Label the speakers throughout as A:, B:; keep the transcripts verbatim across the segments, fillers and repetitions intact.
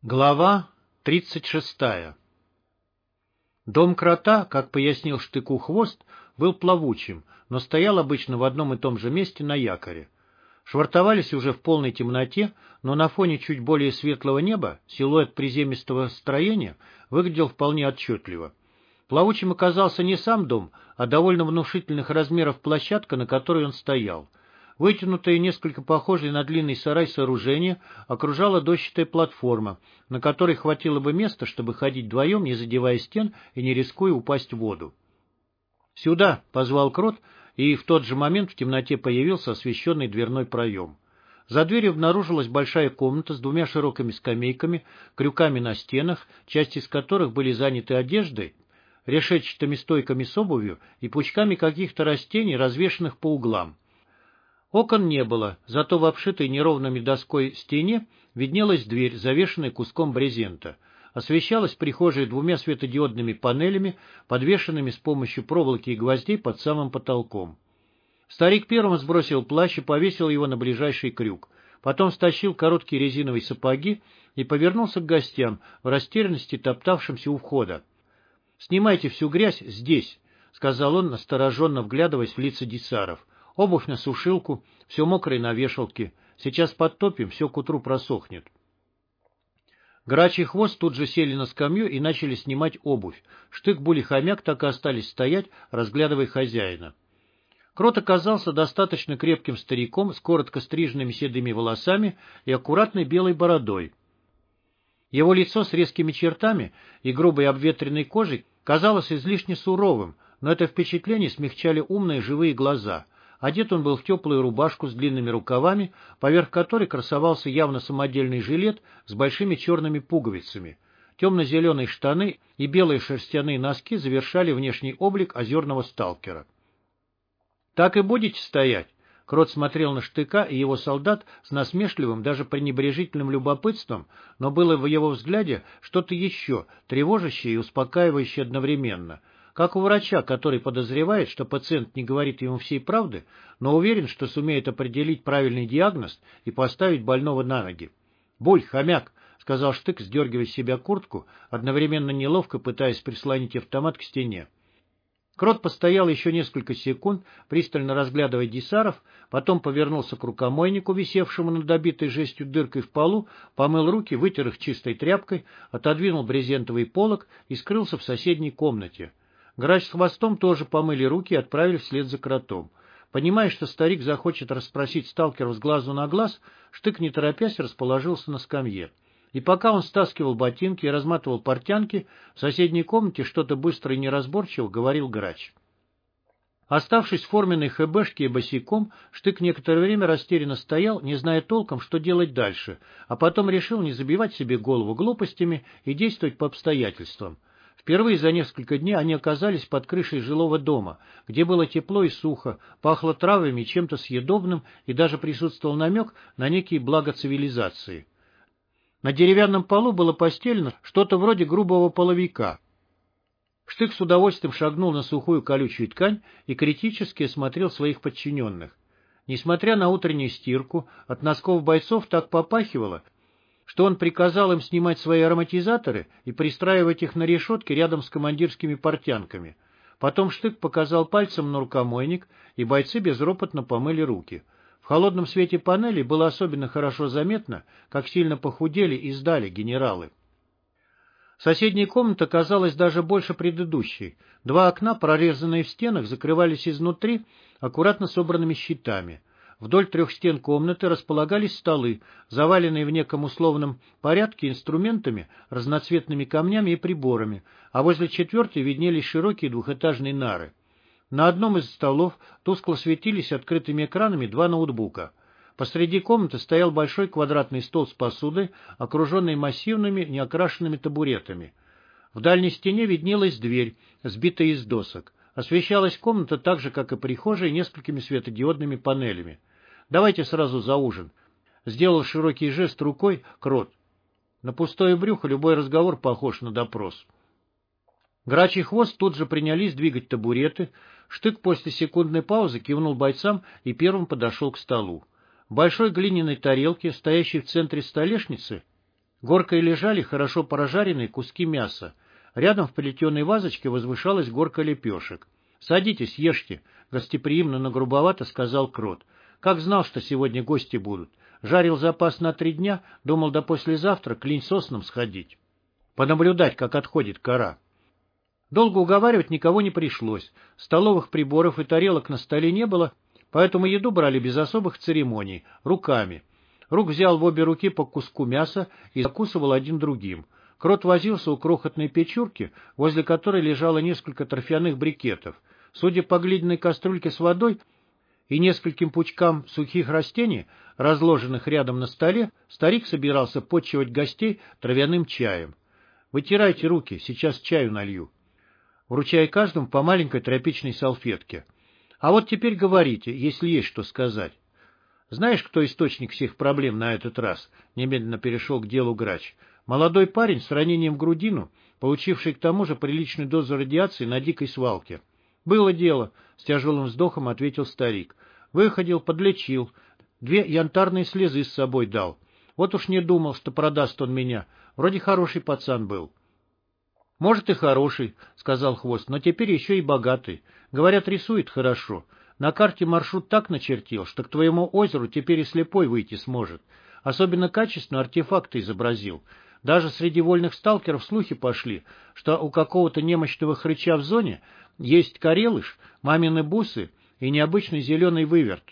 A: Глава тридцать шестая. Дом Крота, как пояснил Штыку Хвост, был плавучим, но стоял обычно в одном и том же месте на якоре. Швартовались уже в полной темноте, но на фоне чуть более светлого неба силуэт приземистого строения выглядел вполне отчетливо. Плавучим оказался не сам дом, а довольно внушительных размеров площадка, на которой он стоял. Вытянутое, несколько похожее на длинный сарай сооружение окружала дощатая платформа, на которой хватило бы места, чтобы ходить вдвоем, не задевая стен и не рискуя упасть в воду. «Сюда!» — позвал Крот, и в тот же момент в темноте появился освещенный дверной проем. За дверью обнаружилась большая комната с двумя широкими скамейками, крюками на стенах, части из которых были заняты одеждой, решетчатыми стойками с обувью и пучками каких-то растений, развешанных по углам. Окон не было, зато в обшитой неровными доской стене виднелась дверь, завешенная куском брезента. Освещалась прихожая двумя светодиодными панелями, подвешенными с помощью проволоки и гвоздей под самым потолком. Старик первым сбросил плащ и повесил его на ближайший крюк. Потом стащил короткие резиновые сапоги и повернулся к гостям, в растерянности топтавшимся у входа. «Снимайте всю грязь здесь», — сказал он, настороженно вглядываясь в лица десаров. «Обувь на сушилку, все мокрое на вешалке. Сейчас подтопим, все к утру просохнет». Грач и Хвост тут же сели на скамью и начали снимать обувь. Штык, Буль и Хомяк так и остались стоять, разглядывая хозяина. Крот оказался достаточно крепким стариком с коротко стриженными седыми волосами и аккуратной белой бородой. Его лицо с резкими чертами и грубой обветренной кожей казалось излишне суровым, но это впечатление смягчали умные живые глаза. Одет он был в теплую рубашку с длинными рукавами, поверх которой красовался явно самодельный жилет с большими черными пуговицами. Темно-зеленые штаны и белые шерстяные носки завершали внешний облик озерного сталкера. «Так и будете стоять?» Крот смотрел на Штыка и его солдат с насмешливым, даже пренебрежительным любопытством, но было в его взгляде что-то еще, тревожащее и успокаивающее одновременно. Как у врача, который подозревает, что пациент не говорит ему всей правды, но уверен, что сумеет определить правильный диагноз и поставить больного на ноги. «Буль, Хомяк!» — сказал Штык, сдергивая с себя куртку, одновременно неловко пытаясь прислонить автомат к стене. Крот постоял еще несколько секунд, пристально разглядывая десаров, потом повернулся к рукомойнику, висевшему над добитой жестью дыркой в полу, помыл руки, вытер их чистой тряпкой, отодвинул брезентовый полог и скрылся в соседней комнате. Грач с Хвостом тоже помыли руки и отправились вслед за Кротом. Понимая, что старик захочет расспросить сталкеров с глазу на глаз, Штык, не торопясь, расположился на скамье. И пока он стаскивал ботинки и разматывал портянки, в соседней комнате что-то быстро и неразборчиво говорил Грач. Оставшись в форменной хэбэшке и босиком, Штык некоторое время растерянно стоял, не зная толком, что делать дальше, а потом решил не забивать себе голову глупостями и действовать по обстоятельствам. Впервые за несколько дней они оказались под крышей жилого дома, где было тепло и сухо, пахло травами и чем-то съедобным, и даже присутствовал намек на некие блага цивилизации. На деревянном полу было постелено что-то вроде грубого половика. Штык с удовольствием шагнул на сухую колючую ткань и критически осмотрел своих подчиненных. Несмотря на утреннюю стирку, от носков бойцов так попахивало, что он приказал им снимать свои ароматизаторы и пристраивать их на решетке рядом с командирскими портянками. Потом Штык показал пальцем на рукомойник, и бойцы безропотно помыли руки. В холодном свете панелей было особенно хорошо заметно, как сильно похудели и сдали генералы. Соседняя комната казалась даже больше предыдущей. Два окна, прорезанные в стенах, закрывались изнутри аккуратно собранными щитами. Вдоль трех стен комнаты располагались столы, заваленные в неком условном порядке инструментами, разноцветными камнями и приборами, а возле четвертой виднелись широкие двухэтажные нары. На одном из столов тускло светились открытыми экранами два ноутбука. Посреди комнаты стоял большой квадратный стол с посудой, окруженный массивными неокрашенными табуретами. В дальней стене виднелась дверь, сбитая из досок. Освещалась комната так же, как и прихожая, несколькими светодиодными панелями. «Давайте сразу за ужин», — сделал широкий жест рукой Крот. На пустое брюхо любой разговор похож на допрос. Грач и Хвост тут же принялись двигать табуреты. Штык после секундной паузы кивнул бойцам и первым подошел к столу. В большой глиняной тарелке, стоящей в центре столешницы, Горкой лежали хорошо прожаренные куски мяса. Рядом в плетеной вазочке возвышалась горка лепешек. «Садитесь, ешьте», — гостеприимно, но грубовато сказал Крот. «Как знал, что сегодня гости будут. Жарил запас на три дня, думал до послезавтра клин сосном сходить. Понаблюдать, как отходит кора». Долго уговаривать никого не пришлось. Столовых приборов и тарелок на столе не было, поэтому еду брали без особых церемоний, руками. Рук взял в обе руки по куску мяса и закусывал один другим. Крот возился у крохотной печурки, возле которой лежало несколько торфяных брикетов. Судя по глиняной кастрюльке с водой и нескольким пучкам сухих растений, разложенных рядом на столе, старик собирался почивать гостей травяным чаем. «Вытирайте руки, сейчас чаю налью», вручая каждому по маленькой тропичной салфетке. «А вот теперь говорите, если есть что сказать». «Знаешь, кто источник всех проблем на этот раз?» — немедленно перешел к делу Грач. «Молодой парень с ранением в грудину, получивший к тому же приличную дозу радиации на дикой свалке». «Было дело», — с тяжелым вздохом ответил старик. «Выходил, подлечил. Две янтарные слезы с собой дал. Вот уж не думал, что продаст он меня. Вроде хороший пацан был». «Может, и хороший», — сказал Хвост, — «но теперь еще и богатый. Говорят, рисует хорошо. На карте маршрут так начертил, что к твоему озеру теперь и слепой выйти сможет. Особенно качественно артефакты изобразил. Даже среди вольных сталкеров слухи пошли, что у какого-то немощного хрыча в зоне есть карелыш, мамины бусы и необычный зеленый выверт».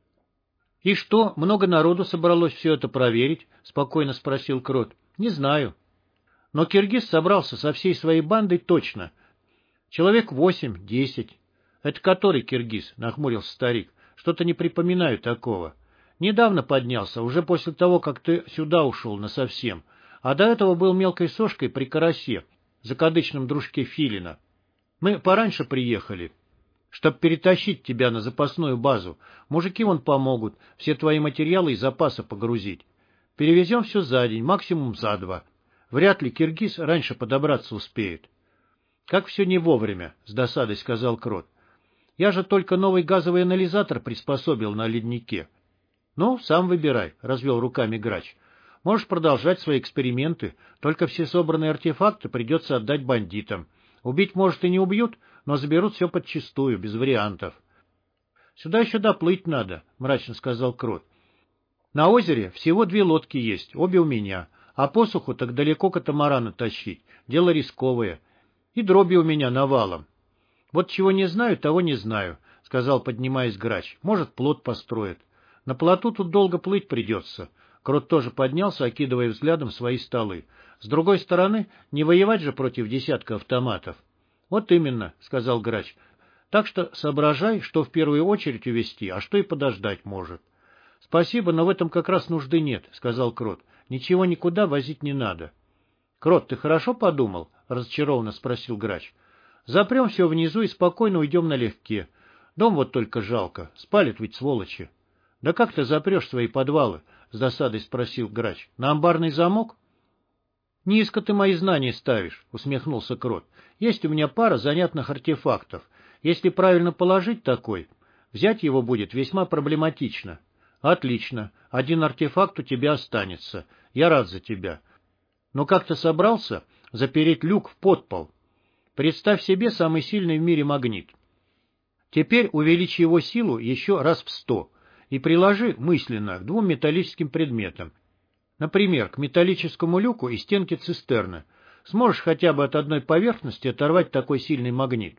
A: «И что, много народу собралось все это проверить?» — спокойно спросил Крот. «Не знаю. Но киргиз собрался со всей своей бандой точно. Человек восемь-десять». «Это который киргиз?» — нахмурился старик. «Что-то не припоминаю такого. Недавно поднялся, уже после того, как ты сюда ушел насовсем. А до этого был мелкой сошкой при карасе, закадычном дружке Филина. Мы пораньше приехали, чтоб перетащить тебя на запасную базу. Мужики вон помогут, все твои материалы и запасы погрузить. Перевезем все за день, максимум за два. Вряд ли киргиз раньше подобраться успеет». «Как все не вовремя», — с досадой сказал Крот. «Я же только новый газовый анализатор приспособил на леднике». «Ну, сам выбирай», — развел руками Грач. «Можешь продолжать свои эксперименты, только все собранные артефакты придется отдать бандитам. Убить, может, и не убьют, но заберут все подчистую, без вариантов». «Сюда еще доплыть надо», — мрачно сказал Крот. «На озере всего две лодки есть, обе у меня, а посуху так далеко катамарана тащить, дело рисковое. И дроби у меня навалом». «Вот чего не знаю, того не знаю», — сказал, поднимаясь Грач. «Может, плот построит. На плоту тут долго плыть придется». Крот тоже поднялся, окидывая взглядом свои столы. «С другой стороны, не воевать же против десятка автоматов». «Вот именно», — сказал Грач. «Так что соображай, что в первую очередь увезти, а что и подождать может». «Спасибо, но в этом как раз нужды нет», — сказал Крот. «Ничего никуда возить не надо». «Крот, ты хорошо подумал?» — разочарованно спросил Грач. «Запрем все внизу и спокойно уйдем налегке. Дом вот только жалко, спалят ведь сволочи». «Да как ты запрешь свои подвалы?» — с досадой спросил Грач. «На амбарный замок?» «Низко ты мои знания ставишь», — усмехнулся Крот. «Есть у меня пара занятных артефактов. Если правильно положить такой, взять его будет весьма проблематично». «Отлично. Один артефакт у тебя останется. Я рад за тебя. Но как ты собрался запереть люк в подпол? Представь себе самый сильный в мире магнит. Теперь увеличь его силу еще раз в сто и приложи мысленно к двум металлическим предметам. Например, к металлическому люку и стенке цистерны. Сможешь хотя бы от одной поверхности оторвать такой сильный магнит?»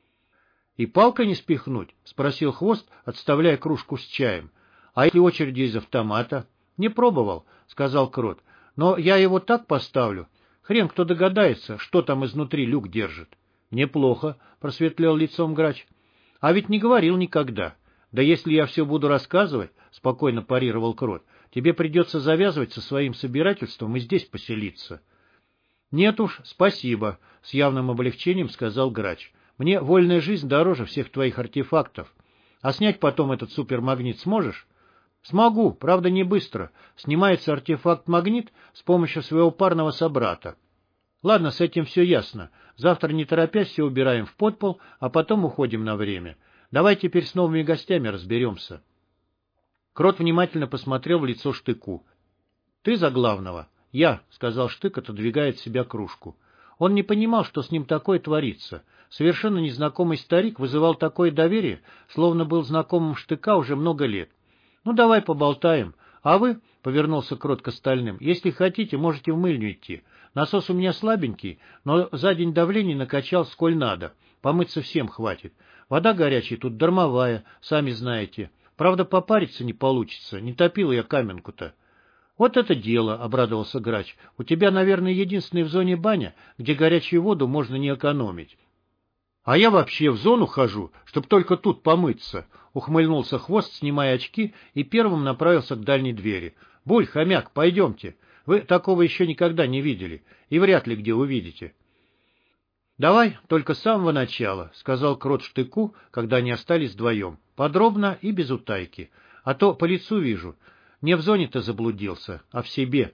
A: «И палкой не спихнуть?» — спросил Хвост, отставляя кружку с чаем. «А если очередь из автомата?» «Не пробовал», — сказал Крот. «Но я его так поставлю. Хрен кто догадается, что там изнутри люк держит». «Неплохо», — просветлел лицом Грач. «А ведь не говорил никогда». «Да если я все буду рассказывать», — спокойно парировал Крот, — «тебе придется завязывать со своим собирательством и здесь поселиться». «Нет уж, спасибо», — с явным облегчением сказал Грач. «Мне вольная жизнь дороже всех твоих артефактов. А снять потом этот супермагнит сможешь?» «Смогу, правда не быстро. Снимается артефакт-магнит с помощью своего парного собрата». «Ладно, с этим все ясно. Завтра не торопясь все убираем в подпол, а потом уходим на время. Давай теперь с новыми гостями разберемся». Крот внимательно посмотрел в лицо Штыку. «Ты за главного. «Я», — сказал Штык, отодвигая от себя кружку. Он не понимал, что с ним такое творится. Совершенно незнакомый старик вызывал такое доверие, словно был знакомым Штыка уже много лет. «Ну, давай поболтаем. А вы, — повернулся Крот к остальным, — если хотите, можете в мыльню идти. Насос у меня слабенький, но за день давление накачал сколь надо. Помыться всем хватит. Вода горячая тут дармовая, сами знаете. Правда, попариться не получится, не топил я каменку-то». «Вот это дело!» — обрадовался Грач. «У тебя, наверное, единственная в зоне баня, где горячую воду можно не экономить». «А я вообще в зону хожу, чтоб только тут помыться», — ухмыльнулся Хвост, снимая очки, и первым направился к дальней двери. «Буль, хомяк, пойдемте. Вы такого еще никогда не видели, и вряд ли где увидите». «Давай только с самого начала», — сказал Крот Штыку, когда они остались вдвоем. «Подробно и без утайки. А то по лицу вижу. Не в зоне-то заблудился, а в себе».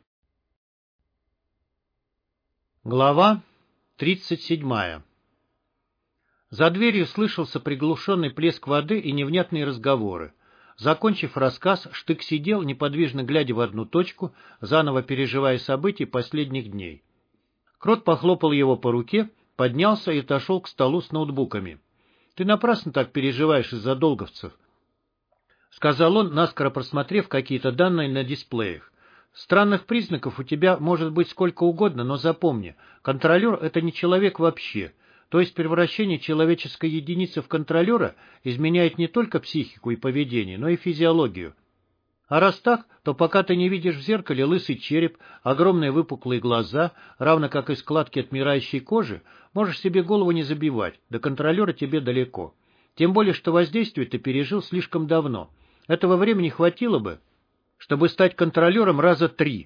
A: Глава тридцать седьмая. За дверью слышался приглушенный плеск воды и невнятные разговоры. Закончив рассказ, Штык сидел, неподвижно глядя в одну точку, заново переживая события последних дней. Крот похлопал его по руке, поднялся и отошел к столу с ноутбуками. «Ты напрасно так переживаешь из-за долговцев», — сказал он, наскоро просмотрев какие-то данные на дисплеях. «Странных признаков у тебя может быть сколько угодно, но запомни, контролер — это не человек вообще. То есть превращение человеческой единицы в контролера изменяет не только психику и поведение, но и физиологию. А раз так, то пока ты не видишь в зеркале лысый череп, огромные выпуклые глаза, равно как и складки отмирающей кожи, можешь себе голову не забивать, до контролера тебе далеко. Тем более, что воздействие ты пережил слишком давно. Этого времени хватило бы, чтобы стать контролером раза три.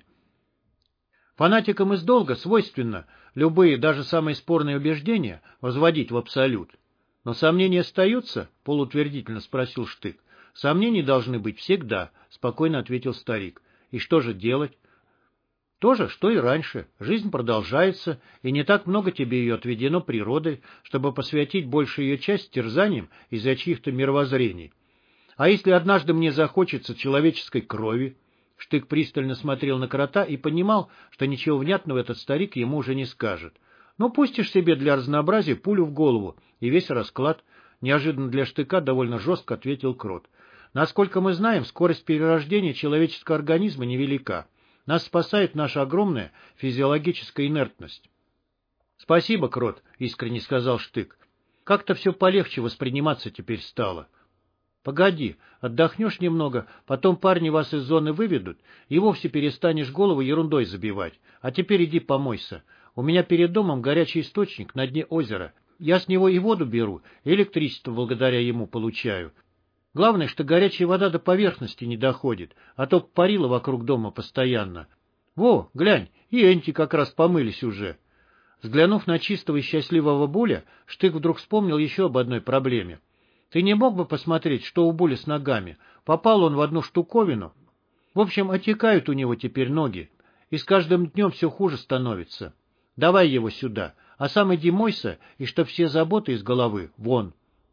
A: Фанатикам из долга свойственно любые, даже самые спорные убеждения возводить в абсолют. «Но сомнения остаются?» — полутвердительно спросил Штык. «Сомнения должны быть всегда», — спокойно ответил старик. «И что же делать?» «То же, что и раньше. Жизнь продолжается, и не так много тебе ее отведено природой, чтобы посвятить большую ее часть терзаниям из-за чьих-то мировоззрений. А если однажды мне захочется человеческой крови?» Штык пристально смотрел на Крота и понимал, что ничего внятного этот старик ему уже не скажет. «Ну, пустишь себе для разнообразия пулю в голову, и весь расклад», — неожиданно для Штыка довольно жестко ответил Крот. «Насколько мы знаем, скорость перерождения человеческого организма невелика. Нас спасает наша огромная физиологическая инертность». «Спасибо, Крот», — искренне сказал Штык. «Как-то все полегче восприниматься теперь стало». «Погоди, отдохнешь немного, потом парни вас из зоны выведут, и вовсе перестанешь голову ерундой забивать. А теперь иди помойся. У меня перед домом горячий источник на дне озера. Я с него и воду беру, и электричество благодаря ему получаю. Главное, что горячая вода до поверхности не доходит, а то парила вокруг дома постоянно. Во, глянь, и энти как раз помылись уже». Взглянув на чистого и счастливого Буля, Штык вдруг вспомнил еще об одной проблеме. «Ты не мог бы посмотреть, что у Були с ногами? Попал он в одну штуковину. В общем, отекают у него теперь ноги, и с каждым днем все хуже становится. Давай его сюда, а сам иди мойся, и чтоб все заботы из головы вон».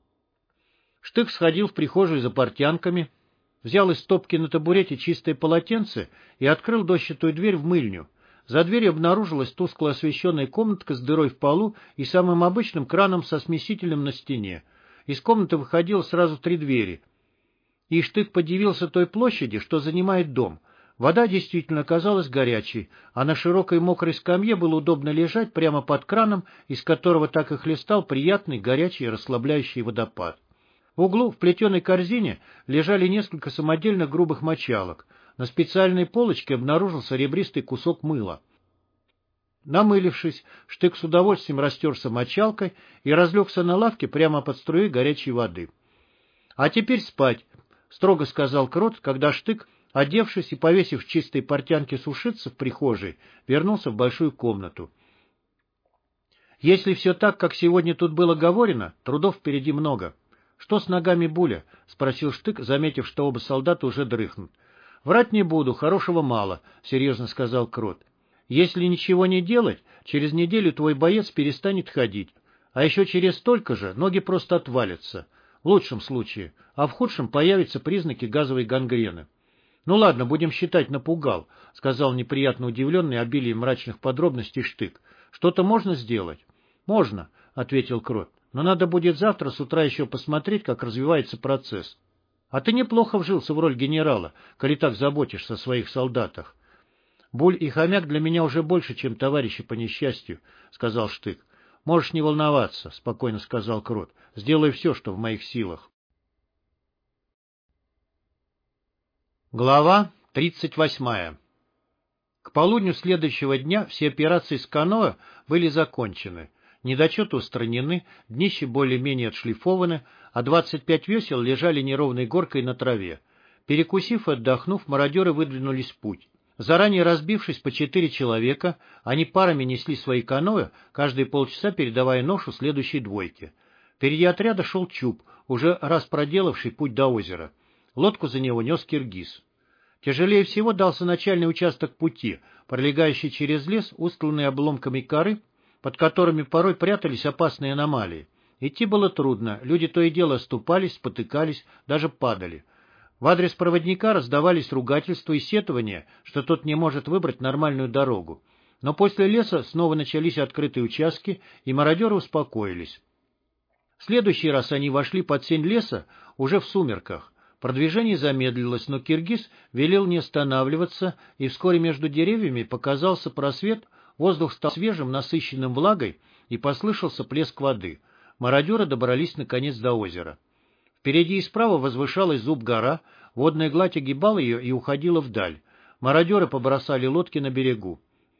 A: Штык сходил в прихожую за портянками, взял из стопки на табурете чистое полотенце и открыл дощатую дверь в мыльню. За дверью обнаружилась тускло освещенная комнатка с дырой в полу и самым обычным краном со смесителем на стене. Из комнаты выходило сразу три двери. И Штык подивился той площади, что занимает дом. Вода действительно оказалась горячей, а на широкой мокрой скамье было удобно лежать прямо под краном, из которого так и хлестал приятный горячий расслабляющий водопад. В углу в плетеной корзине лежали несколько самодельных грубых мочалок. На специальной полочке обнаружился ребристый кусок мыла. Намылившись, Штык с удовольствием растерся мочалкой и разлегся на лавке прямо под струей горячей воды. «А теперь спать», — строго сказал Крот, когда Штык, одевшись и повесив чистые портянки сушиться в прихожей, вернулся в большую комнату. «Если все так, как сегодня тут было говорено, трудов впереди много». «Что с ногами Буля?» — спросил Штык, заметив, что оба солдата уже дрыхнут. «Врать не буду, хорошего мало», — серьезно сказал Крот. «Если ничего не делать, через неделю твой боец перестанет ходить, а еще через столько же ноги просто отвалятся, в лучшем случае, а в худшем появятся признаки газовой гангрены. Ну ладно, будем считать, напугал, — сказал неприятно удивленный обилием мрачных подробностей Штык. — Что-то можно сделать? — Можно, — ответил Крот. — Но надо будет завтра с утра еще посмотреть, как развивается процесс. А ты неплохо вжился в роль генерала, коли так заботишься о своих солдатах. — Буль и Хомяк для меня уже больше, чем товарищи по несчастью, — сказал Штык. — Можешь не волноваться, — спокойно сказал Крот. — Сделаю все, что в моих силах. Глава тридцать восьмая. К полудню следующего дня все операции с каноэ были закончены, недочеты устранены, днища более-менее отшлифованы, а двадцать пять весел лежали неровной горкой на траве. Перекусив и отдохнув, мародеры выдвинулись в путь. Заранее разбившись по четыре человека, они парами несли свои каноэ, каждые полчаса передавая ношу следующей двойке. Впереди отряда шел Чуб, уже раз проделавший путь до озера. Лодку за него нес Киргиз. Тяжелее всего дался начальный участок пути, пролегающий через лес, устланный обломками коры, под которыми порой прятались опасные аномалии. Идти было трудно, люди то и дело оступались, спотыкались, даже падали. В адрес проводника раздавались ругательства и сетования, что тот не может выбрать нормальную дорогу. Но после леса снова начались открытые участки, и мародеры успокоились. В следующий раз они вошли под сень леса уже в сумерках. Продвижение замедлилось, но Киргиз велел не останавливаться, и вскоре между деревьями показался просвет, воздух стал свежим, насыщенным влагой, и послышался плеск воды. Мародеры добрались наконец до озера. Впереди и справа возвышалась зуб-гора, водная гладь огибала ее и уходила вдаль. Мародеры побросали лодки на берегу.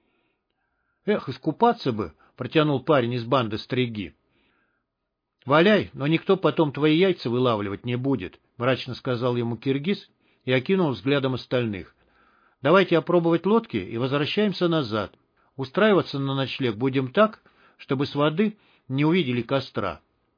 A: — Эх, искупаться бы! — протянул парень из банды Стрейги. — Валяй, но никто потом твои яйца вылавливать не будет, — мрачно сказал ему Киргиз и окинул взглядом остальных. — Давайте опробовать лодки и возвращаемся назад. Устраиваться на ночлег будем так, чтобы с воды не увидели костра.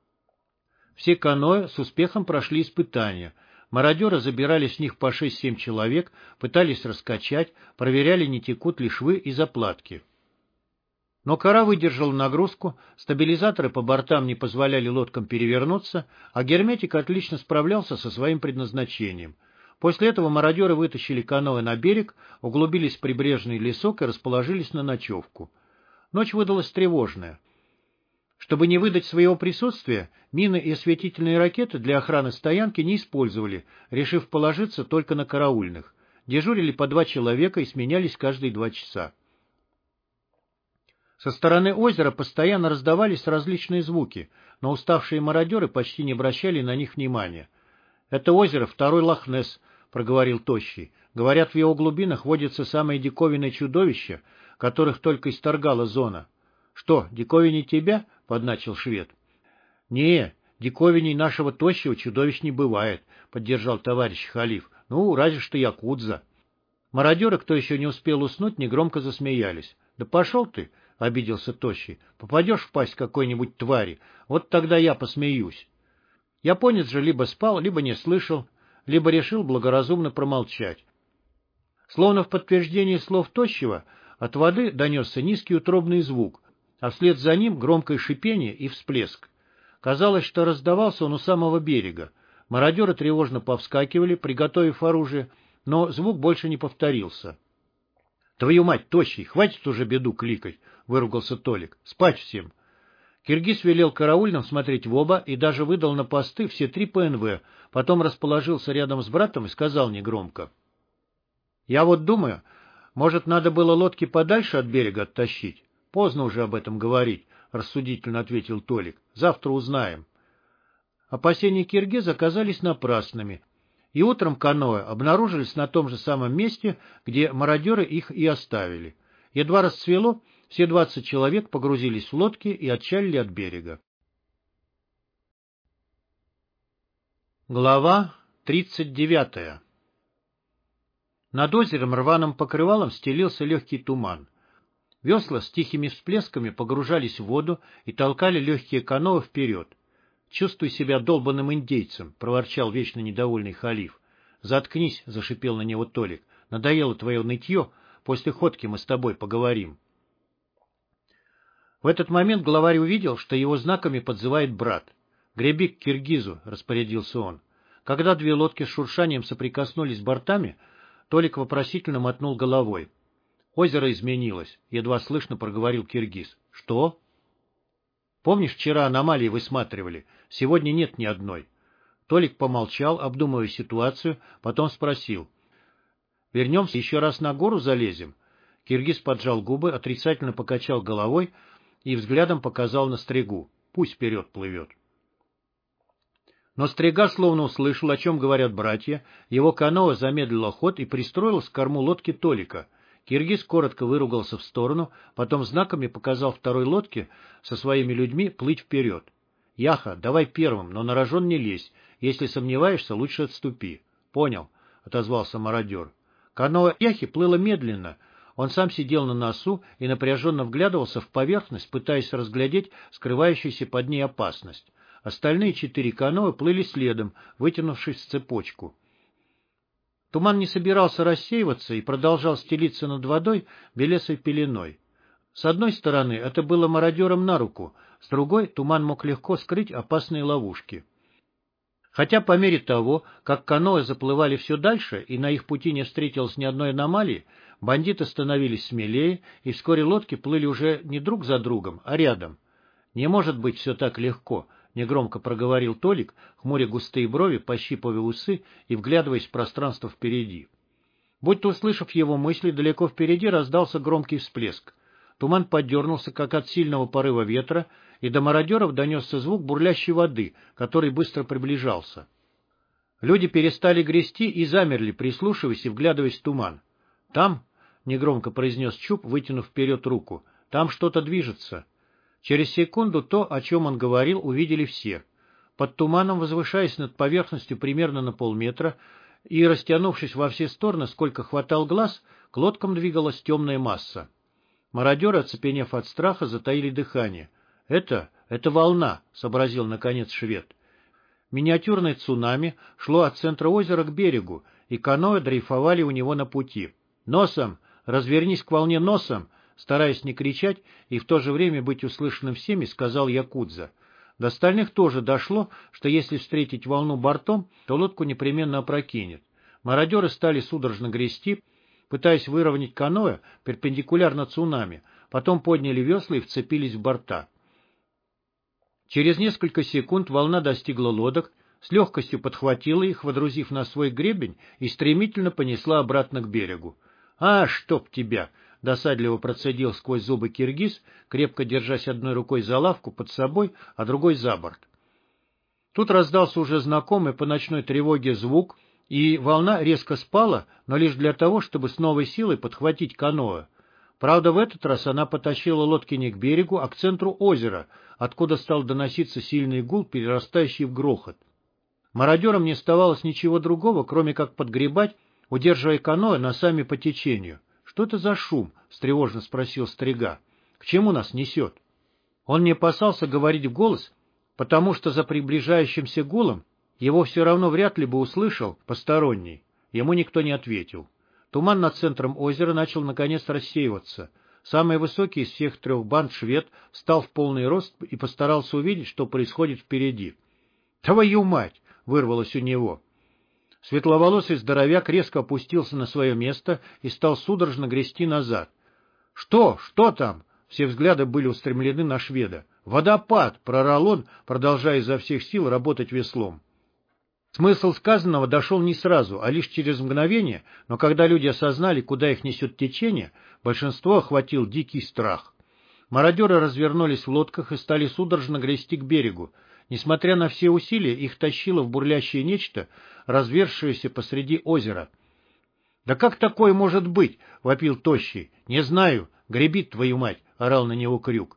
A: Все каноэ с успехом прошли испытания. Мародеры забирали с них по шесть-семь человек, пытались раскачать, проверяли, не текут ли швы и заплатки. Но кора выдержала нагрузку, стабилизаторы по бортам не позволяли лодкам перевернуться, а герметик отлично справлялся со своим предназначением. После этого мародеры вытащили каноэ на берег, углубились в прибрежный лесок и расположились на ночевку. Ночь выдалась тревожная. Чтобы не выдать своего присутствия, мины и осветительные ракеты для охраны стоянки не использовали, решив положиться только на караульных. Дежурили по два человека и сменялись каждые два часа. Со стороны озера постоянно раздавались различные звуки, но уставшие мародеры почти не обращали на них внимания. — Это озеро второй Лох-Несс, — проговорил Тощий. — Говорят, в его глубинах водятся самые диковинные чудовища, которых только исторгала зона. — Что, диковинней тебя? — подначил швед. — Не, диковиней нашего Тощего чудовищ не бывает, — поддержал товарищ Халиф. — Ну, разве что якудза. Мародеры, кто еще не успел уснуть, негромко засмеялись. — Да пошел ты! — обиделся Тощий. — Попадешь в пасть какой-нибудь твари, вот тогда я посмеюсь. Японец же либо спал, либо не слышал, либо решил благоразумно промолчать. Словно в подтверждение слов Тощего, от воды донесся низкий утробный звук, а вслед за ним громкое шипение и всплеск. Казалось, что раздавался он у самого берега. Мародеры тревожно повскакивали, приготовив оружие, но звук больше не повторился. — Твою мать, Тощий, хватит уже беду кликать! — выругался Толик. — Спать всем! Киргиз велел караульным смотреть в оба и даже выдал на посты все три ПНВ, потом расположился рядом с братом и сказал негромко. — Я вот думаю, может, надо было лодки подальше от берега оттащить? — Поздно уже об этом говорить, — рассудительно ответил Толик. — Завтра узнаем. Опасения Киргиза оказались напрасными, и утром каноэ обнаружились на том же самом месте, где мародеры их и оставили. Едва расцвело, все двадцать человек погрузились в лодки и отчалили от берега. Глава тридцать девятая. Над озером рваным покрывалом стелился легкий туман. Весла с тихими всплесками погружались в воду и толкали легкие каноэ вперед. — Чувствуй себя долбанным индейцем, — проворчал вечно недовольный Халиф. — Заткнись, — зашипел на него Толик. — Надоело твое нытье, после ходки мы с тобой поговорим. В этот момент главарь увидел, что его знаками подзывает брат. — Греби к Киргизу, — распорядился он. Когда две лодки с шуршанием соприкоснулись бортами, Толик вопросительно мотнул головой. Озеро изменилось, едва слышно проговорил киргиз. Что? Помнишь, вчера аномалии высматривали? Сегодня нет ни одной. Толик помолчал, обдумывая ситуацию, потом спросил. Вернемся, еще раз на гору залезем? Киргиз поджал губы, отрицательно покачал головой и взглядом показал на Стригу. Пусть вперед плывет. Но Стрига словно услышал, о чем говорят братья, его каноэ замедлило ход и пристроилось к корму лодки Толика. Киргиз коротко выругался в сторону, потом знаками показал второй лодке со своими людьми плыть вперед. — Яха, давай первым, но на рожон не лезь. Если сомневаешься, лучше отступи. — Понял, — отозвался мародер. Каноэ Яхи плыло медленно. Он сам сидел на носу и напряженно вглядывался в поверхность, пытаясь разглядеть скрывающуюся под ней опасность. Остальные четыре каноэ плыли следом, вытянувшись в цепочку. Туман не собирался рассеиваться и продолжал стелиться над водой белесой пеленой. С одной стороны, это было мародерам на руку, с другой, туман мог легко скрыть опасные ловушки. Хотя по мере того, как каноэ заплывали все дальше и на их пути не встретилось ни одной аномалии, бандиты становились смелее, и вскоре лодки плыли уже не друг за другом, а рядом. «Не может быть все так легко», — негромко проговорил Толик, хмуря густые брови, пощипывая усы и вглядываясь в пространство впереди. Будто услышав его мысли, далеко впереди раздался громкий всплеск. Туман подернулся, как от сильного порыва ветра, и до мародеров донесся звук бурлящей воды, который быстро приближался. Люди перестали грести и замерли, прислушиваясь и вглядываясь в туман. «Там», — негромко произнес Чуб, вытянув вперед руку, — «там что-то движется». Через секунду то, о чем он говорил, увидели все. Под туманом, возвышаясь над поверхностью примерно на полметра и растянувшись во все стороны, сколько хватал глаз, к лодкам двигалась темная масса. Мародеры, оцепенев от страха, затаили дыхание. «Это... это волна», — сообразил наконец швед. Миниатюрное цунами шло от центра озера к берегу, и каноэ дрейфовали у него на пути. «Носом! Развернись к волне носом!» Стараясь не кричать и в то же время быть услышанным всеми, сказал якудза. До остальных тоже дошло, что если встретить волну бортом, то лодку непременно опрокинет. Мародеры стали судорожно грести, пытаясь выровнять каноэ перпендикулярно цунами, потом подняли весла и вцепились в борта. Через несколько секунд волна достигла лодок, с легкостью подхватила их, водрузив на свой гребень, и стремительно понесла обратно к берегу. «А, чтоб тебя!» — досадливо процедил сквозь зубы киргиз, крепко держась одной рукой за лавку под собой, а другой за борт. Тут раздался уже знакомый по ночной тревоге звук, и волна резко спала, но лишь для того, чтобы с новой силой подхватить каноэ. Правда, в этот раз она потащила лодки не к берегу, а к центру озера, откуда стал доноситься сильный гул, перерастающий в грохот. Мародерам не оставалось ничего другого, кроме как подгребать, удерживая каноэ носами по течению. — Что это за шум? — встревоженно спросил Стрига. — К чему нас несет? Он не опасался говорить в голос, потому что за приближающимся гулом его все равно вряд ли бы услышал посторонний. Ему никто не ответил. Туман над центром озера начал наконец рассеиваться. Самый высокий из всех трех банд швед встал в полный рост и постарался увидеть, что происходит впереди. — Твою мать! — вырвалось у него. Светловолосый здоровяк резко опустился на свое место и стал судорожно грести назад. — Что? Что там? Все взгляды были устремлены на шведа. — Водопад! — прорал он, продолжая изо всех сил работать веслом. Смысл сказанного дошел не сразу, а лишь через мгновение, но когда люди осознали, куда их несет течение, большинство охватил дикий страх. Мародеры развернулись в лодках и стали судорожно грести к берегу. Несмотря на все усилия, их тащило в бурлящее нечто, разверзшееся посреди озера. — Да как такое может быть? — вопил Тощий. — Не знаю. Греби, твою мать! — орал на него Крюк.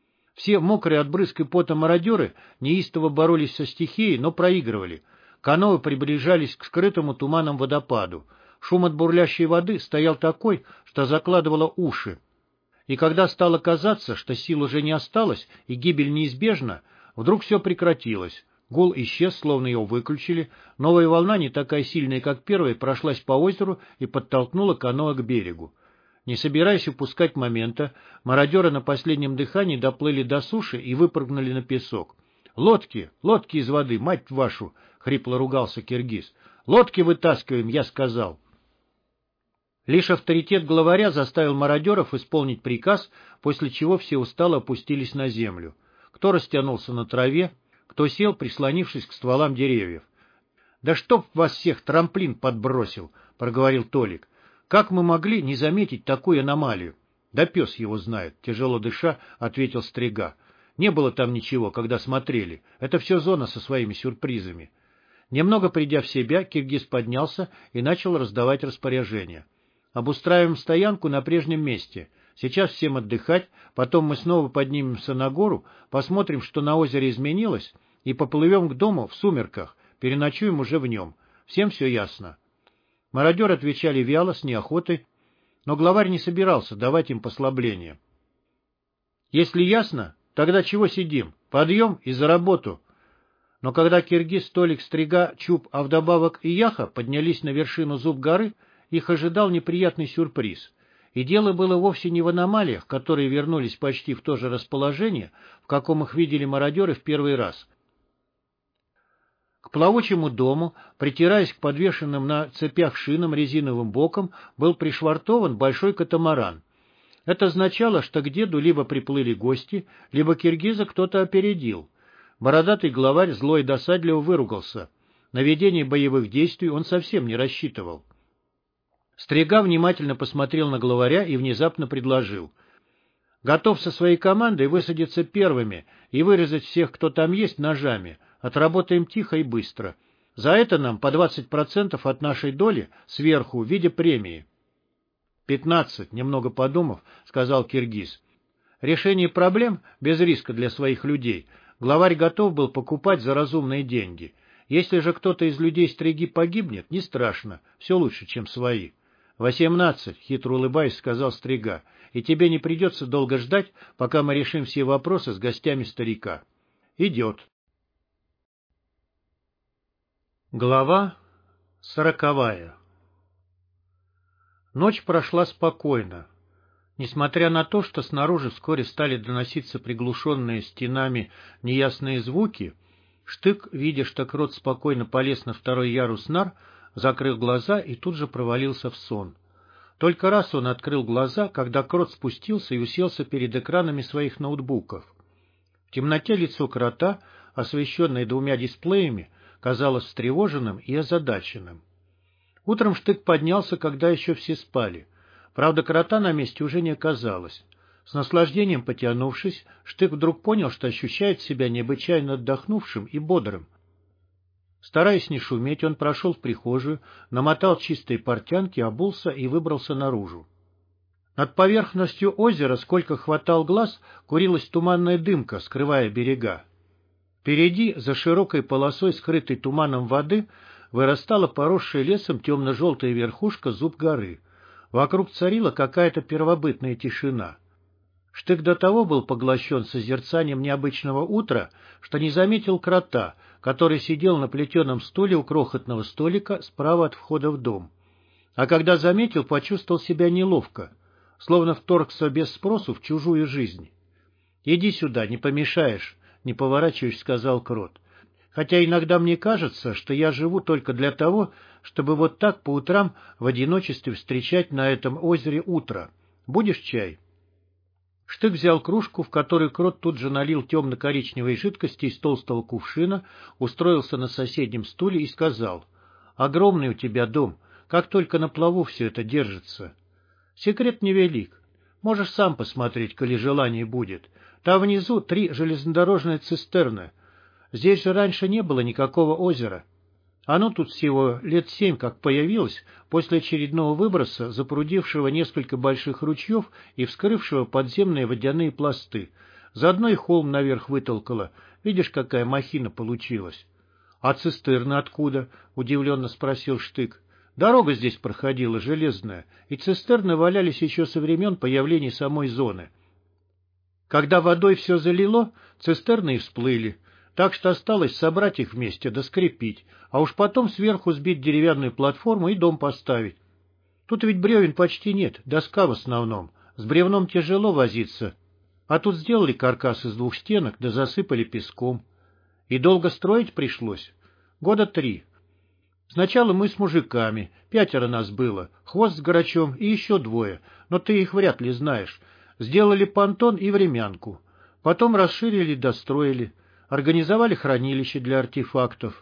A: Все мокрые от брызг и пота мародеры неистово боролись со стихией, но проигрывали. Каноэ приближались к скрытому туманом водопаду. Шум от бурлящей воды стоял такой, что закладывало уши. И когда стало казаться, что сил уже не осталось и гибель неизбежна, вдруг все прекратилось. Гул исчез, словно его выключили. Новая волна, не такая сильная, как первая, прошлась по озеру и подтолкнула каноэ к берегу. Не собираясь упускать момента, мародеры на последнем дыхании доплыли до суши и выпрыгнули на песок. «Лодки! Лодки из воды, мать вашу!» — хрипло ругался киргиз. «Лодки вытаскиваем, я сказал!» Лишь авторитет главаря заставил мародеров исполнить приказ, после чего все устало опустились на землю. Кто растянулся на траве, кто сел, прислонившись к стволам деревьев. — Да чтоб вас всех трамплин подбросил, — проговорил Толик. — Как мы могли не заметить такую аномалию? — Да пес его знает, — тяжело дыша, — ответил Стрига. — Не было там ничего, когда смотрели. Это все зона со своими сюрпризами. Немного придя в себя, Киргиз поднялся и начал раздавать распоряжения. Обустраиваем стоянку на прежнем месте. Сейчас всем отдыхать, потом мы снова поднимемся на гору, посмотрим, что на озере изменилось, и поплывем к дому в сумерках, переночуем уже в нем. Всем все ясно. Мародеры отвечали вяло, с неохотой, но главарь не собирался давать им послабления. Если ясно, тогда чего сидим? Подъем и за работу. Но когда Киргиз, Толик, Стрига, Чуб, а вдобавок и Яха поднялись на вершину зуб горы, их ожидал неприятный сюрприз. И дело было вовсе не в аномалиях, которые вернулись почти в то же расположение, в каком их видели мародеры в первый раз. К плавучему дому, притираясь к подвешенным на цепях шинам резиновым боком, был пришвартован большой катамаран. Это означало, что к деду либо приплыли гости, либо Киргиза кто-то опередил. Бородатый главарь зло и досадливо выругался. На ведение боевых действий он совсем не рассчитывал. Стрига внимательно посмотрел на главаря и внезапно предложил: «Готов со своей командой высадиться первыми и вырезать всех, кто там есть, ножами. Отработаем тихо и быстро. За это нам по двадцать процентов от нашей доли сверху в виде премии». «Пятнадцать», — немного подумав, сказал Киргиз. Решение проблем без риска для своих людей главарь готов был покупать за разумные деньги. Если же кто-то из людей Стриги погибнет, не страшно, все лучше, чем свои. «Восемнадцать», — хитро улыбаясь, сказал Стрига, — «и тебе не придется долго ждать, пока мы решим все вопросы с гостями старика». «Идет». Глава сороковая. Ночь прошла спокойно. Несмотря на то, что снаружи вскоре стали доноситься приглушенные стенами неясные звуки, Штык, видя, что Крот спокойно полез на второй ярус нар, закрыл глаза и тут же провалился в сон. Только раз он открыл глаза, когда Крот спустился и уселся перед экранами своих ноутбуков. В темноте лицо Крота, освещенное двумя дисплеями, казалось встревоженным и озадаченным. Утром Штык поднялся, когда еще все спали. Правда, Крота на месте уже не оказалось. С наслаждением потянувшись, Штык вдруг понял, что ощущает себя необычайно отдохнувшим и бодрым. Стараясь не шуметь, он прошел в прихожую, намотал чистые портянки, обулся и выбрался наружу. Над поверхностью озера, сколько хватал глаз, курилась туманная дымка, скрывая берега. Впереди, за широкой полосой, скрытой туманом воды, вырастала поросшая лесом темно-желтая верхушка зуб горы. Вокруг царила какая-то первобытная тишина. Штык до того был поглощен созерцанием необычного утра, что не заметил Крота, который сидел на плетеном стуле у крохотного столика справа от входа в дом. А когда заметил, почувствовал себя неловко, словно вторгся без спросу в чужую жизнь. «Иди сюда, не помешаешь», — не поворачиваясь, сказал Крот. «Хотя иногда мне кажется, что я живу только для того, чтобы вот так по утрам в одиночестве встречать на этом озере утро. Будешь чай?» Штык взял кружку, в которую Крот тут же налил темно-коричневой жидкости из толстого кувшина, устроился на соседнем стуле и сказал: «Огромный у тебя дом, как только на плаву все это держится». «Секрет невелик. Можешь сам посмотреть, коли желание будет. Там внизу три железнодорожные цистерны. Здесь же раньше не было никакого озера. Оно тут всего лет семь как появилось после очередного выброса, запрудившего несколько больших ручьев и вскрывшего подземные водяные пласты. Заодно и холм наверх вытолкало. Видишь, какая махина получилась?» «А цистерны откуда?» — удивленно спросил Штык. «Дорога здесь проходила железная, и цистерны валялись еще со времен появления самой зоны. Когда водой все залило, цистерны и всплыли. Так что осталось собрать их вместе да скрепить, а уж потом сверху сбить деревянную платформу и дом поставить. Тут ведь бревен почти нет, доска в основном. С бревном тяжело возиться. А тут сделали каркас из двух стенок да засыпали песком. И долго строить пришлось? Года три. Сначала мы с мужиками, пятеро нас было, Хвост с Грачом и еще двое, но ты их вряд ли знаешь. Сделали понтон и времянку. Потом расширили и достроили, организовали хранилище для артефактов.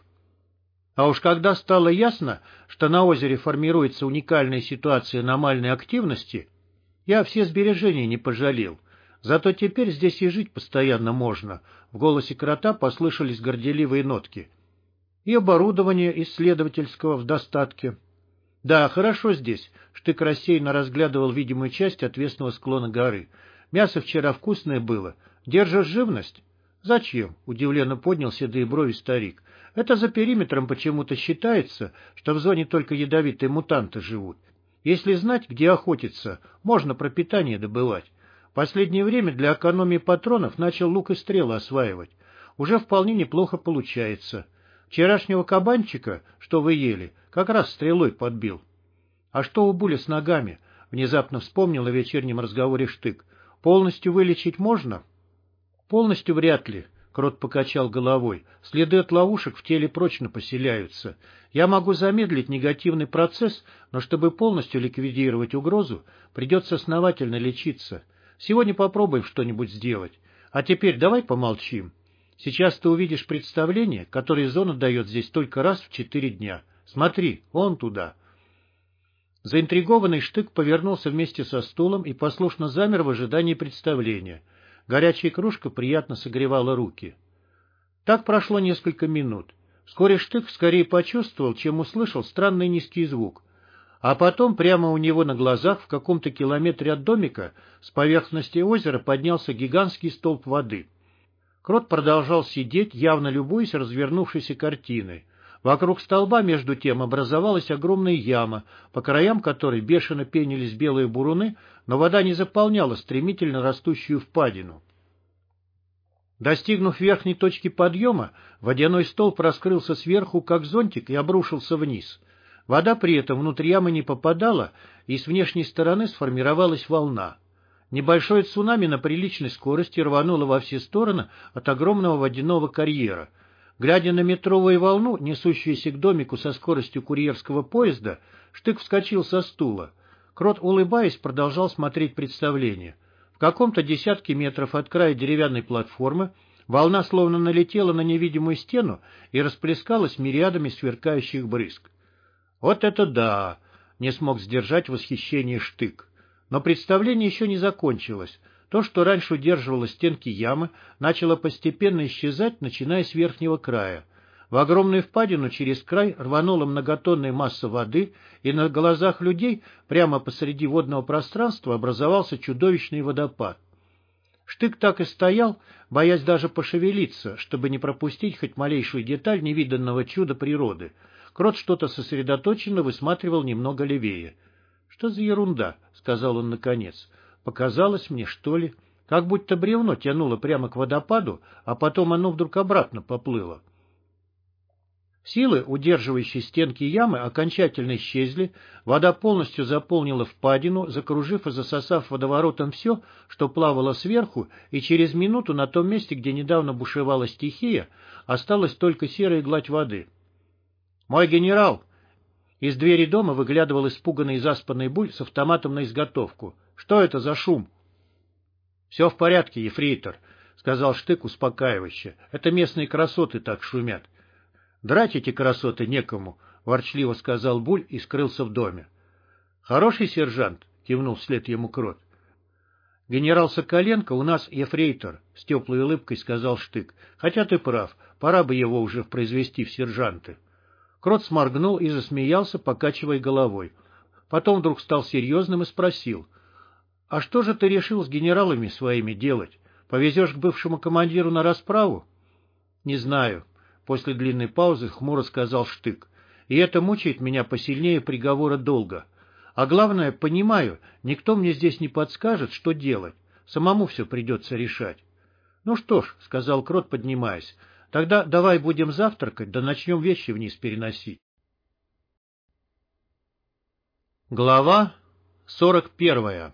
A: А уж когда стало ясно, что на озере формируется уникальная ситуация аномальной активности, я все сбережения не пожалел. Зато теперь здесь и жить постоянно можно. В голосе Крота послышались горделивые нотки. И оборудование исследовательского в достатке. Да, хорошо здесь. Штык рассеянно разглядывал видимую часть отвесного склона горы. Мясо вчера вкусное было. Держишь живность? Зачем? Удивленно поднял седые брови старик. Это за периметром почему-то считается, что в зоне только ядовитые мутанты живут. Если знать, где охотиться, можно пропитание добывать. В последнее время для экономии патронов начал лук и стрелы осваивать. Уже вполне неплохо получается. Вчерашнего кабанчика, что вы ели, как раз стрелой подбил. А что у Буля с ногами? Внезапно вспомнил о вечернем разговоре Штык. Полностью вылечить можно? Полностью вряд ли. Крот покачал головой. Следы от ловушек в теле прочно поселяются. Я могу замедлить негативный процесс, но чтобы полностью ликвидировать угрозу, придется основательно лечиться. Сегодня попробуем что-нибудь сделать. А теперь давай помолчим. Сейчас ты увидишь представление, которое зона дает здесь только раз в четыре дня. Смотри, вон туда. Заинтригованный Штык повернулся вместе со стулом и послушно замер в ожидании представления. Горячая кружка приятно согревала руки. Так прошло несколько минут. Вскоре Штык скорее почувствовал, чем услышал странный низкий звук. А потом прямо у него на глазах в каком-то километре от домика с поверхности озера поднялся гигантский столб воды. Крот продолжал сидеть, явно любуясь развернувшейся картиной. Вокруг столба, между тем, образовалась огромная яма, по краям которой бешено пенились белые буруны, но вода не заполняла стремительно растущую впадину. Достигнув верхней точки подъема, водяной столб раскрылся сверху, как зонтик, и обрушился вниз. Вода при этом внутрь ямы не попадала, и с внешней стороны сформировалась волна. Небольшое цунами на приличной скорости рвануло во все стороны от огромного водяного карьера. Глядя на метровую волну, несущуюся к домику со скоростью курьерского поезда, Штык вскочил со стула. Крот, улыбаясь, продолжал смотреть представление. В каком-то десятке метров от края деревянной платформы волна словно налетела на невидимую стену и расплескалась мириадами сверкающих брызг. «Вот это да!» — не смог сдержать восхищение Штык. Но представление еще не закончилось. То, что раньше удерживало стенки ямы, начало постепенно исчезать, начиная с верхнего края. В огромную впадину через край рванула многотонная масса воды, и на глазах людей прямо посреди водного пространства образовался чудовищный водопад. Штык так и стоял, боясь даже пошевелиться, чтобы не пропустить хоть малейшую деталь невиданного чуда природы. Крот что-то сосредоточенно высматривал немного левее. — Что за ерунда? — сказал он наконец. — Показалось мне, что ли? Как будто бревно тянуло прямо к водопаду, а потом оно вдруг обратно поплыло. Силы, удерживающие стенки ямы, окончательно исчезли, вода полностью заполнила впадину, закружив и засосав водоворотом все, что плавало сверху, и через минуту на том месте, где недавно бушевала стихия, осталась только серая гладь воды. — Мой генерал! Из двери дома выглядывал испуганный и заспанный Буль с автоматом на изготовку. — Что это за шум? — Все в порядке, ефрейтор, — сказал Штык успокаивающе. — Это местные красоты так шумят. — Драть эти красоты некому, — ворчливо сказал Буль и скрылся в доме. — Хороший сержант, — кивнул вслед ему Крот. — Генерал Соколенко у нас ефрейтор, — с теплой улыбкой сказал Штык. — Хотя ты прав, пора бы его уже произвести в сержанты. Крот сморгнул и засмеялся, покачивая головой. Потом вдруг стал серьезным и спросил. — А что же ты решил с генералами своими делать? Повезешь к бывшему командиру на расправу? — Не знаю. После длинной паузы хмуро сказал Штык. И это мучает меня посильнее приговора долга. А главное, понимаю, никто мне здесь не подскажет, что делать. Самому все придется решать. — Ну что ж, — сказал Крот, поднимаясь, — тогда давай будем завтракать, да начнем вещи вниз переносить. Глава сорок первая.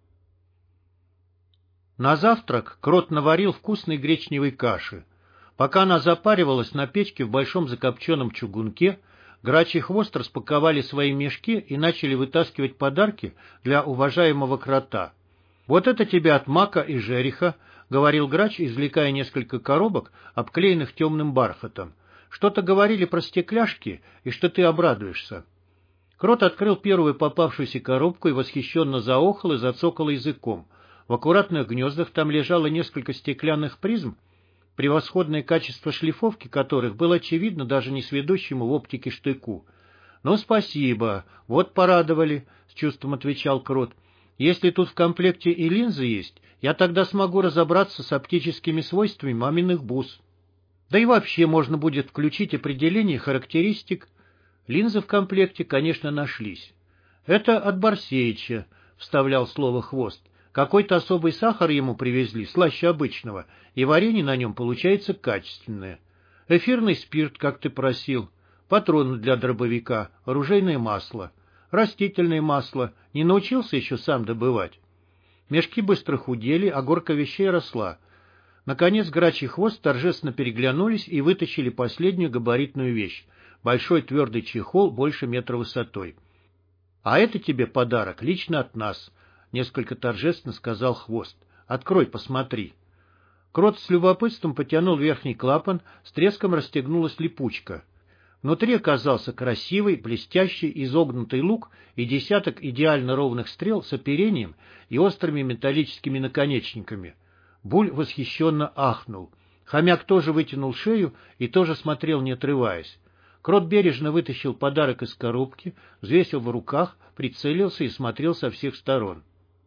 A: На завтрак Крот наварил вкусной гречневой каши. Пока она запаривалась на печке в большом закопченном чугунке, Грач и Хвост распаковали свои мешки и начали вытаскивать подарки для уважаемого Крота. «Вот это тебе от Мака и Жереха», — говорил Грач, извлекая несколько коробок, обклеенных темным бархатом. «Что-то говорили про стекляшки, и что ты обрадуешься». Крот открыл первую попавшуюся коробку и восхищенно заохал и зацокал языком. В аккуратных гнездах там лежало несколько стеклянных призм, превосходное качество шлифовки которых было очевидно даже несведущему в оптике Штыку. «Ну, спасибо, вот порадовали», — с чувством отвечал Крот. «Если тут в комплекте и линзы есть, я тогда смогу разобраться с оптическими свойствами маминых бус. Да и вообще можно будет включить определение характеристик». Линзы в комплекте, конечно, нашлись. «Это от Барсеича», — вставлял слово Хвост. «Какой-то особый сахар ему привезли, слаще обычного, и варенье на нем получается качественное. Эфирный спирт, как ты просил, патроны для дробовика, оружейное масло, растительное масло. Не научился еще сам добывать». Мешки быстро худели, а горка вещей росла. Наконец Грач и Хвост торжественно переглянулись и вытащили последнюю габаритную вещь — большой твердый чехол больше метра высотой. «А это тебе подарок лично от нас», — несколько торжественно сказал Хвост. «Открой, посмотри». Крот с любопытством потянул верхний клапан, с треском расстегнулась липучка. Внутри оказался красивый, блестящий, изогнутый лук и десяток идеально ровных стрел с оперением и острыми металлическими наконечниками. Буль восхищенно ахнул. Хомяк тоже вытянул шею и тоже смотрел, не отрываясь. Крот бережно вытащил подарок из коробки, взвесил в руках, прицелился и смотрел со всех сторон.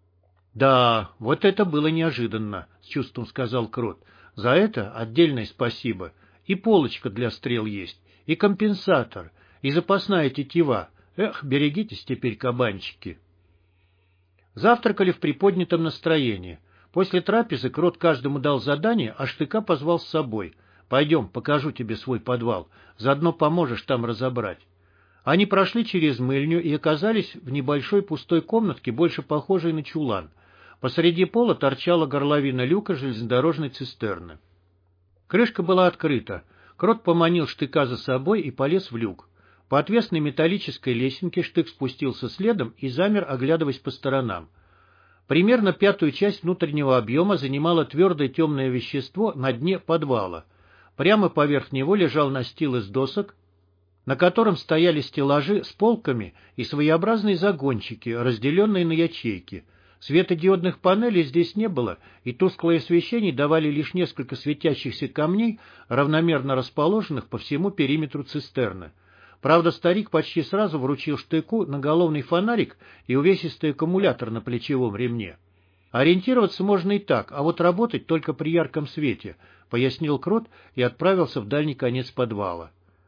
A: «Да, вот это было неожиданно», — с чувством сказал Крот. «За это отдельное спасибо. И полочка для стрел есть, и компенсатор, и запасная тетива. Эх, берегитесь теперь, кабанчики». Завтракали в приподнятом настроении. После трапезы Крот каждому дал задание, а Штыка позвал с собой. «Пойдем, покажу тебе свой подвал, заодно поможешь там разобрать». Они прошли через мыльню и оказались в небольшой пустой комнатке, больше похожей на чулан. Посреди пола торчала горловина люка железнодорожной цистерны. Крышка была открыта. Крот поманил Штыка за собой и полез в люк. По отвесной металлической лесенке Штык спустился следом и замер, оглядываясь по сторонам. Примерно пятую часть внутреннего объема занимало твердое темное вещество на дне подвала. Прямо поверх него лежал настил из досок, на котором стояли стеллажи с полками и своеобразные загончики, разделенные на ячейки. Светодиодных панелей здесь не было, и тусклое освещение давали лишь несколько светящихся камней, равномерно расположенных по всему периметру цистерны. Правда, старик почти сразу вручил Штыку наголовный фонарик и увесистый аккумулятор на плечевом ремне. «Ориентироваться можно и так, а вот работать только при ярком свете», — пояснил Крот и отправился в дальний конец подвала.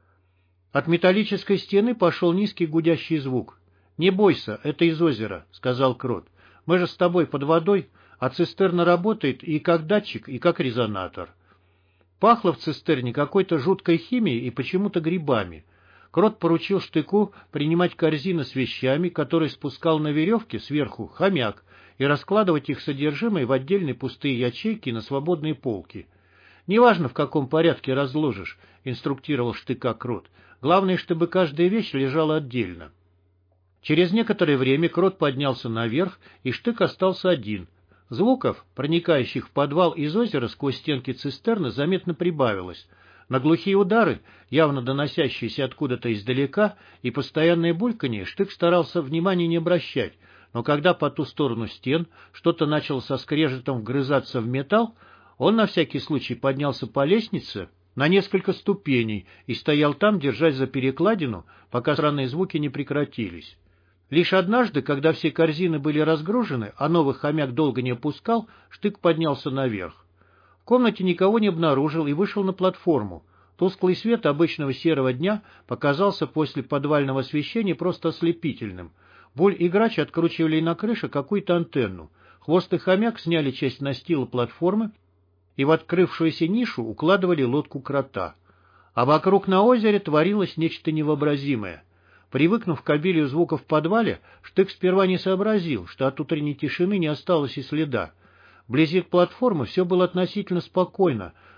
A: От металлической стены пошел низкий гудящий звук. «Не бойся, это из озера», — сказал Крот. «Мы же с тобой под водой, а цистерна работает и как датчик, и как резонатор». Пахло в цистерне какой-то жуткой химией и почему-то грибами. Крот поручил Штыку принимать корзины с вещами, которые спускал на веревке сверху Хомяк, и раскладывать их содержимое в отдельные пустые ячейки на свободные полки. «Неважно, в каком порядке разложишь», — инструктировал Штыка Крот. «Главное, чтобы каждая вещь лежала отдельно». Через некоторое время Крот поднялся наверх, и Штык остался один. Звуков, проникающих в подвал из озера сквозь стенки цистерны, заметно прибавилось. На глухие удары, явно доносящиеся откуда-то издалека, и постоянное бульканье Штык старался внимания не обращать, но когда по ту сторону стен что-то начало со скрежетом вгрызаться в металл, он на всякий случай поднялся по лестнице на несколько ступеней и стоял там, держась за перекладину, пока странные звуки не прекратились. Лишь однажды, когда все корзины были разгружены, а новых Хомяк долго не опускал, Штык поднялся наверх. В комнате никого не обнаружил и вышел на платформу. Тусклый свет обычного серого дня показался после подвального освещения просто ослепительным. Буль и Грач откручивали на крыше какую-то антенну. Хвост и Хомяк сняли часть настила платформы и в открывшуюся нишу укладывали лодку Крота. А вокруг на озере творилось нечто невообразимое. Привыкнув к обилию звуков в подвале, Штык сперва не сообразил, что от утренней тишины не осталось и следа. Вблизи платформы все было относительно спокойно,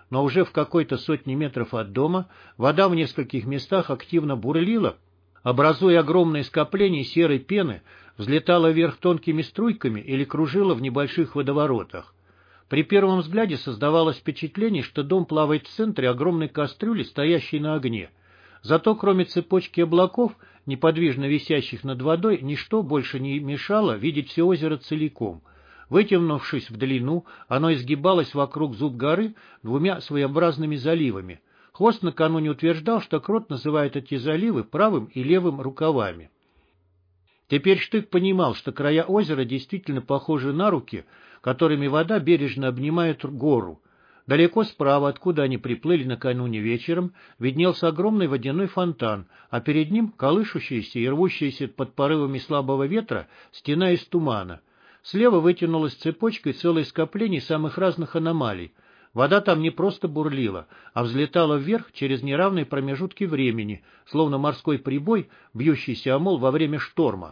A: но уже в какой-то сотне метров от дома вода в нескольких местах активно бурлила, образуя огромные скопления серой пены, взлетала вверх тонкими струйками или кружила в небольших водоворотах. При первом взгляде создавалось впечатление, что дом плавает в центре огромной кастрюли, стоящей на огне. Зато кроме цепочки облаков, неподвижно висящих над водой, ничто больше не мешало видеть все озеро целиком. Вытянувшись в длину, оно изгибалось вокруг зуб горы двумя своеобразными заливами. Хвост накануне утверждал, что Крот называет эти заливы правым и левым рукавами. Теперь Штык понимал, что края озера действительно похожи на руки, которыми вода бережно обнимает гору. Далеко справа, откуда они приплыли накануне вечером, виднелся огромный водяной фонтан, а перед ним колышущаяся и рвущаяся под порывами слабого ветра стена из тумана. Слева вытянулась цепочкой целое скопление самых разных аномалий. Вода там не просто бурлила, а взлетала вверх через неравные промежутки времени, словно морской прибой, бьющийся о мол во время шторма.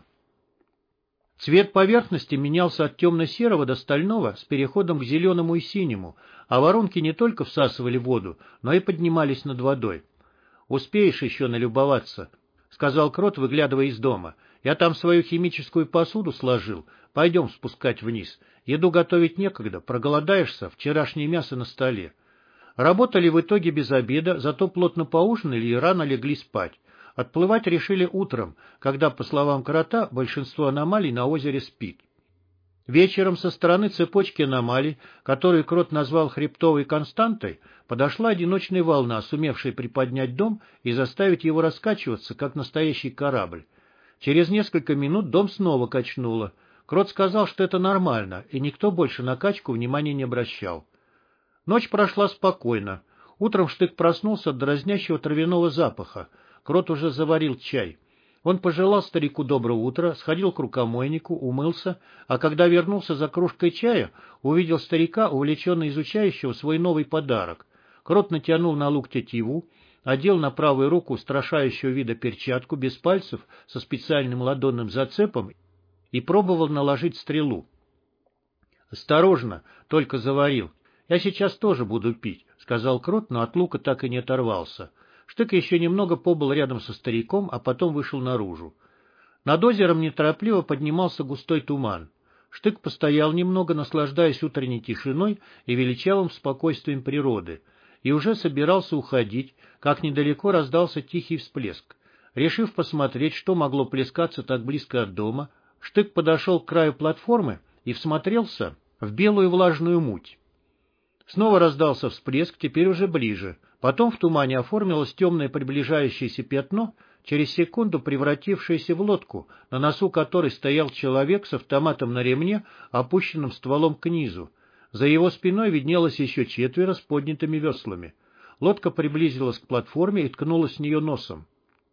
A: Цвет поверхности менялся от темно-серого до стального с переходом к зеленому и синему, а воронки не только всасывали воду, но и поднимались над водой. «Успеешь еще налюбоваться», — сказал Крот, выглядывая из дома. «Я там свою химическую посуду сложил. Пойдем спускать вниз. Еду готовить некогда, проголодаешься, вчерашнее мясо на столе». Работали в итоге без обеда, зато плотно поужинали и рано легли спать. Отплывать решили утром, когда, по словам Крота, большинство аномалий на озере спит. Вечером со стороны цепочки аномалий, которую Крот назвал хребтовой константой, подошла одиночная волна, сумевшая приподнять дом и заставить его раскачиваться, как настоящий корабль. Через несколько минут дом снова качнуло. Крот сказал, что это нормально, и никто больше на качку внимания не обращал. Ночь прошла спокойно. Утром Штык проснулся от дразнящего травяного запаха. Крот уже заварил чай. Он пожелал старику доброго утра, сходил к рукомойнику, умылся, а когда вернулся за кружкой чая, увидел старика, увлеченно изучающего свой новый подарок. Крот натянул на лук тетиву, одел на правую руку устрашающего вида перчатку без пальцев со специальным ладонным зацепом и пробовал наложить стрелу. «Осторожно, только заварил. Я сейчас тоже буду пить», — сказал Крот, но от лука так и не оторвался. Штык еще немного побыл рядом со стариком, а потом вышел наружу. Над озером неторопливо поднимался густой туман. Штык постоял немного, наслаждаясь утренней тишиной и величавым спокойствием природы, и уже собирался уходить, как недалеко раздался тихий всплеск. Решив посмотреть, что могло плескаться так близко от дома, Штык подошел к краю платформы и всмотрелся в белую влажную муть. Снова раздался всплеск, теперь уже ближе. Потом в тумане оформилось темное приближающееся пятно, через секунду превратившееся в лодку, на носу которой стоял человек с автоматом на ремне, опущенным стволом к низу. За его спиной виднелось еще четверо с поднятыми веслами. Лодка приблизилась к платформе и ткнулась в нее носом.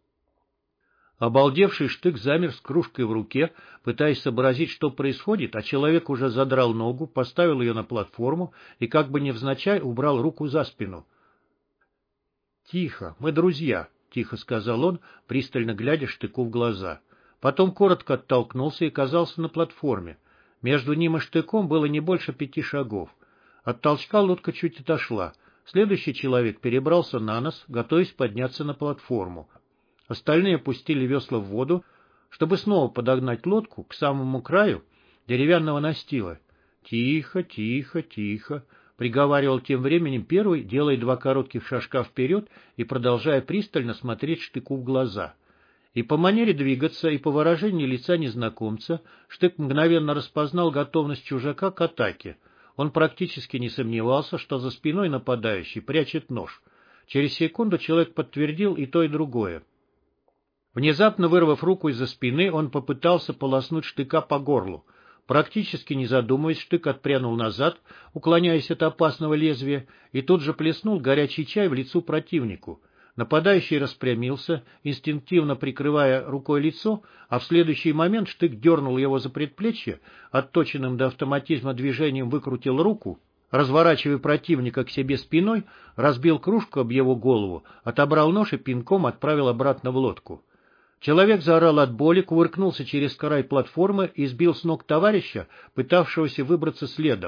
A: Обалдевший Штык замер с кружкой в руке, пытаясь сообразить, что происходит, а человек уже задрал ногу, поставил ее на платформу и, как бы невзначай, убрал руку за спину. «Тихо, мы друзья», — тихо сказал он, пристально глядя Штыку в глаза. Потом коротко оттолкнулся и оказался на платформе. Между ним и Штыком было не больше пяти шагов. От толчка лодка чуть отошла. Следующий человек перебрался на нос, готовясь подняться на платформу. Остальные опустили весла в воду, чтобы снова подогнать лодку к самому краю деревянного настила. «Тихо, тихо, тихо», — приговаривал тем временем первый, делая два коротких шажка вперед и продолжая пристально смотреть Штыку в глаза. И по манере двигаться, и по выражению лица незнакомца Штык мгновенно распознал готовность чужака к атаке. Он практически не сомневался, что за спиной нападающий прячет нож. Через секунду человек подтвердил и то, и другое. Внезапно вырвав руку из-за спины, он попытался полоснуть Штыка по горлу. Практически не задумываясь, Штык отпрянул назад, уклоняясь от опасного лезвия, и тут же плеснул горячий чай в лицо противнику. Нападающий распрямился, инстинктивно прикрывая рукой лицо, а в следующий момент Штык дернул его за предплечье, отточенным до автоматизма движением выкрутил руку, разворачивая противника к себе спиной, разбил кружку об его голову, отобрал нож и пинком отправил обратно в лодку. Человек заорал от боли, кувыркнулся через край платформы и сбил с ног товарища, пытавшегося выбраться следом.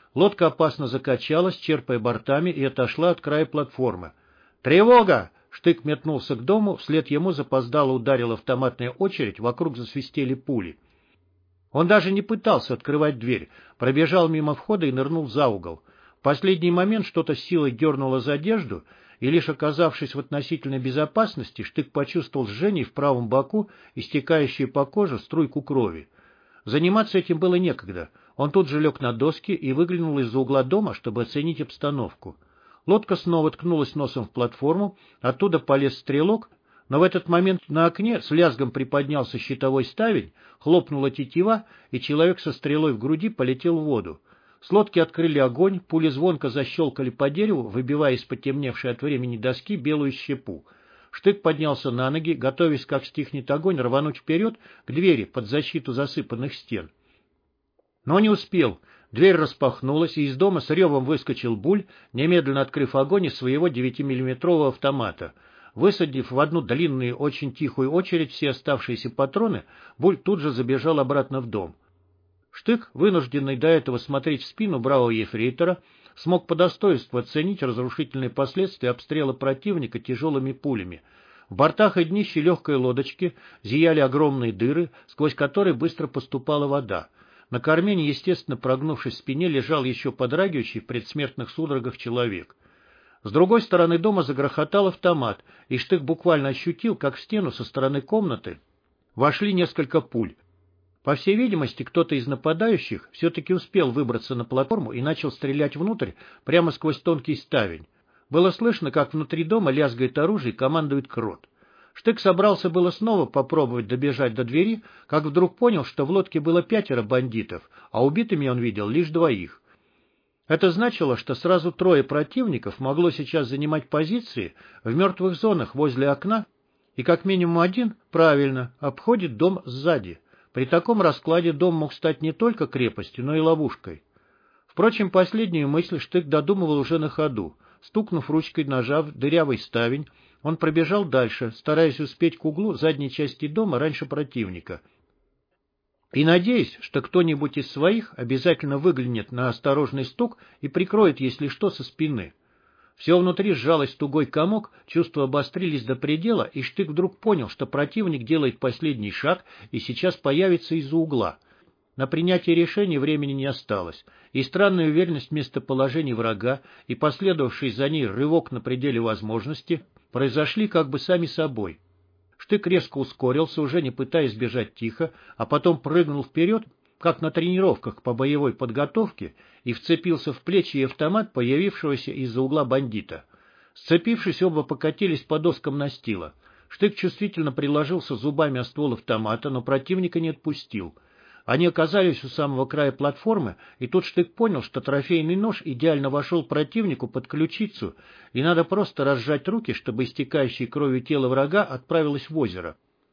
A: Лодка опасно закачалась, черпая бортами, и отошла от края платформы. «Тревога!» Штык метнулся к дому, вслед ему запоздало ударила автоматная очередь, вокруг засвистели пули. Он даже не пытался открывать дверь, пробежал мимо входа и нырнул за угол. В последний момент что-то с силой дернуло за одежду, и лишь оказавшись в относительной безопасности, Штык почувствовал жжение в правом боку и стекающую по коже струйку крови. Заниматься этим было некогда. Он тут же лег на доски и выглянул из-за угла дома, чтобы оценить обстановку. Лодка снова ткнулась носом в платформу, оттуда полез стрелок, но в этот момент на окне с лязгом приподнялся щитовой ставень, хлопнула тетива, и человек со стрелой в груди полетел в воду. С лодки открыли огонь, пули звонко защелкали по дереву, выбивая из потемневшей от времени доски белую щепу. Штык поднялся на ноги, готовясь, как стихнет огонь, рвануть вперед к двери под защиту засыпанных стен. Но не успел. Дверь распахнулась, и из дома с ревом выскочил Буль, немедленно открыв огонь из своего девятимиллиметрового автомата. Высадив в одну длинную, очень тихую очередь все оставшиеся патроны, Буль тут же забежал обратно в дом. Штык, вынужденный до этого смотреть в спину бравого ефрейтора, смог по достоинству оценить разрушительные последствия обстрела противника тяжелыми пулями. В бортах и днище легкой лодочки зияли огромные дыры, сквозь которые быстро поступала вода. На корме, неестественно прогнувшись в спине, лежал еще подрагивающий в предсмертных судорогах человек. С другой стороны дома загрохотал автомат, и Штык буквально ощутил, как в стену со стороны комнаты вошли несколько пуль. По всей видимости, кто-то из нападающих все-таки успел выбраться на платформу и начал стрелять внутрь, прямо сквозь тонкий ставень. Было слышно, как внутри дома лязгает оружие и командует Крот. Штык собрался было снова попробовать добежать до двери, как вдруг понял, что в лодке было пятеро бандитов, а убитыми он видел лишь двоих. Это значило, что сразу трое противников могло сейчас занимать позиции в мертвых зонах возле окна, и как минимум один, правильно, обходит дом сзади. При таком раскладе дом мог стать не только крепостью, но и ловушкой. Впрочем, последнюю мысль Штык додумывал уже на ходу. Стукнув ручкой ножа в дырявый ставень, он пробежал дальше, стараясь успеть к углу задней части дома раньше противника. И надеясь, что кто-нибудь из своих обязательно выглянет на осторожный стук и прикроет, если что, со спины. Все внутри сжалось в тугой комок, чувства обострились до предела, и Штык вдруг понял, что противник делает последний шаг и сейчас появится из-за угла. На принятие решения времени не осталось, и странная уверенность в местоположении врага и последовавший за ней рывок на пределе возможности произошли как бы сами собой. Штык резко ускорился, уже не пытаясь бежать тихо, а потом прыгнул вперед, как на тренировках по боевой подготовке, и вцепился в плечи и автомат появившегося из-за угла бандита. Сцепившись, оба покатились по доскам настила. Штык чувствительно приложился зубами о ствол автомата, но противника не отпустил. Они оказались у самого края платформы, и тут Штык понял, что трофейный нож идеально вошел противнику под ключицу, и надо просто разжать руки, чтобы истекающее кровью тело врага отправилось в озеро.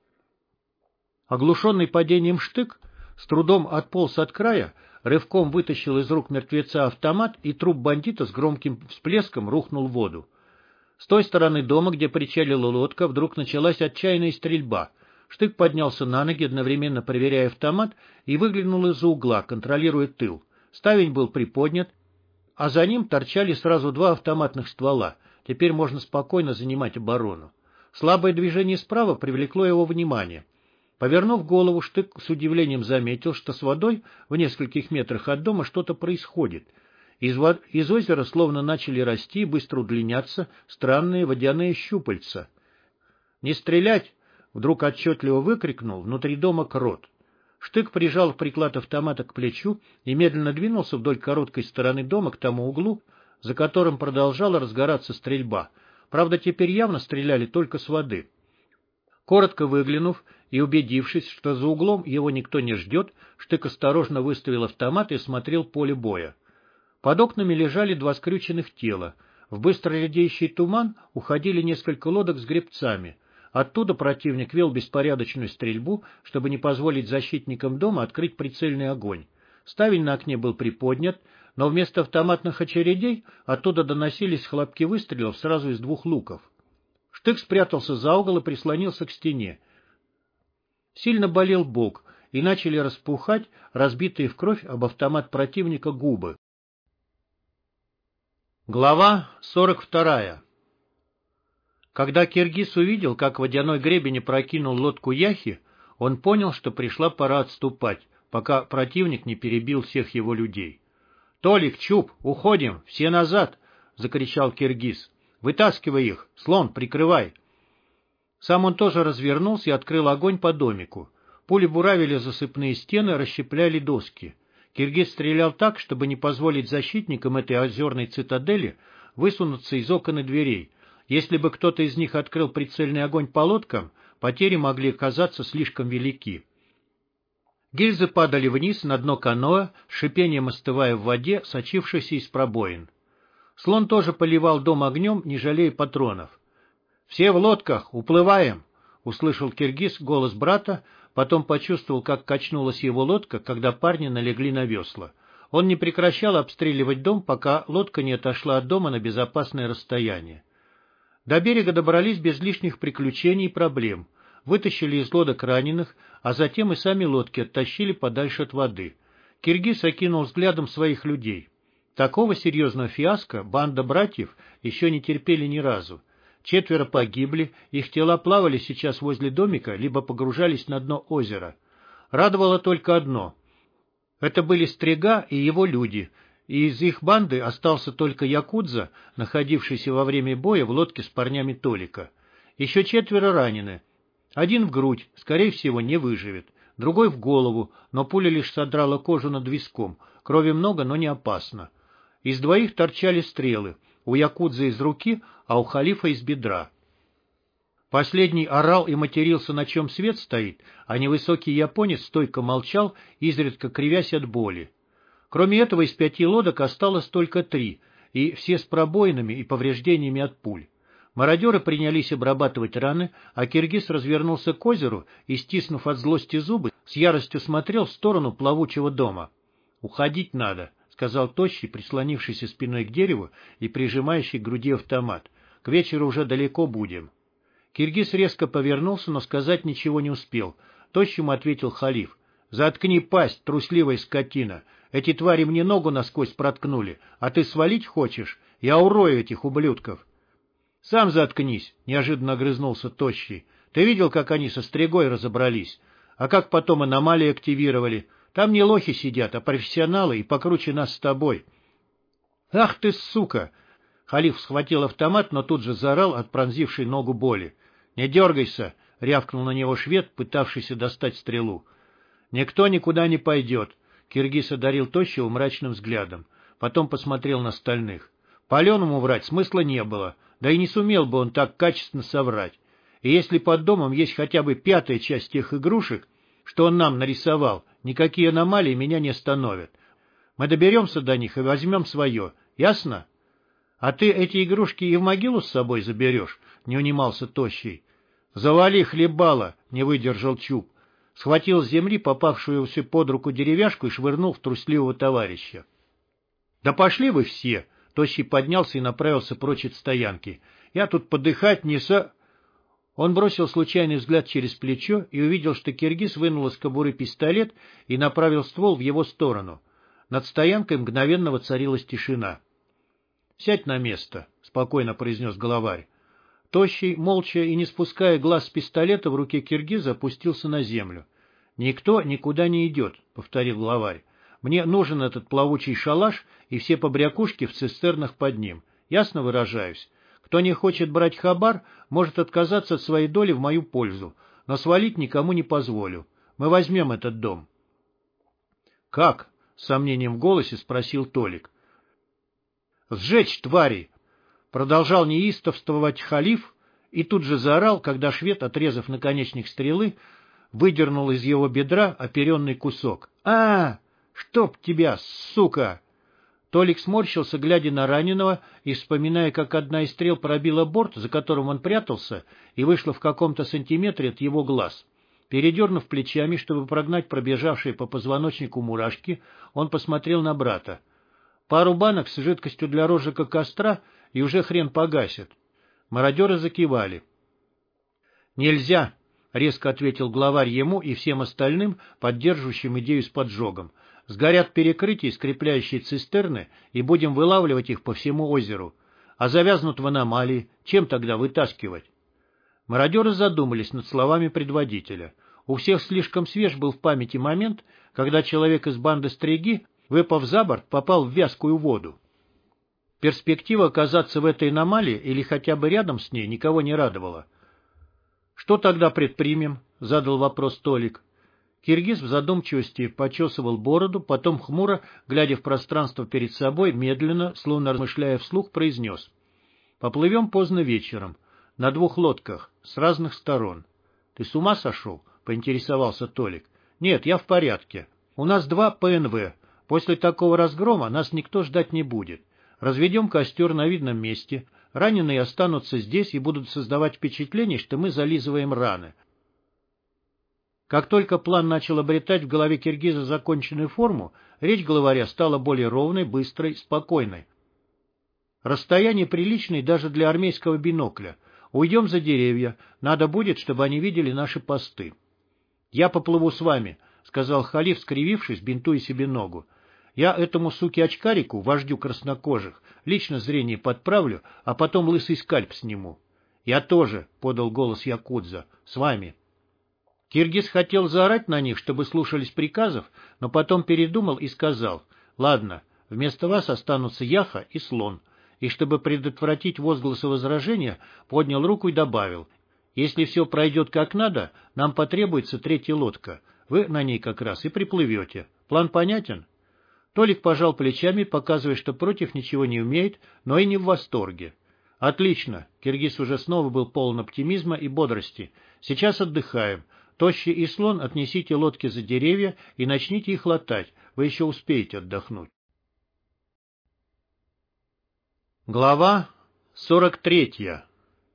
A: Оглушенный падением Штык с трудом отполз от края, рывком вытащил из рук мертвеца автомат, и труп бандита с громким всплеском рухнул в воду. С той стороны дома, где причалила лодка, вдруг началась отчаянная стрельба. Штык поднялся на ноги, одновременно проверяя автомат, и выглянул из-за угла, контролируя тыл. Ставень был приподнят, а за ним торчали сразу два автоматных ствола. Теперь можно спокойно занимать оборону. Слабое движение справа привлекло его внимание. Повернув голову, Штык с удивлением заметил, что с водой в нескольких метрах от дома что-то происходит. Из, вод... из озера словно начали расти и быстро удлиняться странные водяные щупальца. «Не стрелять!» — вдруг отчетливо выкрикнул внутри дома Крот. Штык прижал приклад автомата к плечу и медленно двинулся вдоль короткой стороны дома к тому углу, за которым продолжала разгораться стрельба. Правда, теперь явно стреляли только с воды. Коротко выглянув и убедившись, что за углом его никто не ждет, Штык осторожно выставил автомат и осмотрел поле боя. Под окнами лежали два скрюченных тела. В быстро редеющий туман уходили несколько лодок с гребцами. Оттуда противник вел беспорядочную стрельбу, чтобы не позволить защитникам дома открыть прицельный огонь. Ставень на окне был приподнят, но вместо автоматных очередей оттуда доносились хлопки выстрелов сразу из двух луков. Штык спрятался за угол и прислонился к стене. Сильно болел бок, и начали распухать разбитые в кровь об автомат противника губы. Глава сорок вторая. Когда Киргиз увидел, как водяной гребень опрокинул лодку Яхи, он понял, что пришла пора отступать, пока противник не перебил всех его людей. — Толик, Чуб, уходим, все назад! — закричал Киргиз. — Вытаскивай их, Слон, прикрывай! Сам он тоже развернулся и открыл огонь по домику. Пули буравили засыпные стены, расщепляли доски. Киргиз стрелял так, чтобы не позволить защитникам этой озерной цитадели высунуться из окон и дверей. Если бы кто-то из них открыл прицельный огонь по лодкам, потери могли оказаться слишком велики. Гильзы падали вниз на дно каноэ, с шипением остывая в воде, сочившейся из пробоин. Слон тоже поливал дом огнем, не жалея патронов. — Все в лодках, уплываем! — услышал Киргиз голос брата, потом почувствовал, как качнулась его лодка, когда парни налегли на весла. Он не прекращал обстреливать дом, пока лодка не отошла от дома на безопасное расстояние. До берега добрались без лишних приключений и проблем. Вытащили из лодок раненых, а затем и сами лодки оттащили подальше от воды. Киргиз окинул взглядом своих людей. Такого серьезного фиаско банда братьев еще не терпели ни разу. Четверо погибли, их тела плавали сейчас возле домика, либо погружались на дно озера. Радовало только одно. Это были Стрига и его люди, и из их банды остался только Якудза, находившийся во время боя в лодке с парнями Толика. Еще четверо ранены. Один в грудь, скорее всего, не выживет, другой в голову, но пуля лишь содрала кожу над виском, крови много, но не опасно. Из двоих торчали стрелы. У Якудзы из руки, а у Халифа из бедра. Последний орал и матерился, на чем свет стоит, а невысокий японец стойко молчал, изредка кривясь от боли. Кроме этого, из пяти лодок осталось только три, и все с пробоинами и повреждениями от пуль. Мародеры принялись обрабатывать раны, а Киргиз развернулся к озеру и, стиснув от злости зубы, с яростью смотрел в сторону плавучего дома. «Уходить надо», — сказал тощий, прислонившийся спиной к дереву и прижимающий к груди автомат. — К вечеру уже далеко будем. Киргиз резко повернулся, но сказать ничего не успел. Тощему ответил Халиф. — Заткни пасть, трусливая скотина. Эти твари мне ногу насквозь проткнули, а ты свалить хочешь? Я урою этих ублюдков. — Сам заткнись, — неожиданно огрызнулся Тощий. — Ты видел, как они со Стригой разобрались? А как потом аномалии активировали? Там не лохи сидят, а профессионалы и покруче нас с тобой. — Ах ты, сука! Халиф схватил автомат, но тут же заорал от пронзившей ногу боли. — Не дергайся! — рявкнул на него швед, пытавшийся достать стрелу. — Никто никуда не пойдет. Киргиз одарил Тощего мрачным взглядом. Потом посмотрел на остальных. Паленому врать смысла не было, да и не сумел бы он так качественно соврать. И если под домом есть хотя бы пятая часть тех игрушек, что он нам нарисовал, никакие аномалии меня не остановят. Мы доберемся до них и возьмем свое. Ясно? — А ты эти игрушки и в могилу с собой заберешь? — не унимался Тощий. — Завали, хлебало! — не выдержал Чуб. Схватил с земли попавшуюся под руку деревяшку и швырнул в трусливого товарища. — Да пошли вы все! — Тощий поднялся и направился прочь от стоянки. — Я тут подыхать не со... Он бросил случайный взгляд через плечо и увидел, что Киргиз вынул из кобуры пистолет и направил ствол в его сторону. Над стоянкой мгновенно воцарилась тишина. — Сядь на место, — спокойно произнес главарь. Тощий, молча и не спуская глаз с пистолета в руке Киргиза, опустился на землю. — Никто никуда не идет, — повторил главарь. — Мне нужен этот плавучий шалаш и все побрякушки в цистернах под ним. Ясно выражаюсь? Кто не хочет брать хабар, может отказаться от своей доли в мою пользу, но свалить никому не позволю. Мы возьмем этот дом. — Как? — с сомнением в голосе спросил Толик. — Сжечь, твари! — продолжал неистовствовать Халиф и тут же заорал, когда швед, отрезав наконечник стрелы, выдернул из его бедра оперенный кусок. — А, чтоб тебя, сука! Толик сморщился, глядя на раненого, и вспоминая, как одна из стрел пробила борт, за которым он прятался, и вышла в каком-то сантиметре от его глаз. Передернув плечами, чтобы прогнать пробежавшие по позвоночнику мурашки, он посмотрел на брата. Пару банок с жидкостью для розжига костра, и уже хрен погасит. Мародеры закивали. — Нельзя! — резко ответил главарь ему и всем остальным, поддерживающим идею с поджогом. — Сгорят перекрытия, скрепляющие цистерны, и будем вылавливать их по всему озеру. А завязнут в аномалии, чем тогда вытаскивать? Мародеры задумались над словами предводителя. У всех слишком свеж был в памяти момент, когда человек из банды Стрейги, выпав за борт, попал в вязкую воду. Перспектива оказаться в этой аномалии или хотя бы рядом с ней никого не радовала. «Что тогда предпримем?» — задал вопрос Толик. Киргиз в задумчивости почесывал бороду, потом хмуро, глядя в пространство перед собой, медленно, словно размышляя вслух, произнес: «Поплывем поздно вечером, на двух лодках, с разных сторон». «Ты с ума сошел?» — поинтересовался Толик. «Нет, я в порядке. У нас два ПНВ. После такого разгрома нас никто ждать не будет. Разведем костер на видном месте, раненые останутся здесь и будут создавать впечатление, что мы зализываем раны». Как только план начал обретать в голове киргиза законченную форму, речь главаря стала более ровной, быстрой, спокойной. Расстояние приличное даже для армейского бинокля. Уйдем за деревья, надо будет, чтобы они видели наши посты. «Я поплыву с вами», — сказал Халиф, скривившись, бинтуя себе ногу. «Я этому суке-очкарику, вождю краснокожих, лично зрение подправлю, а потом лысый скальп сниму». «Я тоже», — подал голос якудза, — «с вами». Киргиз хотел заорать на них, чтобы слушались приказов, но потом передумал и сказал: «Ладно, вместо вас останутся Яха и Слон». И чтобы предотвратить возгласы возражения, поднял руку и добавил: «Если все пройдет как надо, нам потребуется третья лодка. Вы на ней как раз и приплывете. План понятен?» Толик пожал плечами, показывая, что против ничего не умеет, но и не в восторге. «Отлично!» — Киргиз уже снова был полон оптимизма и бодрости. «Сейчас отдыхаем. Тощий и Слон отнесите лодки за деревья и начните их латать. Вы еще успеете отдохнуть». Глава сорок третья.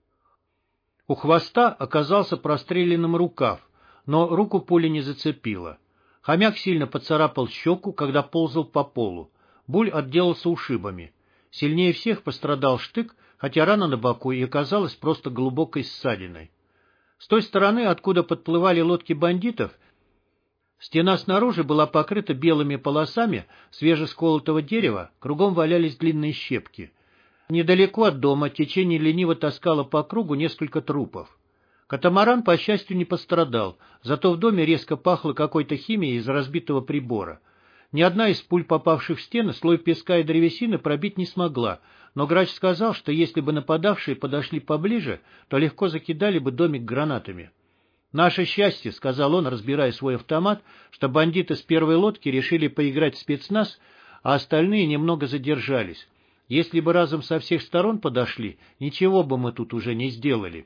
A: У хвоста оказался простреленным рукав, но руку пуля не зацепила. Хомяк сильно поцарапал щеку, когда ползал по полу. Буль отделался ушибами. Сильнее всех пострадал Штык, хотя рана на боку и оказалась просто глубокой ссадиной. С той стороны, откуда подплывали лодки бандитов, стена снаружи была покрыта белыми полосами свежесколотого дерева, кругом валялись длинные щепки. Недалеко от дома течение лениво таскало по кругу несколько трупов. Катамаран, по счастью, не пострадал, зато в доме резко пахло какой-то химией из разбитого прибора. Ни одна из пуль, попавших в стены, слой песка и древесины пробить не смогла, но грач сказал, что если бы нападавшие подошли поближе, то легко закидали бы домик гранатами. «Наше счастье», — сказал он, разбирая свой автомат, что бандиты с первой лодки решили поиграть в спецназ, а остальные немного задержались. Если бы разом со всех сторон подошли, ничего бы мы тут уже не сделали.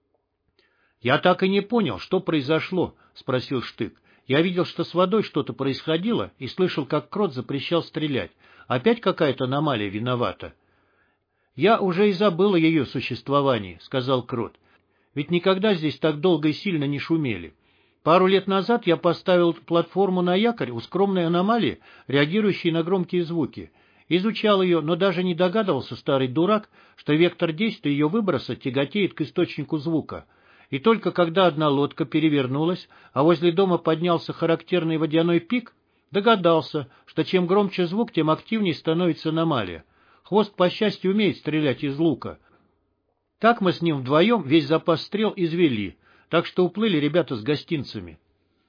A: «Я так и не понял, что произошло», — спросил Штык. «Я видел, что с водой что-то происходило, и слышал, как Крот запрещал стрелять. Опять какая-то аномалия виновата». «Я уже и забыл о ее существовании», — сказал Крот. «Ведь никогда здесь так долго и сильно не шумели. Пару лет назад я поставил платформу на якорь у скромной аномалии, реагирующей на громкие звуки. Изучал ее, но даже не догадывался, старый дурак, что вектор действия ее выброса тяготеет к источнику звука. И только когда одна лодка перевернулась, а возле дома поднялся характерный водяной пик, догадался, что чем громче звук, тем активнее становится аномалия. Хвост, по счастью, умеет стрелять из лука. Так мы с ним вдвоем весь запас стрел извели, так что уплыли ребята с гостинцами».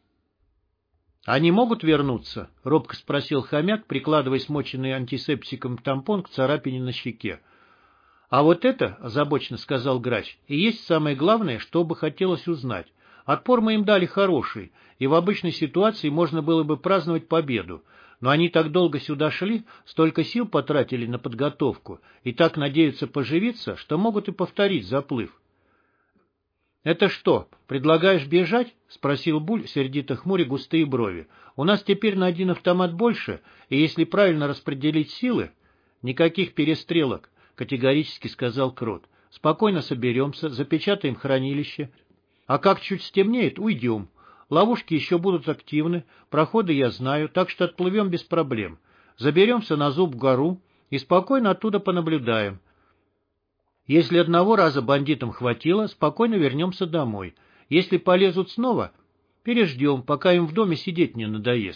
A: «Они могут вернуться?» — робко спросил хомяк, прикладывая смоченный антисептиком тампон к царапине на щеке. «А вот это, — озабоченно сказал грач, — и есть самое главное, что бы хотелось узнать. Отпор мы им дали хороший, и в обычной ситуации можно было бы праздновать победу. Но они так долго сюда шли, столько сил потратили на подготовку, и так надеются поживиться, что могут и повторить заплыв». «Это что, предлагаешь бежать?» — спросил Буль, сердито хмуря густые брови. «У нас теперь на один автомат больше, и если правильно распределить силы...» «Никаких перестрелок», — категорически сказал Крот. «Спокойно соберемся, запечатаем хранилище. А как чуть стемнеет, уйдем. Ловушки еще будут активны, проходы я знаю, так что отплывем без проблем. Заберемся на зуб в гору и спокойно оттуда понаблюдаем. Если одного раза бандитам хватило, спокойно вернемся домой. Если полезут снова, переждем, пока им в доме сидеть не надоест.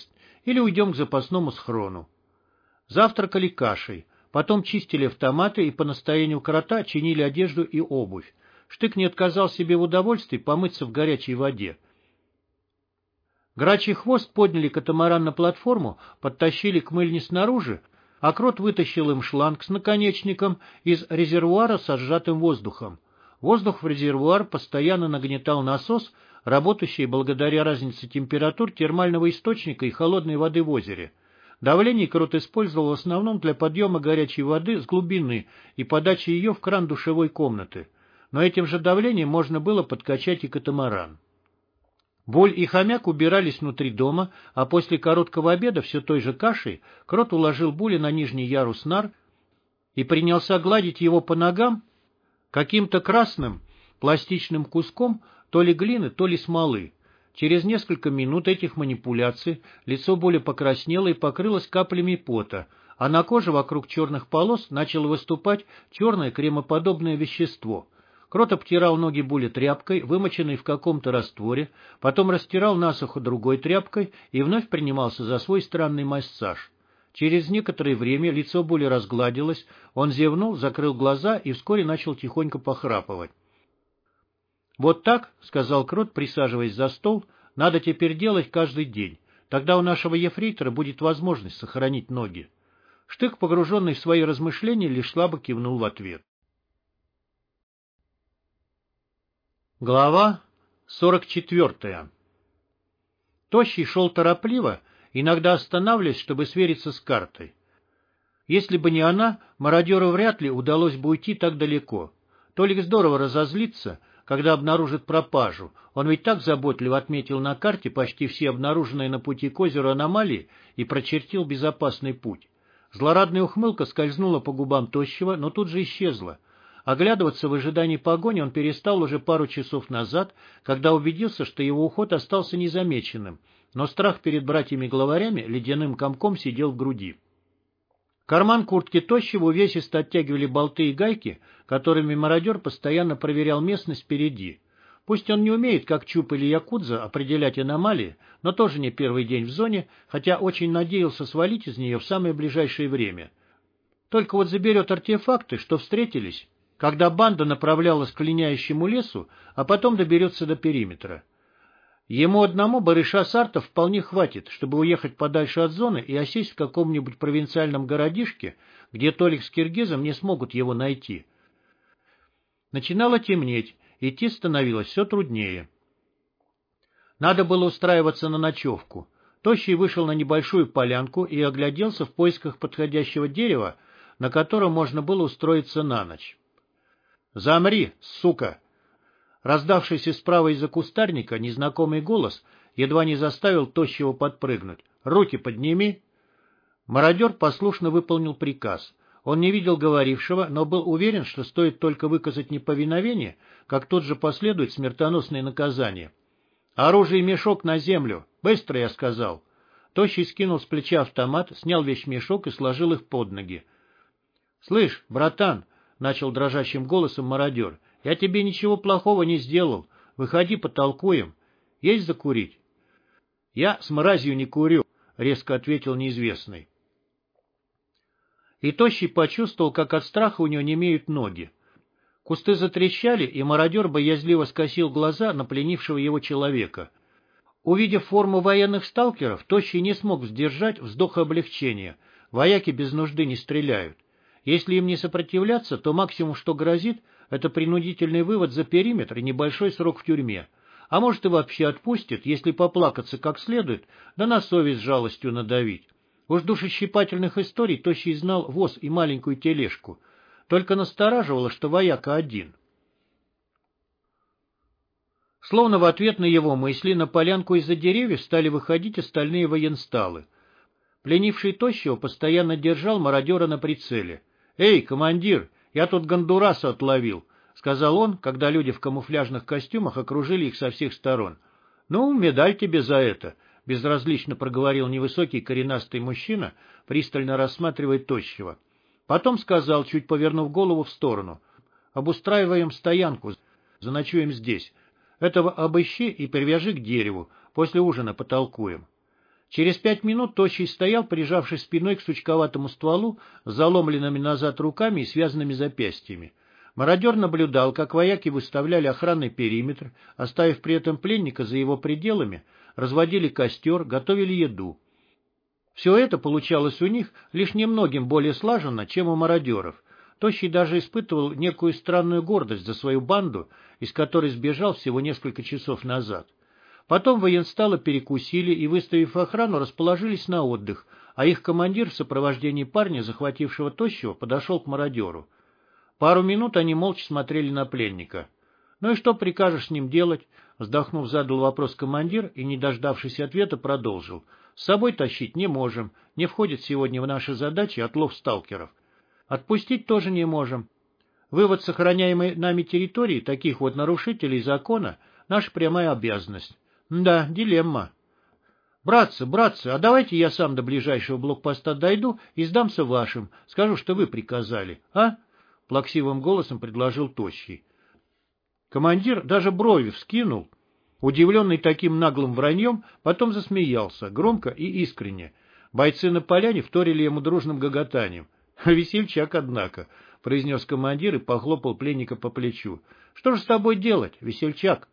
A: или уйдем к запасному схрону. Завтракали кашей, потом чистили автоматы и по настоянию Крота чинили одежду и обувь. Штык не отказал себе в удовольствии помыться в горячей воде. Грачий хвост подняли катамаран на платформу, подтащили к мыльне снаружи, а Крот вытащил им шланг с наконечником из резервуара со сжатым воздухом. Воздух в резервуар постоянно нагнетал насос, работающий благодаря разнице температур термального источника и холодной воды в озере. Давление Крот использовал в основном для подъема горячей воды с глубины и подачи ее в кран душевой комнаты. Но этим же давлением можно было подкачать и катамаран. Боль и хомяк убирались внутри дома, а после короткого обеда все той же кашей Крот уложил Були на нижний ярус нар и принялся гладить его по ногам каким-то красным пластичным куском то ли глины, то ли смолы. Через несколько минут этих манипуляций лицо Були покраснело и покрылось каплями пота, а на коже вокруг черных полос начало выступать черное кремоподобное вещество. Крот обтирал ноги Були тряпкой, вымоченной в каком-то растворе, потом растирал насухо другой тряпкой и вновь принимался за свой странный массаж. Через некоторое время лицо Були разгладилось, он зевнул, закрыл глаза и вскоре начал тихонько похрапывать. «Вот так, — сказал Крот, присаживаясь за стол, — надо теперь делать каждый день. Тогда у нашего ефрейтора будет возможность сохранить ноги». Штык, погруженный в свои размышления, лишь слабо кивнул в ответ. Глава сорок четвертая. Тощий шел торопливо, иногда останавливаясь, чтобы свериться с картой. Если бы не она, мародеру вряд ли удалось бы уйти так далеко. Толик здорово разозлится, когда обнаружит пропажу. Он ведь так заботливо отметил на карте почти все обнаруженные на пути к озеру аномалии и прочертил безопасный путь. Злорадная ухмылка скользнула по губам Тощего, но тут же исчезла. Оглядываться в ожидании погони он перестал уже пару часов назад, когда убедился, что его уход остался незамеченным, но страх перед братьями-главарями ледяным комком сидел в груди. Карман куртки Тощего увесисто оттягивали болты и гайки, которыми мародер постоянно проверял местность впереди. Пусть он не умеет, как Чуп или Якудза, определять аномалии, но тоже не первый день в зоне, хотя очень надеялся свалить из нее в самое ближайшее время. Только вот заберет артефакты, что встретились, когда банда направлялась к линяющему лесу, а потом доберется до периметра. Ему одному барыша Сартов вполне хватит, чтобы уехать подальше от зоны и осесть в каком-нибудь провинциальном городишке, где Толик с Киргизом не смогут его найти. Начинало темнеть, идти становилось все труднее. Надо было устраиваться на ночевку. Тощий вышел на небольшую полянку и огляделся в поисках подходящего дерева, на котором можно было устроиться на ночь. «Замри, сука!» Раздавшийся справа из-за кустарника незнакомый голос едва не заставил Тощего подпрыгнуть. «Руки подними!» Мародер послушно выполнил приказ. Он не видел говорившего, но был уверен, что стоит только выказать неповиновение, как тут же последует смертоносное наказание. «Оружие и мешок на землю! Быстро, я сказал!» Тощий скинул с плеча автомат, снял вещмешок и сложил их под ноги. «Слышь, братан!» — начал дрожащим голосом мародер. — Я тебе ничего плохого не сделал. Выходи, потолкуем. Есть закурить? — Я с мразью не курю, — резко ответил неизвестный. И Тощий почувствовал, как от страха у него немеют ноги. Кусты затрещали, и мародер боязливо скосил глаза на пленившего его человека. Увидев форму военных сталкеров, Тощий не смог сдержать вздох облегчения. Вояки без нужды не стреляют. Если им не сопротивляться, то максимум, что грозит, это принудительный вывод за периметр и небольшой срок в тюрьме. А может и вообще отпустит, если поплакаться как следует, да на совесть с жалостью надавить. Уж душещипательных историй Тощий знал воз и маленькую тележку. Только настораживало, что вояка один. Словно в ответ на его мысли на полянку из-за деревьев стали выходить остальные военсталы. Пленивший Тощего постоянно держал мародера на прицеле. «Эй, командир, я тут гондураса отловил», — сказал он, когда люди в камуфляжных костюмах окружили их со всех сторон. «Ну, медаль тебе за это», — безразлично проговорил невысокий коренастый мужчина, пристально рассматривая Тощего. Потом сказал, чуть повернув голову в сторону: «Обустраиваем стоянку, заночуем здесь. Этого обыщи и привяжи к дереву, после ужина потолкуем». Через пять минут Тощий стоял, прижавшись спиной к сучковатому стволу, с заломленными назад руками и связанными запястьями. Мародер наблюдал, как вояки выставляли охранный периметр, оставив при этом пленника за его пределами, разводили костер, готовили еду. Все это получалось у них лишь немногим более слаженно, чем у мародеров. Тощий даже испытывал некую странную гордость за свою банду, из которой сбежал всего несколько часов назад. Потом военсталы перекусили и, выставив охрану, расположились на отдых, а их командир в сопровождении парня, захватившего Тощего, подошел к мародеру. Пару минут они молча смотрели на пленника. — Ну и что прикажешь с ним делать? — вздохнув, задал вопрос командир и, не дождавшись ответа, продолжил. — С собой тащить не можем, не входит сегодня в наши задачи отлов сталкеров. Отпустить тоже не можем. Вывод сохраняемой нами территории таких вот нарушителей закона — наша прямая обязанность. Да, дилемма. Братцы, братцы, а давайте я сам до ближайшего блокпоста дойду и сдамся вашим, скажу, что вы приказали, а? Плаксивым голосом предложил Тощий. Командир даже брови вскинул, удивленный таким наглым враньем, потом засмеялся, громко и искренне. Бойцы на поляне вторили ему дружным гоготанием. «Весельчак, однако», — произнес командир и похлопал пленника по плечу. «Что же с тобой делать, весельчак?»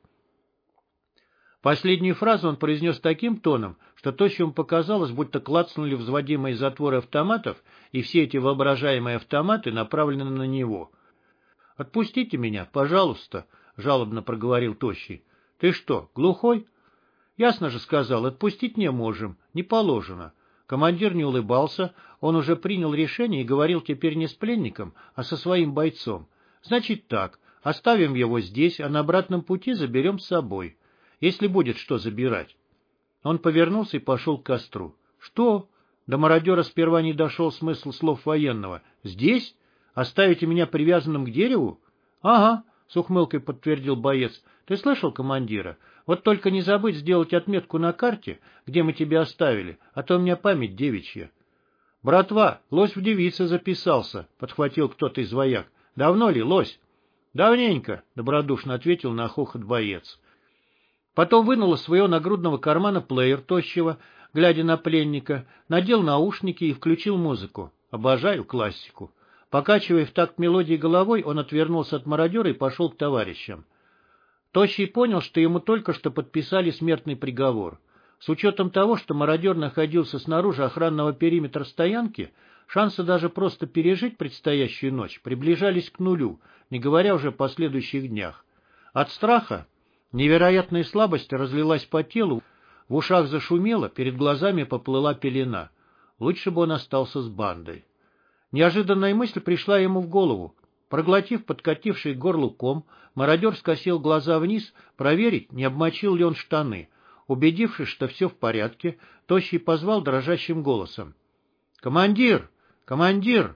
A: Последнюю фразу он произнес таким тоном, что Тощему показалось, будто клацнули взводимые затворы автоматов, и все эти воображаемые автоматы направлены на него. «Отпустите меня, пожалуйста», — жалобно проговорил Тощий. «Ты что, глухой?» «Ясно же сказал, отпустить не можем, не положено». Командир не улыбался, он уже принял решение и говорил теперь не с пленником, а со своим бойцом. «Значит так, оставим его здесь, а на обратном пути заберем с собой. Если будет что забирать». Он повернулся и пошел к костру. «Что?» До мародера сперва не дошел смысл слов военного. «Здесь? Оставите меня привязанным к дереву?» «Ага», — с ухмылкой подтвердил боец. «Ты слышал командира? Вот только не забудь сделать отметку на карте, где мы тебя оставили, а то у меня память девичья». «Братва, лось в девице записался», — подхватил кто-то из вояк. «Давно ли, лось?» «Давненько», — добродушно ответил на хохот боец. Потом вынул из своего нагрудного кармана плеер Тощего, глядя на пленника, надел наушники и включил музыку. Обожаю классику. Покачивая в такт мелодии головой, он отвернулся от мародера и пошел к товарищам. Тощий понял, что ему только что подписали смертный приговор. С учетом того, что мародер находился снаружи охранного периметра стоянки, шансы даже просто пережить предстоящую ночь приближались к нулю, не говоря уже о последующих днях. От страха невероятная слабость разлилась по телу, в ушах зашумело, перед глазами поплыла пелена. Лучше бы он остался с бандой. Неожиданная мысль пришла ему в голову. Проглотив подкативший к горлу ком, мародер скосил глаза вниз, проверить, не обмочил ли он штаны. Убедившись, что все в порядке, Тощий позвал дрожащим голосом. «Командир! Командир!»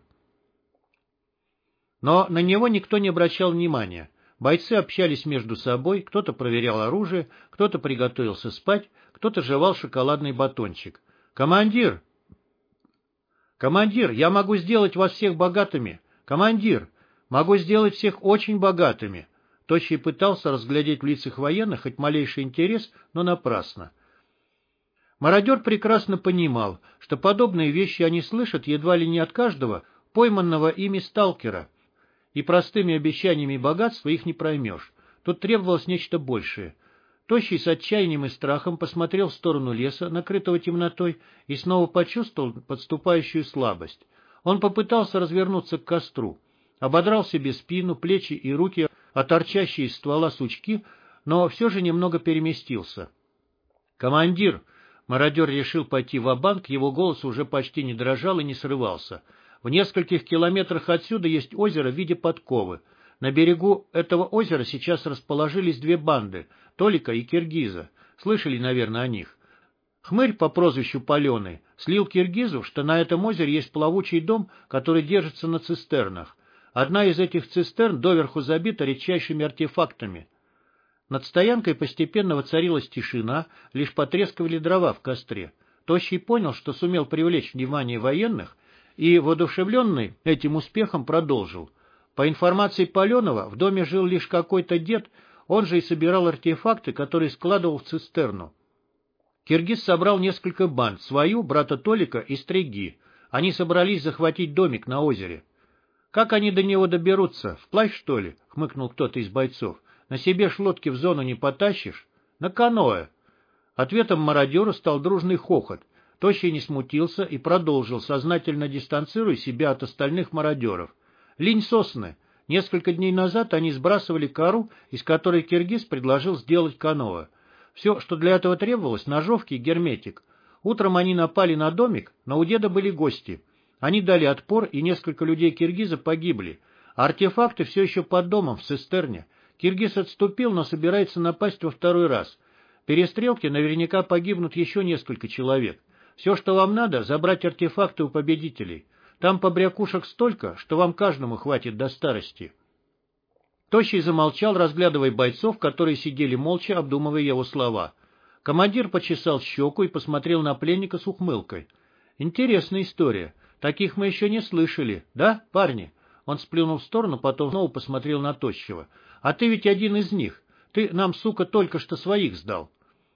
A: Но на него никто не обращал внимания. Бойцы общались между собой, кто-то проверял оружие, кто-то приготовился спать, кто-то жевал шоколадный батончик. «Командир! Командир, я могу сделать вас всех богатыми! Командир! Могу сделать всех очень богатыми!» Тощий пытался разглядеть в лицах военных хоть малейший интерес, но напрасно. Мародер прекрасно понимал, что подобные вещи они слышат едва ли не от каждого пойманного ими сталкера, и простыми обещаниями богатства их не проймешь. Тут требовалось нечто большее. Тощий с отчаянием и страхом посмотрел в сторону леса, накрытого темнотой, и снова почувствовал подступающую слабость. Он попытался развернуться к костру, ободрал себе спину, плечи и руки, а торчащие из ствола сучки, но все же немного переместился. «Командир!» Мародер решил пойти ва-банк, его голос уже почти не дрожал и не срывался. «В нескольких километрах отсюда есть озеро в виде подковы. На берегу этого озера сейчас расположились две банды — Толика и Киргиза. Слышали, наверное, о них. Хмырь по прозвищу Паленый слил Киргизу, что на этом озере есть плавучий дом, который держится на цистернах. Одна из этих цистерн доверху забита редчайшими артефактами». Над стоянкой постепенно воцарилась тишина, лишь потрескивали дрова в костре. Тощий понял, что сумел привлечь внимание военных, и, воодушевленный этим успехом, продолжил. По информации Паленова, в доме жил лишь какой-то дед, он же и собирал артефакты, которые складывал в цистерну. Киргиз собрал несколько банд, свою, брата Толика и Стриги. Они собрались захватить домик на озере. «Как они до него доберутся? Вплавь, что ли?» — хмыкнул кто-то из бойцов. «На себе ж лодки в зону не потащишь? На каноэ». Ответом мародеру стал дружный хохот. Тощий не смутился и продолжил, сознательно дистанцируя себя от остальных мародеров. «Линь сосны. Несколько дней назад они сбрасывали кору, из которой Киргиз предложил сделать каноэ. Все, что для этого требовалось, ножовки и герметик. Утром они напали на домик, но у деда были гости. Они дали отпор, и несколько людей Киргиза погибли. А артефакты все еще под домом, в цистерне. Киргиз отступил, но собирается напасть во второй раз. В перестрелке наверняка погибнут еще несколько человек. Все, что вам надо, забрать артефакты у победителей. Там побрякушек столько, что вам каждому хватит до старости». Тощий замолчал, разглядывая бойцов, которые сидели молча, обдумывая его слова. Командир почесал щеку и посмотрел на пленника с ухмылкой. «Интересная история. Таких мы еще не слышали. Да, парни?» Он сплюнул в сторону, потом снова посмотрел на Тощего. «А ты ведь один из них. Ты нам, сука, только что своих сдал».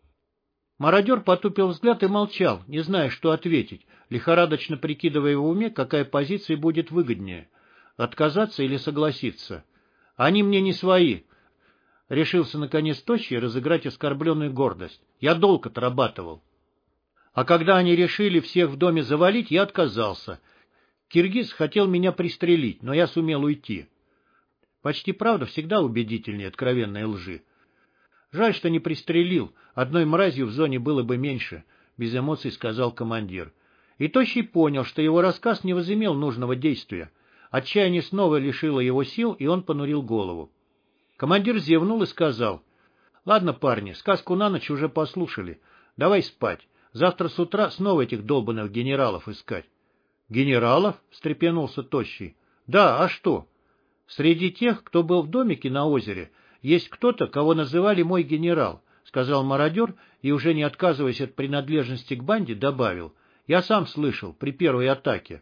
A: Мародер потупил взгляд и молчал, не зная, что ответить, лихорадочно прикидывая в уме, какая позиция будет выгоднее — отказаться или согласиться. «Они мне не свои», — решился наконец Тощий разыграть оскорбленную гордость. «Я долг отрабатывал. А когда они решили всех в доме завалить, я отказался. Киргиз хотел меня пристрелить, но я сумел уйти». Почти правда всегда убедительнее откровенной лжи. «Жаль, что не пристрелил. Одной мразью в зоне было бы меньше», — без эмоций сказал командир. И Тощий понял, что его рассказ не возымел нужного действия. Отчаяние снова лишило его сил, и он понурил голову. Командир зевнул и сказал: «Ладно, парни, сказку на ночь уже послушали. Давай спать. Завтра с утра снова этих долбанных генералов искать». «Генералов?» — встрепенулся Тощий. «Да, а что? Среди тех, кто был в домике на озере, есть кто-то, кого называли мой генерал», — сказал мародер и, уже не отказываясь от принадлежности к банде, добавил: «Я сам слышал при первой атаке».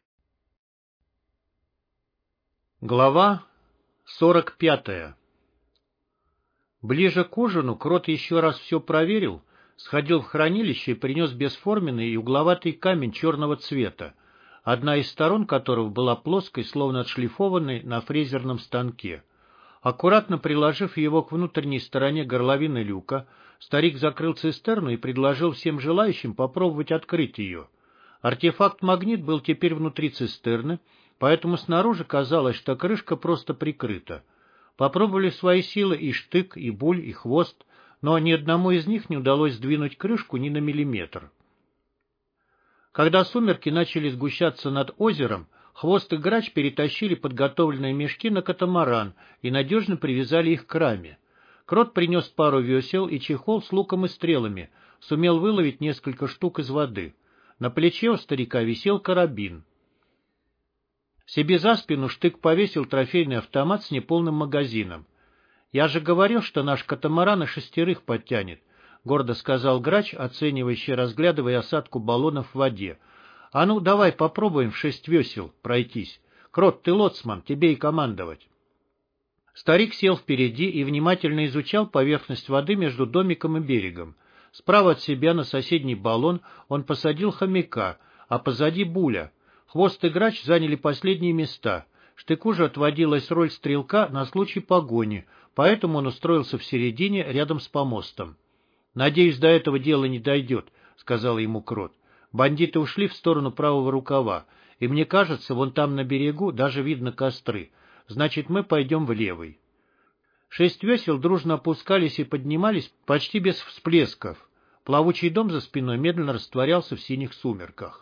A: Глава сорок пятая. Ближе к ужину Крот еще раз все проверил, сходил в хранилище и принес бесформенный и угловатый камень черного цвета, одна из сторон которого была плоской, словно отшлифованной на фрезерном станке. Аккуратно приложив его к внутренней стороне горловины люка, старик закрыл цистерну и предложил всем желающим попробовать открыть ее. Артефакт-магнит был теперь внутри цистерны, поэтому снаружи казалось, что крышка просто прикрыта. Попробовали свои силы и Штык, и Буль, и Хвост, но ни одному из них не удалось сдвинуть крышку ни на миллиметр. Когда сумерки начали сгущаться над озером, Хвост и Грач перетащили подготовленные мешки на катамаран и надежно привязали их к раме. Крот принес пару весел и чехол с луком и стрелами, сумел выловить несколько штук из воды. На плече у старика висел карабин. Себе за спину Штык повесил трофейный автомат с неполным магазином. «Я же говорил, что наш катамаран и шестерых подтянет», — гордо сказал Грач, оценивающий, разглядывая осадку баллонов в воде. «А ну, давай попробуем в шесть весел пройтись. Крот, ты лоцман, тебе и командовать». Старик сел впереди и внимательно изучал поверхность воды между домиком и берегом. Справа от себя на соседний баллон он посадил хомяка, а позади Буля. Хвост и Грач заняли последние места. Штыку же отводилась роль стрелка на случай погони, поэтому он устроился в середине, рядом с помостом. «Надеюсь, до этого дела не дойдет», — сказал ему Крот. «Бандиты ушли в сторону правого рукава, и мне кажется, вон там на берегу даже видно костры. Значит, мы пойдем в левый». Шесть весел дружно опускались и поднимались почти без всплесков. Плавучий дом за спиной медленно растворялся в синих сумерках.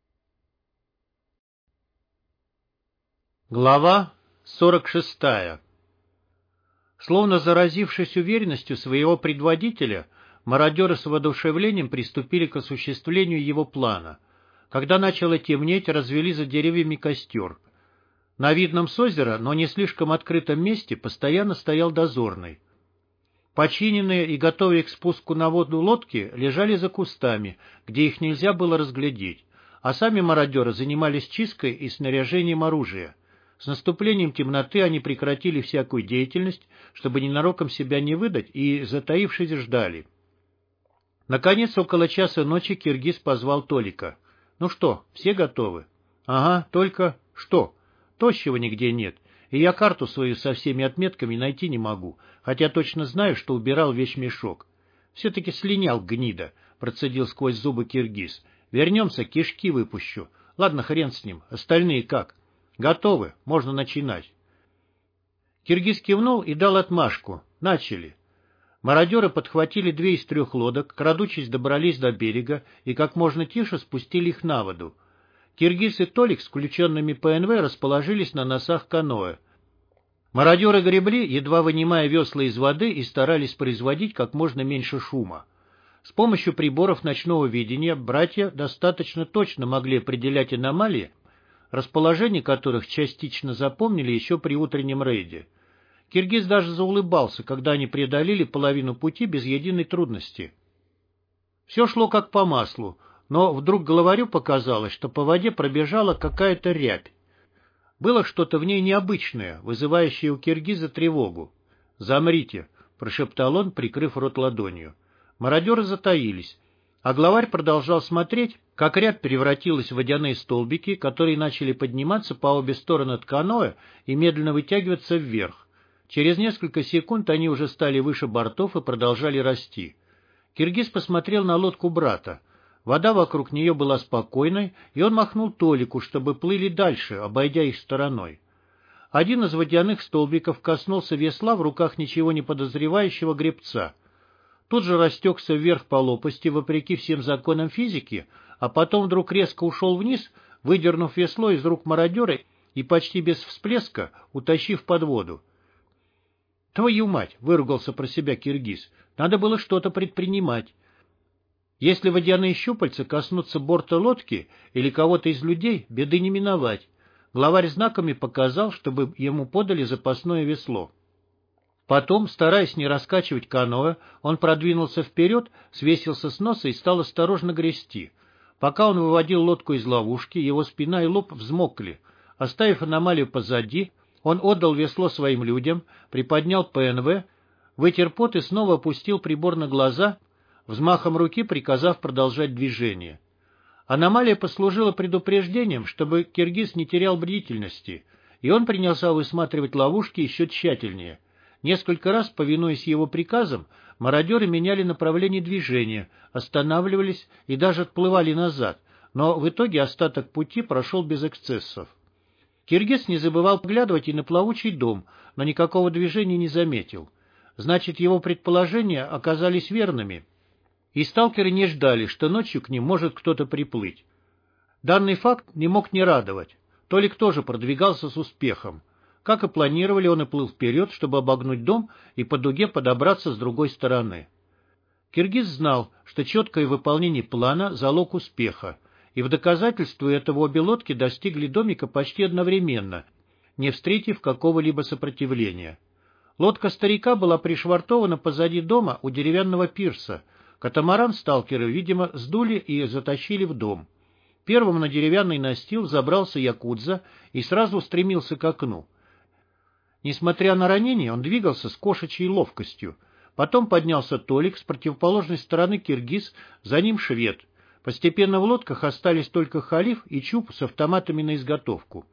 A: Глава сорок шестая. Словно заразившись уверенностью своего предводителя, мародеры с воодушевлением приступили к осуществлению его плана. Когда начало темнеть, развели за деревьями костер. На видном с озера, но не слишком открытом месте, постоянно стоял дозорный. Починенные и готовые к спуску на воду лодки лежали за кустами, где их нельзя было разглядеть, а сами мародеры занимались чисткой и снаряжением оружия. С наступлением темноты они прекратили всякую деятельность, чтобы ненароком себя не выдать, и, затаившись, ждали. Наконец, около часа ночи киргиз позвал Толика. — Ну что, все готовы? — Ага, только... Что? Тощего нигде нет, и я карту свою со всеми отметками найти не могу, хотя точно знаю, что убирал вещмешок. — Все-таки слинял, гнида, — процедил сквозь зубы киргиз. — Вернемся, кишки выпущу. Ладно, хрен с ним. Остальные как? — Готовы, можно начинать. Киргиз кивнул и дал отмашку. Начали. Мародеры подхватили две из трех лодок, крадучись добрались до берега и как можно тише спустили их на воду. Киргиз и Толик с включенными ПНВ расположились на носах каноэ. Мародеры гребли, едва вынимая весла из воды, и старались производить как можно меньше шума. С помощью приборов ночного видения братья достаточно точно могли определять аномалии, расположение которых частично запомнили еще при утреннем рейде. Киргиз даже заулыбался, когда они преодолели половину пути без единой трудности. Все шло как по маслу, но вдруг главарю показалось, что по воде пробежала какая-то рябь. Было что-то в ней необычное, вызывающее у киргиза тревогу. «Замрите», — прошептал он, прикрыв рот ладонью. Мародеры затаились, а главарь продолжал смотреть, как рябь превратилась в водяные столбики, которые начали подниматься по обе стороны от каноэ и медленно вытягиваться вверх. Через несколько секунд они уже стали выше бортов и продолжали расти. Киргиз посмотрел на лодку брата. Вода вокруг нее была спокойной, и он махнул Толику, чтобы плыли дальше, обойдя их стороной. Один из водяных столбиков коснулся весла в руках ничего не подозревающего гребца. Тут же растекся вверх по лопасти, вопреки всем законам физики, а потом вдруг резко ушел вниз, выдернув весло из рук мародера и почти без всплеска утащив под воду. «Твою мать!» — выругался про себя киргиз. «Надо было что-то предпринимать. Если водяные щупальца коснутся борта лодки или кого-то из людей, беды не миновать». Главарь знаками показал, чтобы ему подали запасное весло. Потом, стараясь не раскачивать каноэ, он продвинулся вперед, свесился с носа и стал осторожно грести. Пока он выводил лодку из ловушки, его спина и лоб взмокли. Оставив аномалию позади, он отдал весло своим людям, приподнял ПНВ, вытер пот и снова опустил прибор на глаза, взмахом руки приказав продолжать движение. Аномалия послужила предупреждением, чтобы киргиз не терял бдительности, и он принялся высматривать ловушки еще тщательнее. Несколько раз, повинуясь его приказам, мародеры меняли направление движения, останавливались и даже отплывали назад, но в итоге остаток пути прошел без эксцессов. Киргиз не забывал поглядывать и на плавучий дом, но никакого движения не заметил. Значит, его предположения оказались верными, и сталкеры не ждали, что ночью к ним может кто-то приплыть. Данный факт не мог не радовать. Толик тоже продвигался с успехом. Как и планировали, он и плыл вперед, чтобы обогнуть дом и по дуге подобраться с другой стороны. Киргиз знал, что четкое выполнение плана – залог успеха, и в доказательство этого обе лодки достигли домика почти одновременно, не встретив какого-либо сопротивления. Лодка старика была пришвартована позади дома у деревянного пирса. Катамаран сталкеры, видимо, сдули и затащили в дом. Первым на деревянный настил забрался якудза и сразу устремился к окну. Несмотря на ранение, он двигался с кошачьей ловкостью. Потом поднялся Толик, с противоположной стороны киргиз, за ним швед. Постепенно в лодках остались только Халиф и Чуб с автоматами на изготовку.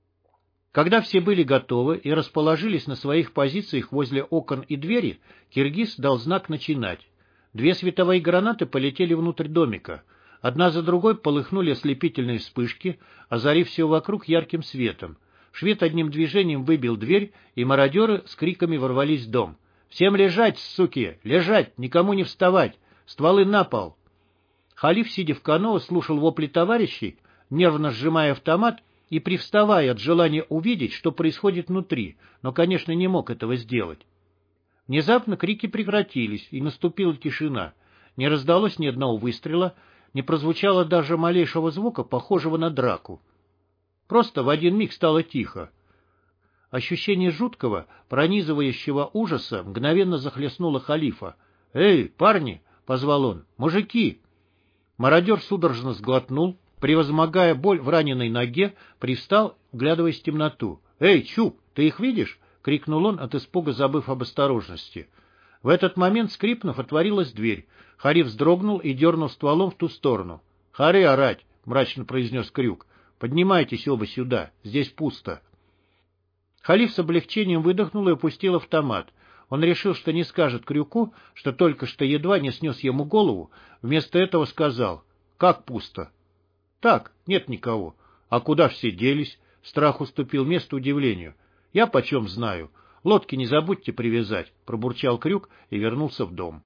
A: Когда все были готовы и расположились на своих позициях возле окон и двери, киргиз дал знак начинать. Две световые гранаты полетели внутрь домика. Одна за другой полыхнули ослепительные вспышки, озарив все вокруг ярким светом. Швед одним движением выбил дверь, и мародеры с криками ворвались в дом. «Всем лежать, суки! Лежать! Никому не вставать! Стволы на пол!» Халиф, сидя в каноэ, слушал вопли товарищей, нервно сжимая автомат и привставая от желания увидеть, что происходит внутри, но, конечно, не мог этого сделать. Внезапно крики прекратились, и наступила тишина. Не раздалось ни одного выстрела, не прозвучало даже малейшего звука, похожего на драку. Просто в один миг стало тихо. Ощущение жуткого, пронизывающего ужаса мгновенно захлестнуло Халифа. «Эй, парни!» — позвал он. «Мужики!» Мародер судорожно сглотнул, превозмогая боль в раненой ноге, привстал, вглядываясь в темноту. «Эй, Чуб, ты их видишь?» — крикнул он, от испуга забыв об осторожности. В этот момент, скрипнув, отворилась дверь. Хари вздрогнул и дернул стволом в ту сторону. — Хари орать! — мрачно произнес Крюк. — Поднимайтесь оба сюда, здесь пусто. Халиф с облегчением выдохнул и опустил автомат. Он решил, что не скажет Крюку, что только что едва не снес ему голову, вместо этого сказал: — Как пусто? — Так, нет никого. — А куда все делись? Страх уступил место удивлению. — Я почем знаю. Лодки не забудьте привязать, — пробурчал Крюк и вернулся в дом.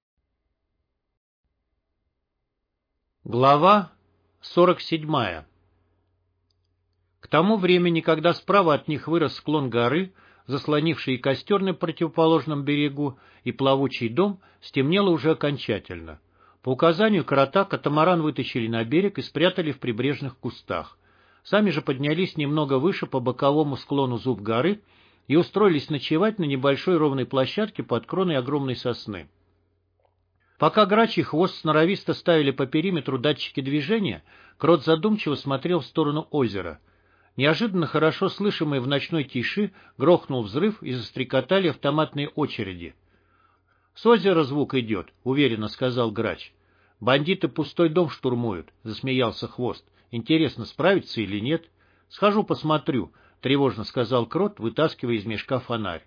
A: Глава сорок седьмая. К тому времени, когда справа от них вырос склон горы, заслонивший и костер на противоположном берегу, и плавучий дом, стемнело уже окончательно. По указанию Крота катамаран вытащили на берег и спрятали в прибрежных кустах. Сами же поднялись немного выше по боковому склону зуб горы и устроились ночевать на небольшой ровной площадке под кроной огромной сосны. Пока Грач и Хвост сноровисто ставили по периметру датчики движения, Крот задумчиво смотрел в сторону озера. Неожиданно хорошо слышимый в ночной тиши грохнул взрыв и застрекотали автоматные очереди. — С озера звук идет, — уверенно сказал Грач. — Бандиты пустой дом штурмуют, — засмеялся Хвост. — Интересно, справится или нет? — Схожу посмотрю, — тревожно сказал Крот, вытаскивая из мешка фонарь.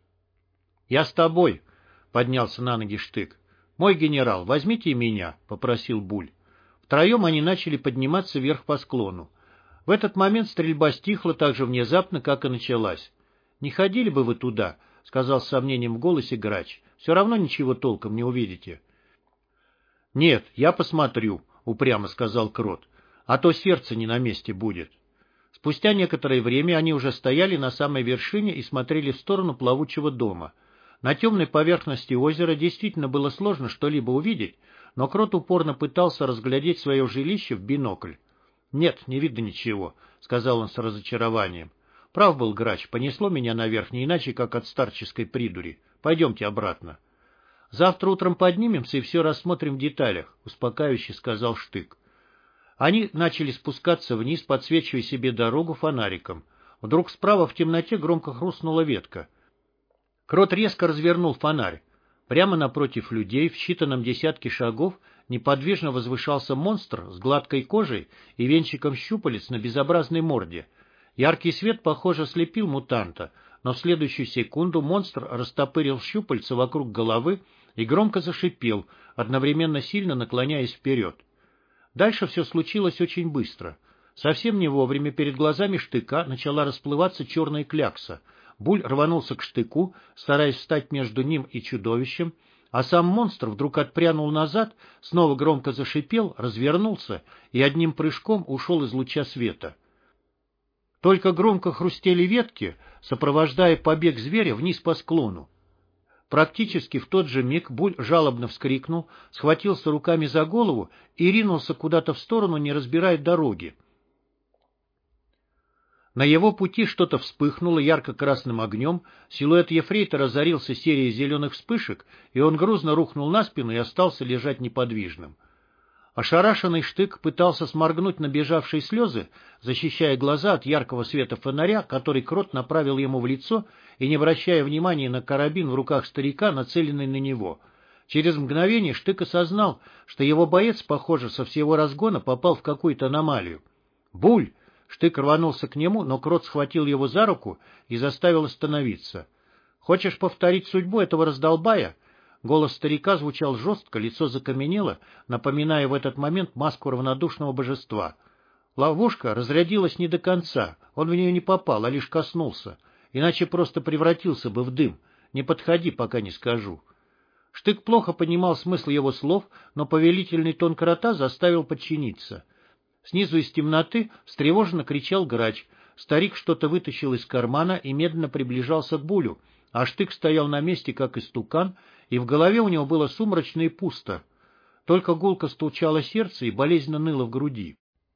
A: — Я с тобой, — поднялся на ноги Штык. — Мой генерал, возьмите и меня, — попросил Буль. Втроем они начали подниматься вверх по склону. В этот момент стрельба стихла так же внезапно, как и началась. — Не ходили бы вы туда, — сказал с сомнением в голосе Грач. — Все равно ничего толком не увидите. — Нет, я посмотрю, — упрямо сказал Крот, — а то сердце не на месте будет. Спустя некоторое время они уже стояли на самой вершине и смотрели в сторону плавучего дома. На темной поверхности озера действительно было сложно что-либо увидеть, но Крот упорно пытался разглядеть свое жилище в бинокль. — Нет, не видно ничего, — сказал он с разочарованием. — Прав был Грач, понесло меня наверх, не иначе, как от старческой придури. Пойдемте обратно. — Завтра утром поднимемся и все рассмотрим в деталях, — успокаивающе сказал Штык. Они начали спускаться вниз, подсвечивая себе дорогу фонариком. Вдруг справа в темноте громко хрустнула ветка. Крот резко развернул фонарь. Прямо напротив людей, в считанном десятке шагов, неподвижно возвышался монстр с гладкой кожей и венчиком щупалец на безобразной морде. Яркий свет, похоже, слепил мутанта, но в следующую секунду монстр растопырил щупальца вокруг головы и громко зашипел, одновременно сильно наклоняясь вперед. Дальше все случилось очень быстро. Совсем не вовремя перед глазами Штыка начала расплываться черная клякса. Буль рванулся к Штыку, стараясь встать между ним и чудовищем, а сам монстр вдруг отпрянул назад, снова громко зашипел, развернулся и одним прыжком ушел из луча света. Только громко хрустели ветки, сопровождая побег зверя вниз по склону. Практически в тот же миг Буль жалобно вскрикнул, схватился руками за голову и ринулся куда-то в сторону, не разбирая дороги. На его пути что-то вспыхнуло ярко-красным огнем, силуэт ефрейтора озарился серией зеленых вспышек, и он грузно рухнул на спину и остался лежать неподвижным. Ошарашенный Штык пытался сморгнуть набежавшие слезы, защищая глаза от яркого света фонаря, который Крот направил ему в лицо, и не обращая внимания на карабин в руках старика, нацеленный на него. Через мгновение Штык осознал, что его боец, похоже, со всего разгона попал в какую-то аномалию. «Буль!» Штык рванулся к нему, но Крот схватил его за руку и заставил остановиться. «Хочешь повторить судьбу этого раздолбая?» Голос старика звучал жестко, лицо закаменело, напоминая в этот момент маску равнодушного божества. Ловушка разрядилась не до конца, он в нее не попал, а лишь коснулся, иначе просто превратился бы в дым. Не подходи, пока не скажу. Штык плохо понимал смысл его слов, но повелительный тон Крота заставил подчиниться. Снизу из темноты встревоженно кричал Грач. Старик что-то вытащил из кармана и медленно приближался к Булю, а Штык стоял на месте, как истукан, и в голове у него было сумрачно и пусто. Только гулко стучало сердце и болезненно ныло в груди.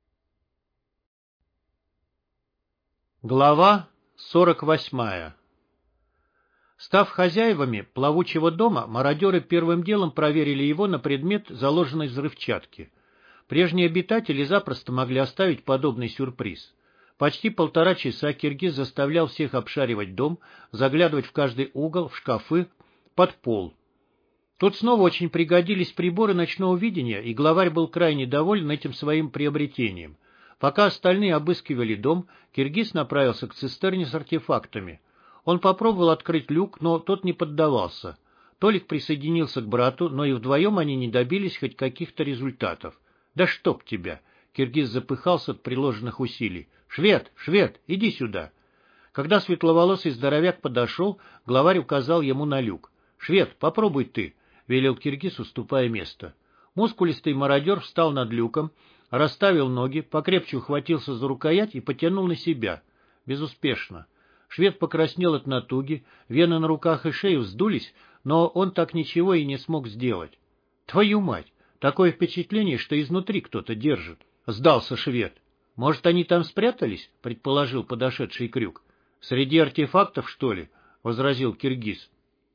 A: Глава сорок восьмая. Став хозяевами плавучего дома, мародеры первым делом проверили его на предмет заложенной взрывчатки. Прежние обитатели запросто могли оставить подобный сюрприз. Почти полтора часа киргиз заставлял всех обшаривать дом, заглядывать в каждый угол, в шкафы, под пол. Тут снова очень пригодились приборы ночного видения, и главарь был крайне доволен этим своим приобретением. Пока остальные обыскивали дом, киргиз направился к цистерне с артефактами. Он попробовал открыть люк, но тот не поддавался. Толик присоединился к брату, но и вдвоем они не добились хоть каких-то результатов. «Да чтоб тебя!» Киргиз запыхался от приложенных усилий. «Швед! Швед! Иди сюда!» Когда светловолосый здоровяк подошел, главарь указал ему на люк. «Швед, попробуй ты!» — велел киргиз, уступая место. Мускулистый мародер встал над люком, расставил ноги, покрепче ухватился за рукоять и потянул на себя. Безуспешно. Швед покраснел от натуги, вены на руках и шее вздулись, но он так ничего и не смог сделать. «Твою мать! Такое впечатление, что изнутри кто-то держит!» — сдался швед. «Может, они там спрятались?» — предположил подошедший Крюк. «Среди артефактов, что ли?» — возразил киргиз.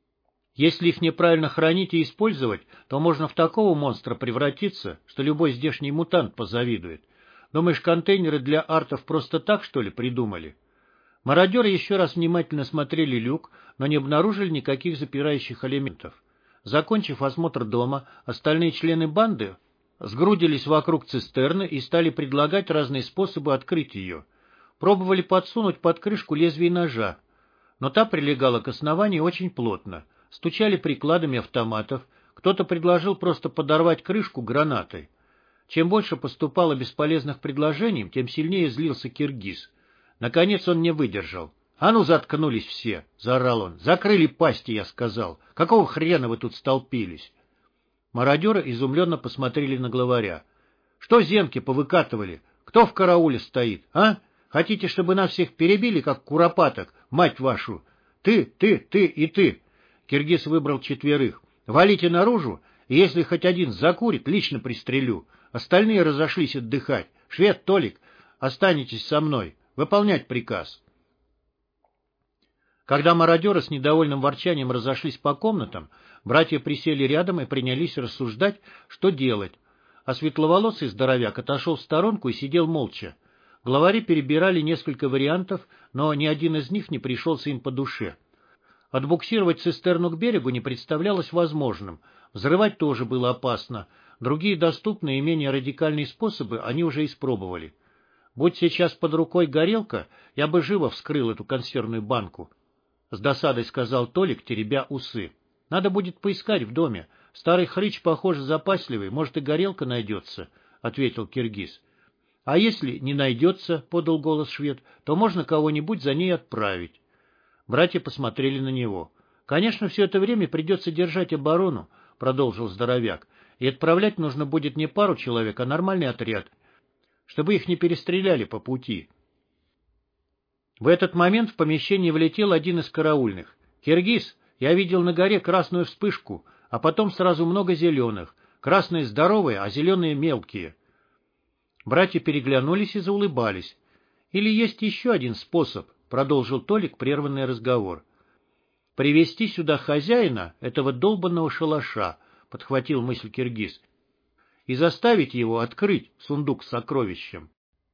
A: «Если их неправильно хранить и использовать, то можно в такого монстра превратиться, что любой здешний мутант позавидует. Думаешь, контейнеры для артов просто так, что ли, придумали?» Мародеры еще раз внимательно смотрели люк, но не обнаружили никаких запирающих элементов. Закончив осмотр дома, остальные члены банды сгрудились вокруг цистерны и стали предлагать разные способы открыть ее. Пробовали подсунуть под крышку лезвие ножа, но та прилегала к основанию очень плотно. Стучали прикладами автоматов, кто-то предложил просто подорвать крышку гранатой. Чем больше поступало бесполезных предложений, тем сильнее злился киргиз. Наконец он не выдержал. «А ну, заткнулись все!» — заорал он. «Закрыли пасти, я сказал. Какого хрена вы тут столпились?» Мародеры изумленно посмотрели на главаря. «Что зенки повыкатывали? Кто в карауле стоит, а? Хотите, чтобы нас всех перебили, как куропаток, мать вашу? Ты, ты, ты и ты!» Киргиз выбрал четверых. «Валите наружу, и если хоть один закурит, лично пристрелю. Остальные разошлись отдыхать. Швед, Толик, останетесь со мной. Выполнять приказ». Когда мародеры с недовольным ворчанием разошлись по комнатам, братья присели рядом и принялись рассуждать, что делать. А светловолосый здоровяк отошел в сторонку и сидел молча. Главари перебирали несколько вариантов, но ни один из них не пришелся им по душе. Отбуксировать цистерну к берегу не представлялось возможным. Взрывать тоже было опасно. Другие доступные и менее радикальные способы они уже испробовали. Будь сейчас под рукой горелка, я бы живо вскрыл эту консервную банку. С досадой сказал Толик, теребя усы. Надо будет поискать в доме. Старый хрыч, похоже, запасливый, может, и горелка найдется, — ответил киргиз. — А если не найдется, — подал голос швед, — то можно кого-нибудь за ней отправить. Братья посмотрели на него. — Конечно, все это время придется держать оборону, — продолжил здоровяк, — и отправлять нужно будет не пару человек, а нормальный отряд, чтобы их не перестреляли по пути. В этот момент в помещение влетел один из караульных. «Киргиз, я видел на горе красную вспышку, а потом сразу много зеленых. Красные здоровые, а зеленые мелкие». Братья переглянулись и заулыбались. «Или есть еще один способ», — продолжил Толик прерванный разговор. «Привести сюда хозяина этого долбанного шалаша», — подхватил мысль киргиз, «и заставить его открыть сундук с сокровищем».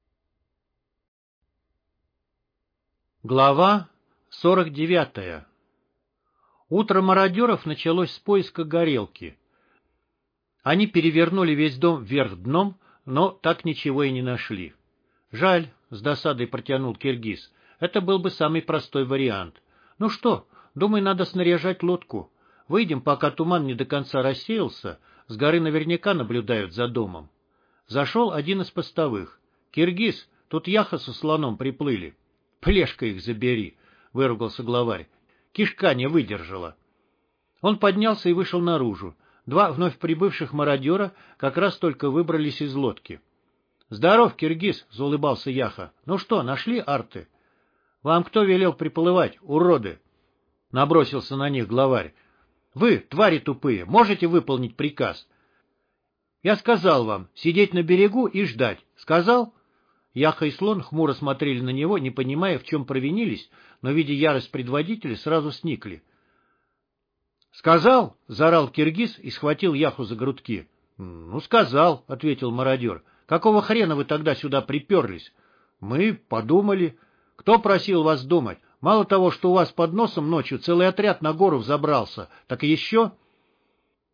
A: Глава сорок девятая. Утро мародеров началось с поиска горелки. Они перевернули весь дом вверх дном, но так ничего и не нашли. «Жаль», — с досадой протянул киргиз, — «это был бы самый простой вариант. Ну что, думаю, надо снаряжать лодку. Выйдем, пока туман не до конца рассеялся, с горы наверняка наблюдают за домом». Зашел один из постовых. «Киргиз, тут яха со слоном приплыли». «Плешка их забери», — выругался главарь. «Кишка не выдержала». Он поднялся и вышел наружу. Два вновь прибывших мародера как раз только выбрались из лодки. «Здоров, киргиз», — заулыбался яха. «Ну что, нашли арты?» «Вам кто велел приплывать, уроды?» — набросился на них главарь. «Вы, твари тупые, можете выполнить приказ?» «Я сказал вам, сидеть на берегу и ждать. Сказал?» Яха и слон хмуро смотрели на него, не понимая, в чем провинились, но, видя ярость предводителя, сразу сникли. «Сказал?» — заорал киргиз и схватил Яху за грудки. «Ну, сказал», — ответил мародер. «Какого хрена вы тогда сюда приперлись?» «Мы подумали». «Кто просил вас думать? Мало того, что у вас под носом ночью целый отряд на гору взобрался, так и еще...»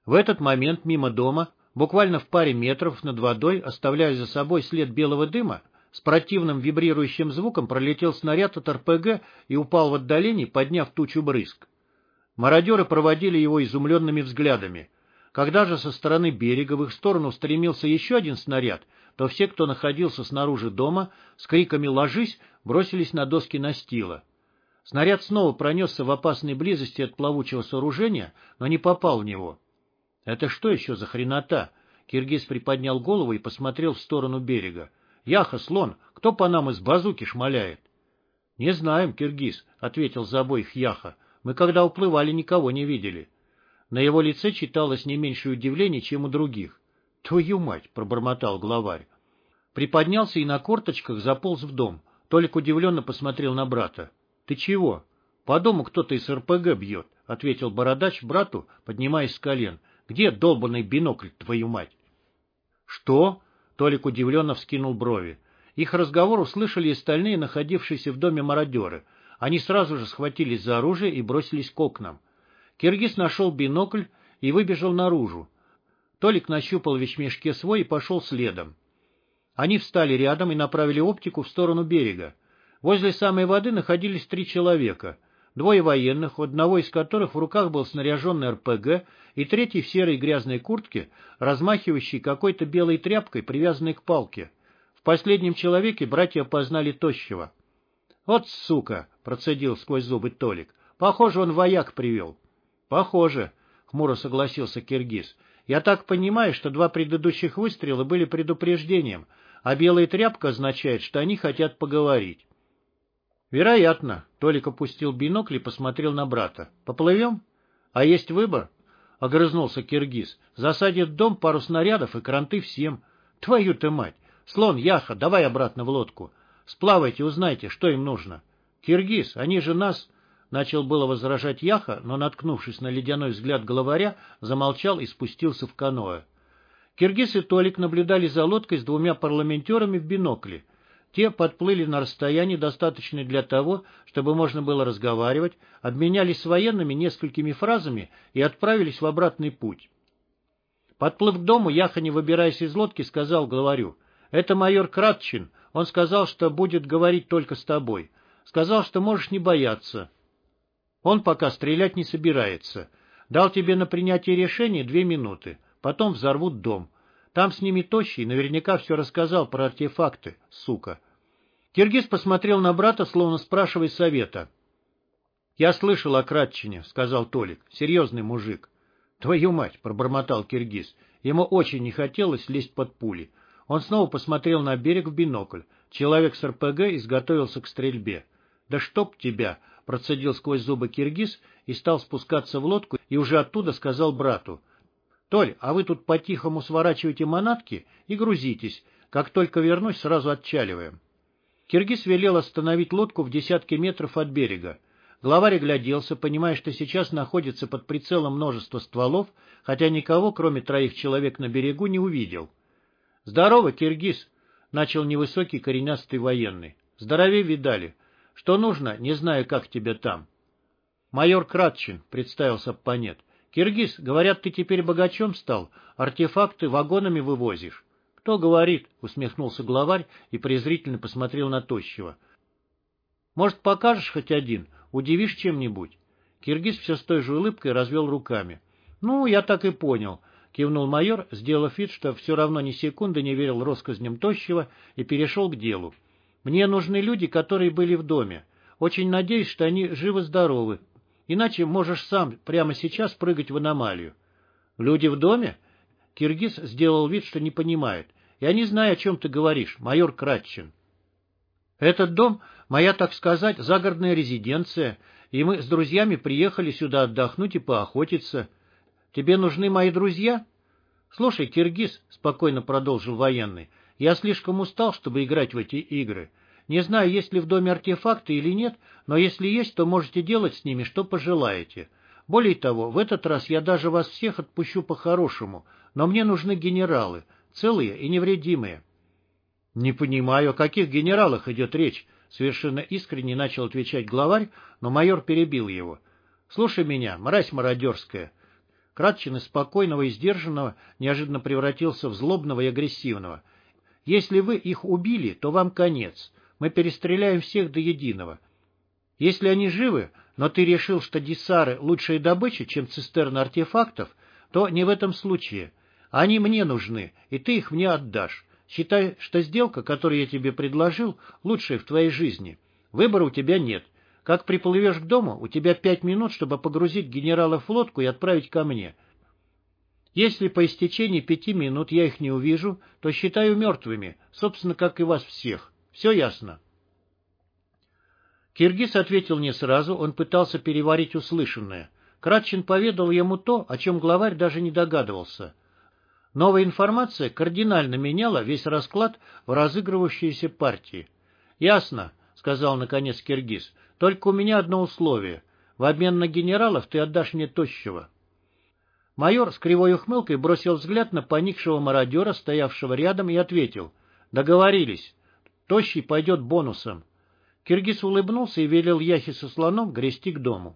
A: В этот момент мимо дома, буквально в паре метров над водой, оставляя за собой след белого дыма, с противным вибрирующим звуком пролетел снаряд от эр пэ гэ и упал в отдалении, подняв тучу брызг. Мародеры проводили его изумленными взглядами. Когда же со стороны берега в их сторону стремился еще один снаряд, то все, кто находился снаружи дома, с криками «Ложись!» бросились на доски настила. Снаряд снова пронесся в опасной близости от плавучего сооружения, но не попал в него. «Это что еще за хренота?» Киргиз приподнял голову и посмотрел в сторону берега. «Яха, слон, кто по нам из базуки шмаляет?» «Не знаем, Киргиз», — ответил за обоих Яха. «Мы, когда уплывали, никого не видели». На его лице читалось не меньше удивления, чем у других. «Твою мать!» — пробормотал главарь. Приподнялся и на корточках заполз в дом. Толик удивленно посмотрел на брата. «Ты чего?» «По дому кто-то из эр пэ гэ бьет», — ответил бородач брату, поднимаясь с колен. «Где долбанный бинокль, твою мать?» «Что?» — Толик удивленно вскинул брови. Их разговор услышали и остальные, находившиеся в доме мародеры. Они сразу же схватились за оружие и бросились к окнам. Киргиз нашел бинокль и выбежал наружу. Толик нащупал в вещмешке свой и пошел следом. Они встали рядом и направили оптику в сторону берега. Возле самой воды находились три человека. Двое военных, у одного из которых в руках был снаряженный эр пэ гэ, и третий в серой грязной куртке, размахивающий какой-то белой тряпкой, привязанной к палке. В последнем человеке братья опознали Тощего. «Вот сука!» — процедил сквозь зубы Толик. «Похоже, он вояк привел». «Похоже», — хмуро согласился Киргиз. «Я так понимаю, что два предыдущих выстрела были предупреждением, а белая тряпка означает, что они хотят поговорить». «Вероятно», — Толик опустил бинокль и посмотрел на брата. «Поплывем?» «А есть выбор?» — огрызнулся Киргиз. «Засадит дом, пару снарядов и кранты всем». «Твою ты мать! Слон, Яха, давай обратно в лодку. Сплавайте, узнайте, что им нужно». «Киргиз, они же нас...» Начал было возражать Яха, но, наткнувшись на ледяной взгляд главаря, замолчал и спустился в каноэ. Киргиз и Толик наблюдали за лодкой с двумя парламентерами в бинокле. Те подплыли на расстоянии, достаточное для того, чтобы можно было разговаривать, обменялись с военными несколькими фразами и отправились в обратный путь. Подплыв к дому, Яха, не выбираясь из лодки, сказал главарю: «Это майор Кратчин. Он сказал, что будет говорить только с тобой. Сказал, что можешь не бояться. Он пока стрелять не собирается. Дал тебе на принятие решения две минуты. Потом взорвут дом. Там с ними Тощий, наверняка все рассказал про артефакты, сука». Киргиз посмотрел на брата, словно спрашивая совета. «Я слышал о Кратчине», — сказал Толик. «Серьезный мужик». «Твою мать», — пробормотал Киргиз. Ему очень не хотелось лезть под пули. Он снова посмотрел на берег в бинокль. Человек с эр пэ гэ изготовился к стрельбе. «Да чтоб тебя!» — процедил сквозь зубы Киргиз и стал спускаться в лодку, и уже оттуда сказал брату: «Толь, а вы тут по-тихому сворачиваете манатки и грузитесь. Как только вернусь, сразу отчаливаем». Киргиз велел остановить лодку в десятке метров от берега. Главарь огляделся, понимая, что сейчас находится под прицелом множества стволов, хотя никого, кроме троих человек на берегу, не увидел. «Здорово, Киргиз!» — начал невысокий коренастый военный. «Здоровей видали. Что нужно, не знаю, как тебе там». «Майор Кратчин», — представился оппонент. «Киргиз, говорят, ты теперь богачом стал, артефакты вагонами вывозишь». «Кто говорит?» — усмехнулся главарь и презрительно посмотрел на Тощего. «Может, покажешь хоть один? Удивишь чем-нибудь?» Киргиз все с той же улыбкой развел руками. «Ну, я так и понял», — кивнул майор, сделав вид, что все равно ни секунды не верил россказням Тощего, и перешел к делу. «Мне нужны люди, которые были в доме. Очень надеюсь, что они живы-здоровы. Иначе можешь сам прямо сейчас прыгать в аномалию». «Люди в доме?» Киргиз сделал вид, что не понимает. «Я не знаю, о чем ты говоришь, майор Кратчин». «Этот дом — моя, так сказать, загородная резиденция, и мы с друзьями приехали сюда отдохнуть и поохотиться. Тебе нужны мои друзья?» «Слушай, Киргиз», — спокойно продолжил военный, — «я слишком устал, чтобы играть в эти игры. Не знаю, есть ли в доме артефакты или нет, но если есть, то можете делать с ними, что пожелаете. Более того, в этот раз я даже вас всех отпущу по-хорошему, но мне нужны генералы, целые и невредимые». «Не понимаю, о каких генералах идет речь», — совершенно искренне начал отвечать главарь, но майор перебил его. «Слушай меня, мразь мародерская. Кратчин из спокойного и сдержанного неожиданно превратился в злобного и агрессивного. «Если вы их убили, то вам конец. Мы перестреляем всех до единого. Если они живы, но ты решил, что диссары — лучшая добыча, чем цистерна артефактов, то не в этом случае. Они мне нужны, и ты их мне отдашь. Считай, что сделка, которую я тебе предложил, лучшая в твоей жизни. Выбора у тебя нет. Как приплывешь к дому, у тебя пять минут, чтобы погрузить генерала в лодку и отправить ко мне. Если по истечении пяти минут я их не увижу, то считаю мертвыми, собственно, как и вас всех. Все ясно?» Киргиз ответил не сразу, он пытался переварить услышанное. Кратчин поведал ему то, о чем главарь даже не догадывался. Новая информация кардинально меняла весь расклад в разыгрывающейся партии. «Ясно», — сказал наконец Киргиз, — «только у меня одно условие. В обмен на генералов ты отдашь мне тощего». Майор с кривой ухмылкой бросил взгляд на поникшего мародера, стоявшего рядом, и ответил: «Договорились. Тощий пойдет бонусом». Киргиз улыбнулся и велел Яхе со слоном грести к дому.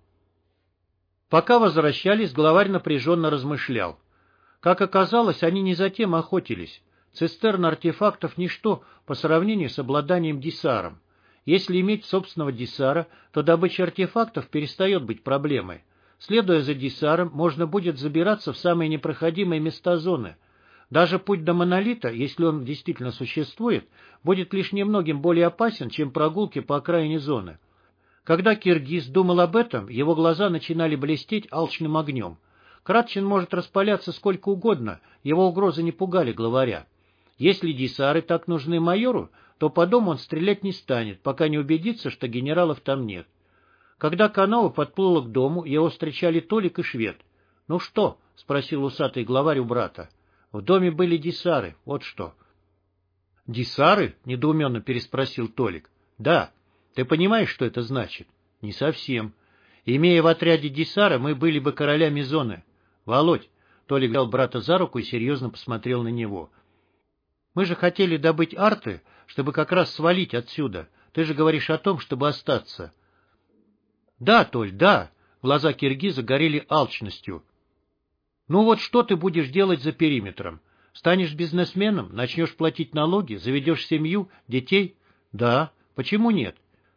A: Пока возвращались, главарь напряженно размышлял. Как оказалось, они не за тем охотились. Цистерна артефактов — ничто по сравнению с обладанием диссаром. Если иметь собственного диссара, то добыча артефактов перестает быть проблемой. Следуя за диссаром, можно будет забираться в самые непроходимые места зоны. Даже путь до монолита, если он действительно существует, будет лишь немногим более опасен, чем прогулки по окраине зоны. Когда Киргиз думал об этом, его глаза начинали блестеть алчным огнем. Кратчин может распаляться сколько угодно, его угрозы не пугали главаря. Если диссары так нужны майору, то по дому он стрелять не станет, пока не убедится, что генералов там нет. Когда каноэ подплыла к дому, его встречали Толик и швед. «Ну что?» — спросил усатый главарь у брата. «В доме были диссары, вот что». «Диссары?» — недоуменно переспросил Толик. «Да. Ты понимаешь, что это значит?» «Не совсем. Имея в отряде диссара, мы были бы королями зоны». «Володь!» — Толик взял брата за руку и серьезно посмотрел на него. «Мы же хотели добыть арты, чтобы как раз свалить отсюда. Ты же говоришь о том, чтобы остаться». «Да, Толь, да!» — глаза Киргиза горели алчностью. «Ну вот что ты будешь делать за периметром? Станешь бизнесменом, начнешь платить налоги, заведешь семью, детей?» «Да. Почему нет?»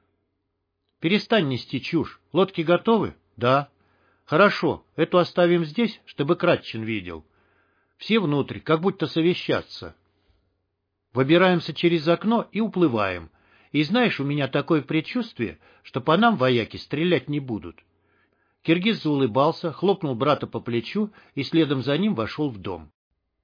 A: «Перестань нести чушь. Лодки готовы?» «Да». «Хорошо, эту оставим здесь, чтобы Кратчин видел. Все внутрь, как будто совещаться. Выбираемся через окно и уплываем. И знаешь, у меня такое предчувствие, что по нам вояки стрелять не будут». Киргиз заулыбался, хлопнул брата по плечу и следом за ним вошел в дом.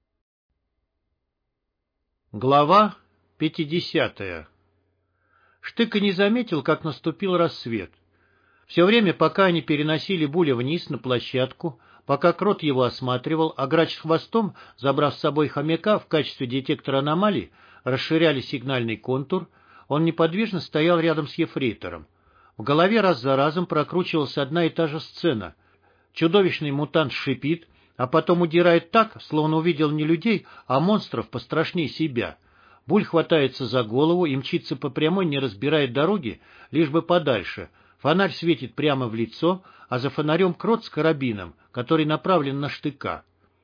A: Глава пятидесятая. Штыка не заметил, как наступил рассвет. Все время, пока они переносили Буля вниз на площадку, пока Крот его осматривал, а Грач с хвостом, забрав с собой хомяка в качестве детектора аномалий, расширяли сигнальный контур, он неподвижно стоял рядом с ефрейтором. В голове раз за разом прокручивалась одна и та же сцена. Чудовищный мутант шипит, а потом удирает так, словно увидел не людей, а монстров пострашней себя. Буль хватается за голову и мчится по прямой, не разбирая дороги, лишь бы подальше. Фонарь светит прямо в лицо, а за фонарем Крот с карабином, который направлен на Штыка.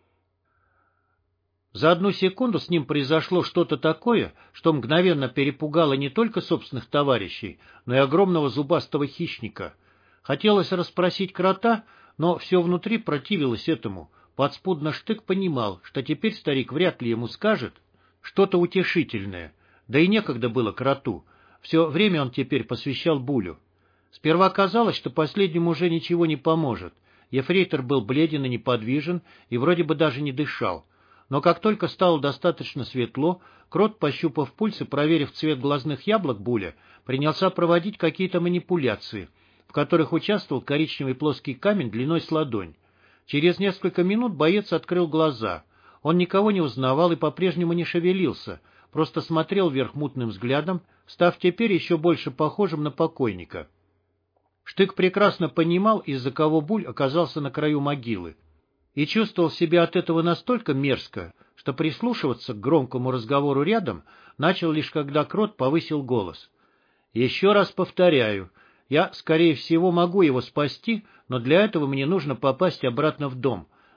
A: За одну секунду с ним произошло что-то такое, что мгновенно перепугало не только собственных товарищей, но и огромного зубастого хищника. Хотелось расспросить Крота, но все внутри противилось этому. Подспудно Штык понимал, что теперь старик вряд ли ему скажет что-то утешительное. Да и некогда было Кроту. Все время он теперь посвящал Булю. Сперва казалось, что последнему уже ничего не поможет. Ефрейтор был бледен и неподвижен, и вроде бы даже не дышал. Но как только стало достаточно светло, Крот, пощупав пульс и проверив цвет глазных яблок Буля, принялся проводить какие-то манипуляции, в которых участвовал коричневый плоский камень длиной с ладонь. Через несколько минут боец открыл глаза. Он никого не узнавал и по-прежнему не шевелился, просто смотрел вверх мутным взглядом, став теперь еще больше похожим на покойника. Штык прекрасно понимал, из-за кого Буль оказался на краю могилы, и чувствовал себя от этого настолько мерзко, что прислушиваться к громкому разговору рядом начал лишь когда Крот повысил голос. «Еще раз повторяю, я, скорее всего, могу его спасти, но для этого мне нужно попасть обратно в дом.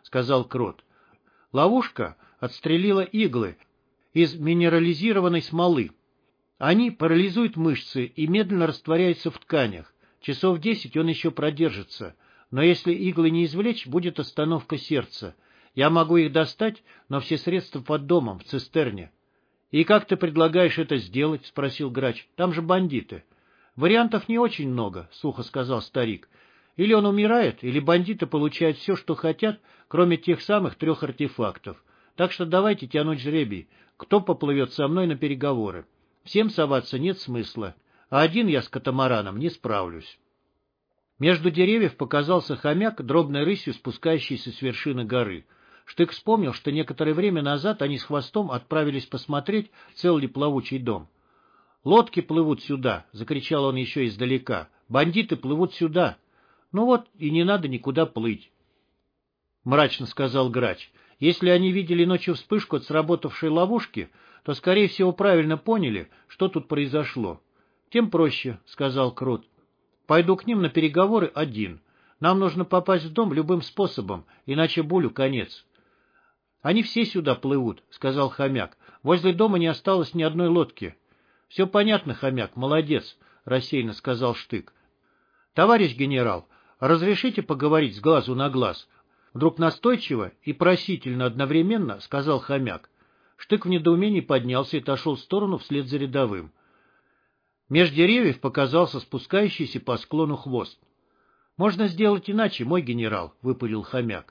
A: сказал Крот. Ловушка отстрелила иглы из минерализированной смолы. Они парализуют мышцы и медленно растворяются в тканях. Часов десять он еще продержится, но если иглы не извлечь, будет остановка сердца. Я могу их достать, но все средства под домом, в цистерне. — И как ты предлагаешь это сделать? — спросил Грач. — Там же бандиты. — Вариантов не очень много, — сухо сказал старик. Или он умирает, или бандиты получают все, что хотят, кроме тех самых трех артефактов. Так что давайте тянуть жребий, кто поплывет со мной на переговоры. Всем соваться нет смысла, а один я с катамараном не справлюсь. Между деревьев показался хомяк, дробной рысью спускающийся с вершины горы. Штык вспомнил, что некоторое время назад они с Хвостом отправились посмотреть, цел ли плавучий дом. «Лодки плывут сюда!» — закричал он еще издалека. «Бандиты плывут сюда!» «Ну вот, и не надо никуда плыть», — мрачно сказал Грач. «Если они видели ночью вспышку от сработавшей ловушки, то, скорее всего, правильно поняли, что тут произошло». «Тем проще», — сказал Крот. «Пойду к ним на переговоры один. Нам нужно попасть в дом любым способом, иначе Булю конец». «Они все сюда плывут», — сказал хомяк. «Возле дома не осталось ни одной лодки». «Все понятно, хомяк, молодец», — рассеянно сказал Штык. «Товарищ генерал, разрешите поговорить с глазу на глаз?» Вдруг настойчиво и просительно одновременно сказал хомяк. Штык в недоумении поднялся и отошел в сторону вслед за рядовым. Меж деревьев показался спускающийся по склону Хвост. «Можно сделать иначе, мой генерал», — выпалил хомяк.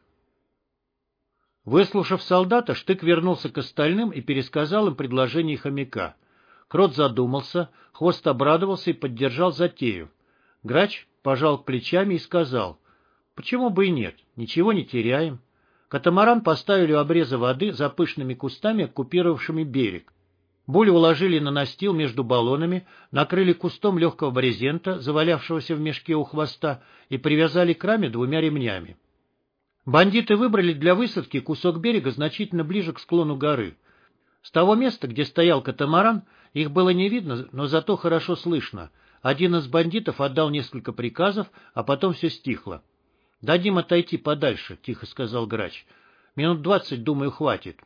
A: Выслушав солдата, Штык вернулся к остальным и пересказал им предложение хомяка. Крот задумался, Хвост обрадовался и поддержал затею. Грач пожал плечами и сказал: «Почему бы и нет? Ничего не теряем». Катамаран поставили у обреза воды за пышными кустами, оккупировавшими берег. Булю уложили на настил между баллонами, накрыли кустом легкого брезента, завалявшегося в мешке у Хвоста, и привязали к раме двумя ремнями. Бандиты выбрали для высадки кусок берега значительно ближе к склону горы. С того места, где стоял катамаран, их было не видно, но зато хорошо слышно. Один из бандитов отдал несколько приказов, а потом все стихло. — Дадим отойти подальше, — тихо сказал Грач. — Минут двадцать, думаю, хватит.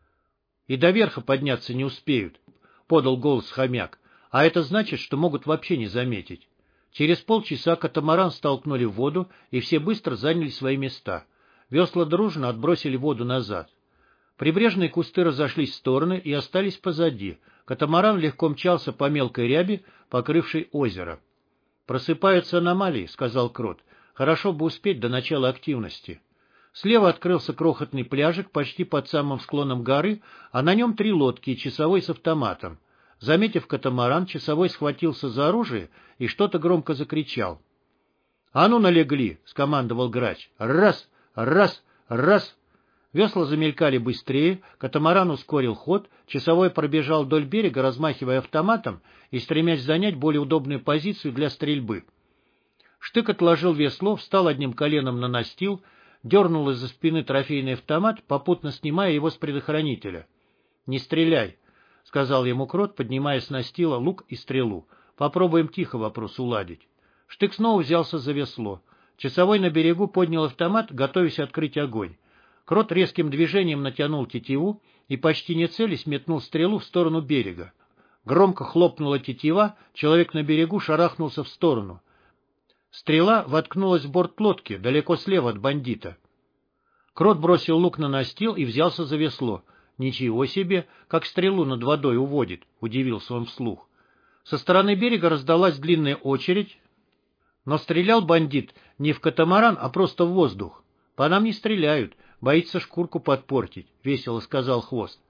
A: — И до верха подняться не успеют, — подал голос хомяк. — А это значит, что могут вообще не заметить. Через полчаса катамаран столкнули в воду, и все быстро заняли свои места. Весла дружно отбросили воду назад. Прибрежные кусты разошлись в стороны и остались позади. Катамаран легко мчался по мелкой ряби, покрывшей озеро. «Просыпаются аномалии», — сказал Крот. «Хорошо бы успеть до начала активности». Слева открылся крохотный пляжик почти под самым склоном горы, а на нем три лодки и часовой с автоматом. Заметив катамаран, часовой схватился за оружие и что-то громко закричал. «А ну налегли!» — скомандовал Грач. «Раз! Раз! Раз!» Весла замелькали быстрее, катамаран ускорил ход, часовой пробежал вдоль берега, размахивая автоматом и стремясь занять более удобную позицию для стрельбы. Штык отложил весло, встал одним коленом на настил, дернул из-за спины трофейный автомат, попутно снимая его с предохранителя. «Не стреляй», — сказал ему Крот, поднимая с настила лук и стрелу. «Попробуем тихо вопрос уладить». Штык снова взялся за весло. Часовой на берегу поднял автомат, готовясь открыть огонь. Крот резким движением натянул тетиву и, почти не целясь, метнул стрелу в сторону берега. Громко хлопнула тетива, человек на берегу шарахнулся в сторону. Стрела воткнулась в борт лодки, далеко слева от бандита. Крот бросил лук на настил и взялся за весло. «Ничего себе, как стрелу над водой уводит!» — удивился он вслух. Со стороны берега раздалась длинная очередь, но стрелял бандит не в катамаран, а просто в воздух. «По нам не стреляют, боится шкурку подпортить», — весело сказал Хвост.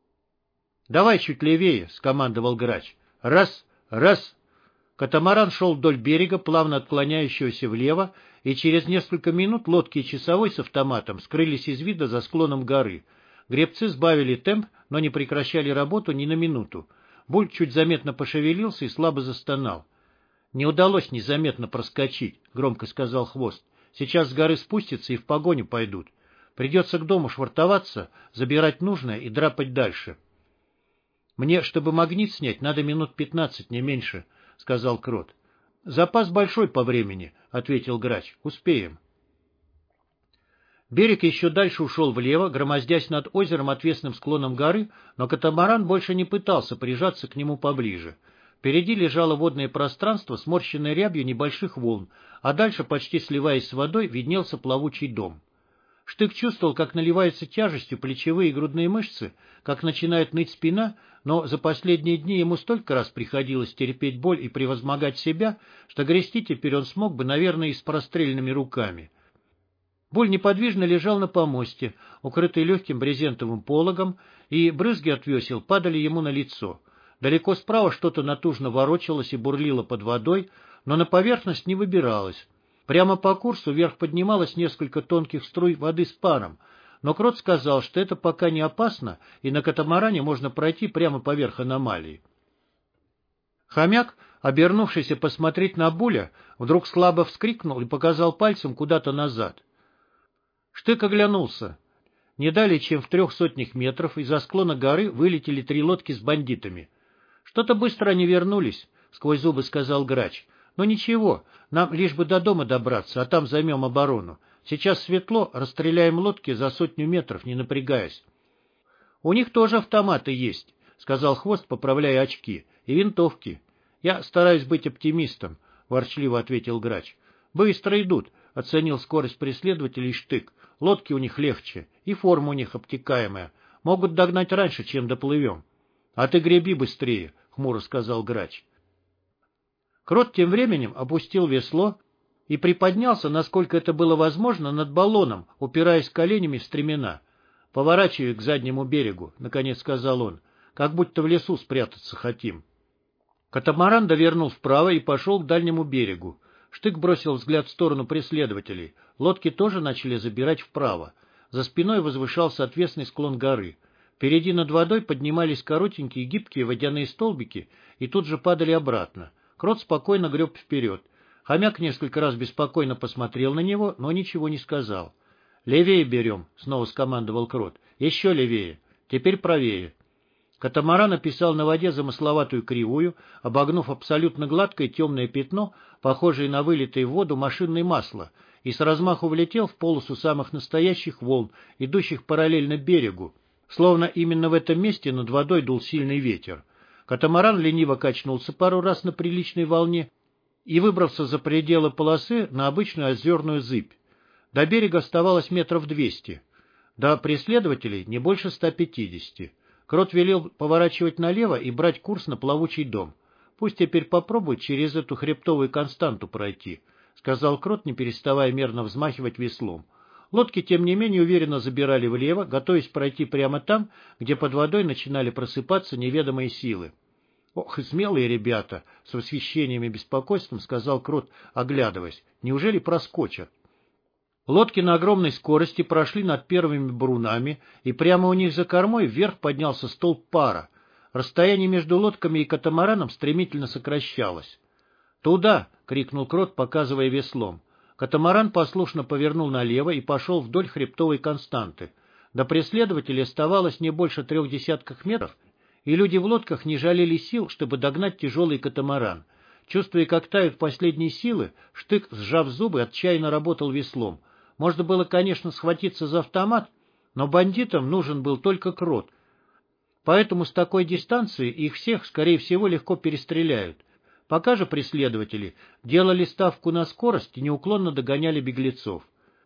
A: «Давай чуть левее», — скомандовал Грач. «Раз, раз». Катамаран шел вдоль берега, плавно отклоняющегося влево, и через несколько минут лодки и часовой с автоматом скрылись из вида за склоном горы. Гребцы сбавили темп, но не прекращали работу ни на минуту. Буль чуть заметно пошевелился и слабо застонал. «Не удалось незаметно проскочить», — громко сказал Хвост. «Сейчас с горы спустятся и в погоню пойдут. Придется к дому швартоваться, забирать нужное и драпать дальше». «Мне, чтобы магнит снять, надо минут пятнадцать, не меньше», — сказал Крот. «Запас большой по времени», — ответил Грач. «Успеем». Берег еще дальше ушел влево, громоздясь над озером отвесным склоном горы, но катамаран больше не пытался прижаться к нему поближе. Впереди лежало водное пространство, сморщенное рябью небольших волн, а дальше, почти сливаясь с водой, виднелся плавучий дом. Штык чувствовал, как наливаются тяжестью плечевые и грудные мышцы, как начинает ныть спина, но за последние дни ему столько раз приходилось терпеть боль и превозмогать себя, что грести теперь он смог бы, наверное, и с простреленными руками. Буль неподвижно лежал на помосте, укрытый легким брезентовым пологом, и брызги от весел падали ему на лицо. Далеко справа что-то натужно ворочалось и бурлило под водой, но на поверхность не выбиралось. Прямо по курсу вверх поднималось несколько тонких струй воды с паром, но Крот сказал, что это пока не опасно, и на катамаране можно пройти прямо поверх аномалии. Хомяк, обернувшийся посмотреть на Буля, вдруг слабо вскрикнул и показал пальцем куда-то назад. Штык оглянулся. Не далее, чем в трех сотнях метров из-за склона горы вылетели три лодки с бандитами. — Что-то быстро они вернулись, — сквозь зубы сказал Грач. — Но ничего, нам лишь бы до дома добраться, а там займем оборону. Сейчас светло, расстреляем лодки за сотню метров, не напрягаясь. — У них тоже автоматы есть, — сказал Хвост, поправляя очки, — и винтовки. — Я стараюсь быть оптимистом, — ворчливо ответил Грач. — Быстро идут, — оценил скорость преследователей Штык. Лодки у них легче, и форма у них обтекаемая. Могут догнать раньше, чем доплывем. — А ты греби быстрее, — хмуро сказал Грач. Крот тем временем опустил весло и приподнялся, насколько это было возможно, над баллоном, упираясь коленями в стремена. — Поворачивай к заднему берегу, — наконец сказал он, — как будто в лесу спрятаться хотим. Катамаран довернул вправо и пошел к дальнему берегу. Штык бросил взгляд в сторону преследователей. Лодки тоже начали забирать вправо. За спиной возвышался отвесный склон горы. Впереди над водой поднимались коротенькие гибкие водяные столбики и тут же падали обратно. Крот спокойно греб вперед. Хомяк несколько раз беспокойно посмотрел на него, но ничего не сказал. — Левее берем, — снова скомандовал Крот. — Еще левее. Теперь правее. Катамаран описал на воде замысловатую кривую, обогнув абсолютно гладкое темное пятно, похожее на вылитое в воду машинное масло, и с размаху влетел в полосу самых настоящих волн, идущих параллельно берегу, словно именно в этом месте над водой дул сильный ветер. Катамаран лениво качнулся пару раз на приличной волне и выбрался за пределы полосы на обычную озерную зыбь. До берега оставалось метров двести, до преследователей не больше ста пятидесяти. Крот велел поворачивать налево и брать курс на плавучий дом. Пусть теперь попробует через эту хребтовую константу пройти, — сказал Крот, не переставая мерно взмахивать веслом. Лодки, тем не менее, уверенно забирали влево, готовясь пройти прямо там, где под водой начинали просыпаться неведомые силы. — Ох, и смелые ребята! — с восхищением и беспокойством сказал Крот, оглядываясь. — Неужели проскочат? Лодки на огромной скорости прошли над первыми брунами, и прямо у них за кормой вверх поднялся столб пара. Расстояние между лодками и катамараном стремительно сокращалось. «Туда!» — крикнул Крот, показывая веслом. Катамаран послушно повернул налево и пошел вдоль хребтовой константы. До преследователей оставалось не больше трех десятков метров, и люди в лодках не жалели сил, чтобы догнать тяжелый катамаран. Чувствуя, как тают последние силы, Штык, сжав зубы, отчаянно работал веслом. Можно было, конечно, схватиться за автомат, но бандитам нужен был только Крот. Поэтому с такой дистанции их всех, скорее всего, легко перестреляют. Пока же преследователи делали ставку на скорость и неуклонно догоняли беглецов.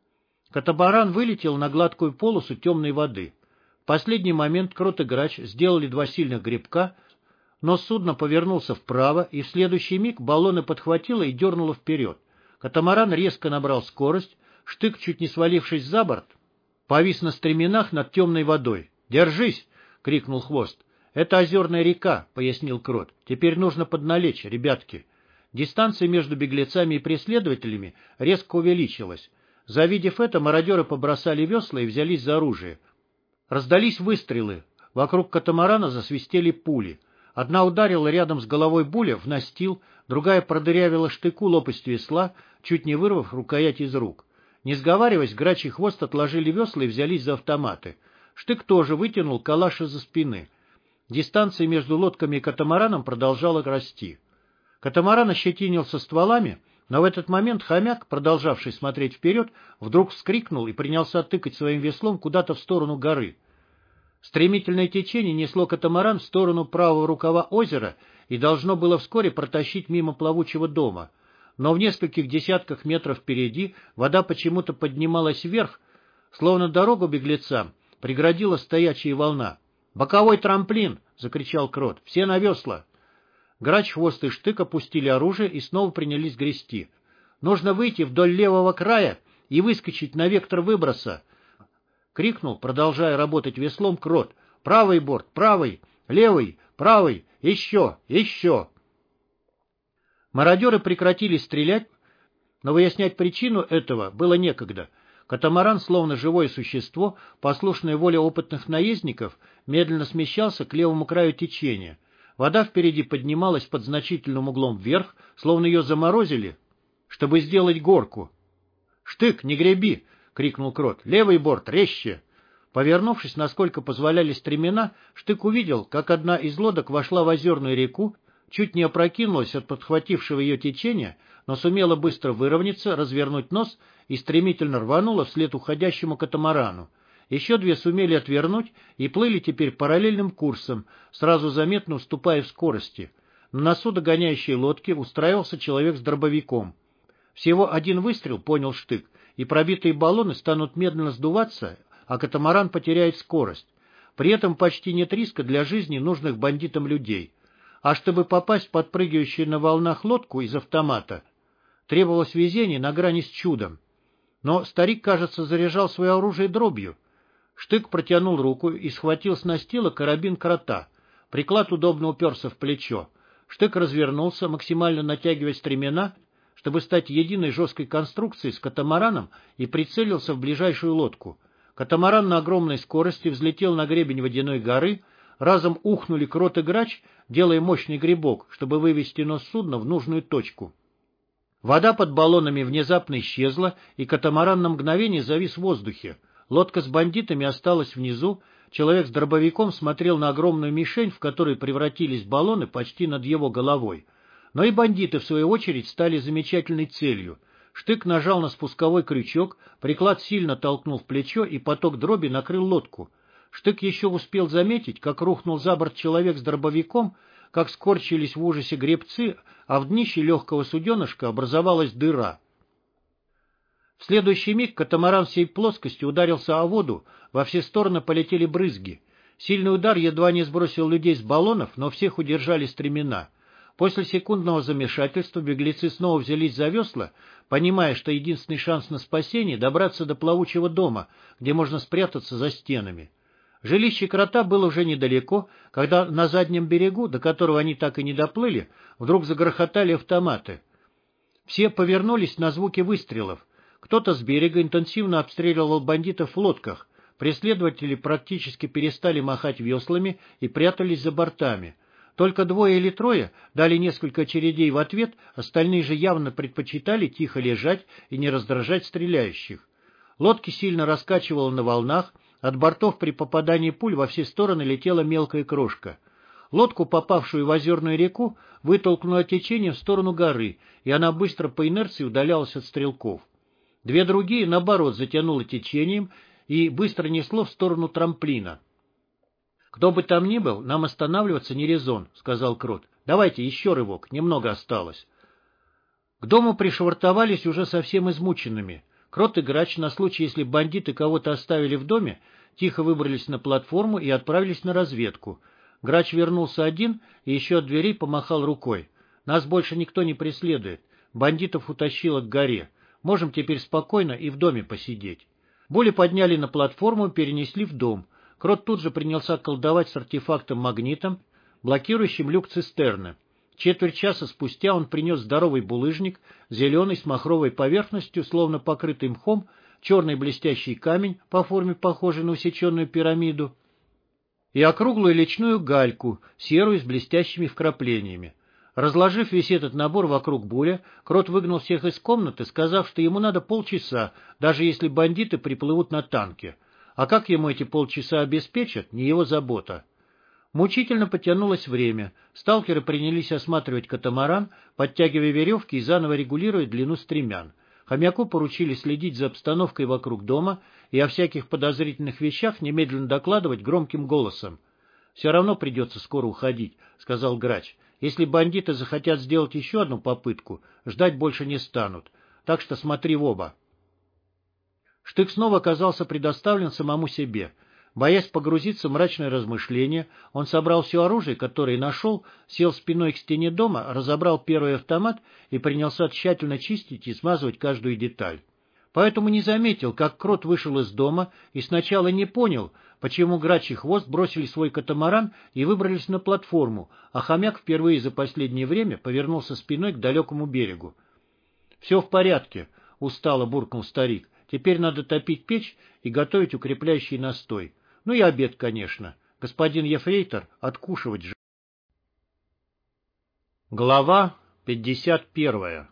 A: Катамаран вылетел на гладкую полосу темной воды. В последний момент Крот и Грач сделали два сильных гребка, но судно повернулся вправо, и в следующий миг баллоны подхватило и дернуло вперед. Катамаран резко набрал скорость, Штык, чуть не свалившись за борт, повис на стременах над темной водой. «Держись!» — крикнул Хвост. «Это озерная река», — пояснил Крот. «Теперь нужно подналечь, ребятки». Дистанция между беглецами и преследователями резко увеличилась. Завидев это, мародеры побросали весла и взялись за оружие. Раздались выстрелы. Вокруг катамарана засвистели пули. Одна ударила рядом с головой Буля в настил, другая продырявила Штыку лопасть весла, чуть не вырвав рукоять из рук. Не сговариваясь, Грач и Хвост отложили весла и взялись за автоматы. Штык тоже вытянул калаш из-за спины. Дистанция между лодками и катамараном продолжала расти. Катамаран ощетинился стволами, Но в этот момент хомяк, продолжавший смотреть вперед, вдруг вскрикнул и принялся тыкать своим веслом куда-то в сторону горы. Стремительное течение несло катамаран в сторону правого рукава озера и должно было вскоре протащить мимо плавучего дома. Но в нескольких десятках метров впереди вода почему-то поднималась вверх, словно дорогу беглецам преградила стоячая волна. «Боковой трамплин!» — закричал Крот. «Все на весла!» Грач, Хвост и Штык опустили оружие и снова принялись грести. «Нужно выйти вдоль левого края и выскочить на вектор выброса!» — крикнул, продолжая работать веслом, Крот. «Правый борт, правый, левый, правый, еще, еще!» Мародеры прекратили стрелять, но выяснять причину этого было некогда. Катамаран, словно живое существо, послушное воле опытных наездников, медленно смещался к левому краю течения. Вода впереди поднималась под значительным углом вверх, словно ее заморозили, чтобы сделать горку. «Штык, не греби!» — крикнул Крот. «Левый борт, резче!» Повернувшись, насколько позволяли стремена, Штык увидел, как одна из лодок вошла в озерную реку, чуть не опрокинулась от подхватившего ее течения, но сумела быстро выровняться, развернуть нос и стремительно рванула вслед уходящему катамарану. Еще две сумели отвернуть и плыли теперь параллельным курсом, сразу заметно уступая в скорости. На носу догоняющей лодки устраивался человек с дробовиком. Всего один выстрел, понял Штык, и пробитые баллоны станут медленно сдуваться, а катамаран потеряет скорость. При этом почти нет риска для жизни нужных бандитам людей. А чтобы попасть в подпрыгивающую на волнах лодку из автомата, требовалось везение на грани с чудом. Но старик, кажется, заряжал свое оружие дробью. Штык протянул руку и схватил с настила карабин Крота. Приклад удобно уперся в плечо. Штык развернулся, максимально натягивая стремена, чтобы стать единой жесткой конструкцией с катамараном, и прицелился в ближайшую лодку. Катамаран на огромной скорости взлетел на гребень водяной горы, разом ухнули Крот и Грач, делая мощный грибок, чтобы вывести нос судна в нужную точку. Вода под баллонами внезапно исчезла, и катамаран на мгновение завис в воздухе. Лодка с бандитами осталась внизу, человек с дробовиком смотрел на огромную мишень, в которой превратились баллоны почти над его головой. Но и бандиты, в свою очередь, стали замечательной целью. Штык нажал на спусковой крючок, приклад сильно толкнул в плечо, и поток дроби накрыл лодку. Штык еще успел заметить, как рухнул за борт человек с дробовиком, как скорчились в ужасе гребцы, а в днище легкого суденышка образовалась дыра. В следующий миг катамаран всей плоскостью ударился о воду, во все стороны полетели брызги. Сильный удар едва не сбросил людей с баллонов, но всех удержали стремена. После секундного замешательства беглецы снова взялись за весла, понимая, что единственный шанс на спасение — добраться до плавучего дома, где можно спрятаться за стенами. Жилище Крота было уже недалеко, когда на заднем берегу, до которого они так и не доплыли, вдруг загрохотали автоматы. Все повернулись на звуки выстрелов. Кто-то с берега интенсивно обстреливал бандитов в лодках. Преследователи практически перестали махать веслами и прятались за бортами. Только двое или трое дали несколько очередей в ответ, остальные же явно предпочитали тихо лежать и не раздражать стреляющих. Лодки сильно раскачивало на волнах, от бортов при попадании пуль во все стороны летела мелкая крошка. Лодку, попавшую в озерную реку, вытолкнуло течением в сторону горы, и она быстро по инерции удалялась от стрелков. Две другие, наоборот, затянуло течением и быстро несло в сторону трамплина. «Кто бы там ни был, нам останавливаться не резон», — сказал Крот. «Давайте еще рывок, немного осталось». К дому пришвартовались уже совсем измученными. Крот и Грач, на случай, если бандиты кого-то оставили в доме, тихо выбрались на платформу и отправились на разведку. Грач вернулся один и еще от дверей помахал рукой. «Нас больше никто не преследует. Бандитов утащило к горе. Можем теперь спокойно и в доме посидеть». Були подняли на платформу и перенесли в дом. Крот тут же принялся колдовать с артефактом-магнитом, блокирующим люк цистерны. Четверть часа спустя он принес здоровый булыжник, зеленый, с махровой поверхностью, словно покрытый мхом, черный блестящий камень, по форме похожий на усеченную пирамиду, и округлую личную гальку, серую с блестящими вкраплениями. Разложив весь этот набор вокруг Буля, Крот выгнал всех из комнаты, сказав, что ему надо полчаса, даже если бандиты приплывут на танке. А как ему эти полчаса обеспечат, не его забота. Мучительно потянулось время. Сталкеры принялись осматривать катамаран, подтягивая веревки и заново регулируя длину стремян. Хомяку поручили следить за обстановкой вокруг дома и о всяких подозрительных вещах немедленно докладывать громким голосом. «Все равно придется скоро уходить», — сказал Грач. «Если бандиты захотят сделать еще одну попытку, ждать больше не станут. Так что смотри в оба». Штык снова оказался предоставлен самому себе. Боясь погрузиться в мрачное размышление, он собрал все оружие, которое нашел, сел спиной к стене дома, разобрал первый автомат и принялся тщательно чистить и смазывать каждую деталь. Поэтому не заметил, как Крот вышел из дома и сначала не понял, почему Грач и Хвост бросили свой катамаран и выбрались на платформу, а Хомяк впервые за последнее время повернулся спиной к далекому берегу. — Все в порядке, — устало буркнул старик. — Теперь надо топить печь и готовить укрепляющий настой. Ну и обед, конечно. Господин ефрейтор, откушивать же. Глава пятьдесят первая.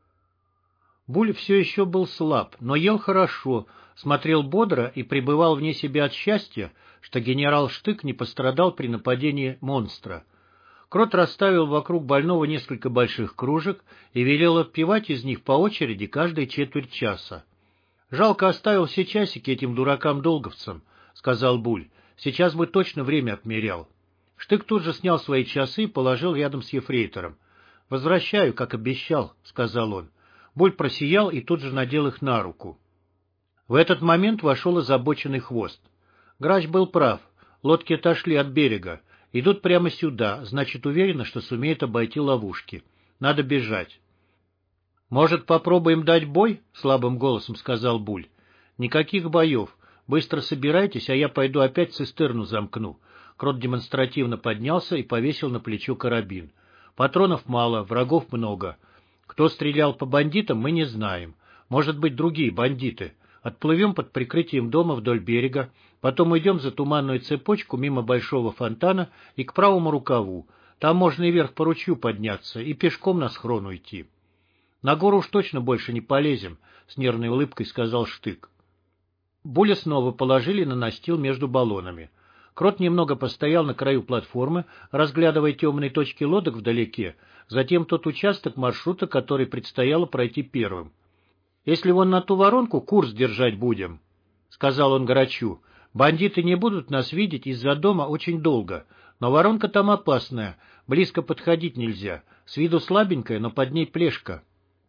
A: Буль все еще был слаб, но ел хорошо, смотрел бодро и пребывал вне себя от счастья, что генерал Штык не пострадал при нападении монстра. Крот расставил вокруг больного несколько больших кружек и велел отпивать из них по очереди каждые четверть часа. «Жалко, оставил все часики этим дуракам-долговцам», — сказал Буль. «Сейчас бы точно время отмерял». Штык тут же снял свои часы и положил рядом с ефрейтором. «Возвращаю, как обещал», — сказал он. Буль просиял и тут же надел их на руку. В этот момент вошел озабоченный Хвост. Грач был прав. Лодки отошли от берега. Идут прямо сюда, значит, уверены, что сумеют обойти ловушки. Надо бежать. «Может, попробуем дать бой?» — слабым голосом сказал Буль. «Никаких боев. Быстро собирайтесь, а я пойду опять цистерну замкну». Крот демонстративно поднялся и повесил на плечо карабин. «Патронов мало, врагов много. Кто стрелял по бандитам, мы не знаем. Может быть, другие бандиты. Отплывем под прикрытием дома вдоль берега, потом уйдем за туманную цепочку мимо большого фонтана и к правому рукаву. Там можно и вверх по ручью подняться, и пешком на схрон уйти». «На гору уж точно больше не полезем», — с нервной улыбкой сказал Штык. Буля снова положили на настил между баллонами. Крот немного постоял на краю платформы, разглядывая темные точки лодок вдалеке, затем тот участок маршрута, который предстояло пройти первым. «Если вон на ту воронку курс держать будем», — сказал он Грачу. «Бандиты не будут нас видеть из-за дома очень долго, но воронка там опасная, близко подходить нельзя, с виду слабенькая, но под ней плешка».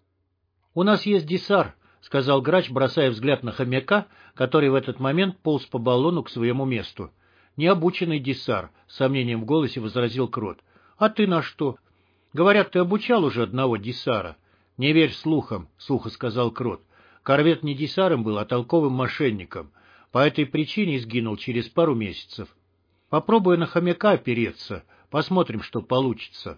A: «У нас есть десар», — сказал Грач, бросая взгляд на хомяка, который в этот момент полз по баллону к своему месту. «Необученный десар», — с сомнением в голосе возразил Крот. «А ты на что?» «Говорят, ты обучал уже одного десара». «Не верь слухам», — сухо сказал Крот. «Корвет не десаром был, а толковым мошенником. По этой причине сгинул через пару месяцев. Попробую на хомяка опереться, посмотрим, что получится».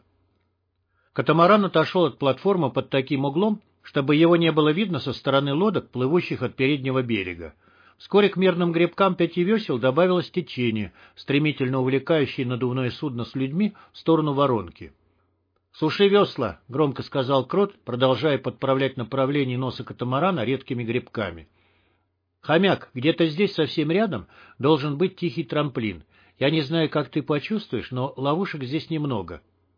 A: Катамаран отошел от платформы под таким углом, чтобы его не было видно со стороны лодок, плывущих от переднего берега. Вскоре к мерным гребкам пяти весел добавилось течение, стремительно увлекающее надувное судно с людьми в сторону воронки. «Суши весла», — громко сказал Крот, продолжая подправлять направление носа катамарана редкими гребками. «Хомяк, где-то здесь совсем рядом должен быть тихий трамплин. Я не знаю, как ты почувствуешь, но ловушек здесь немного.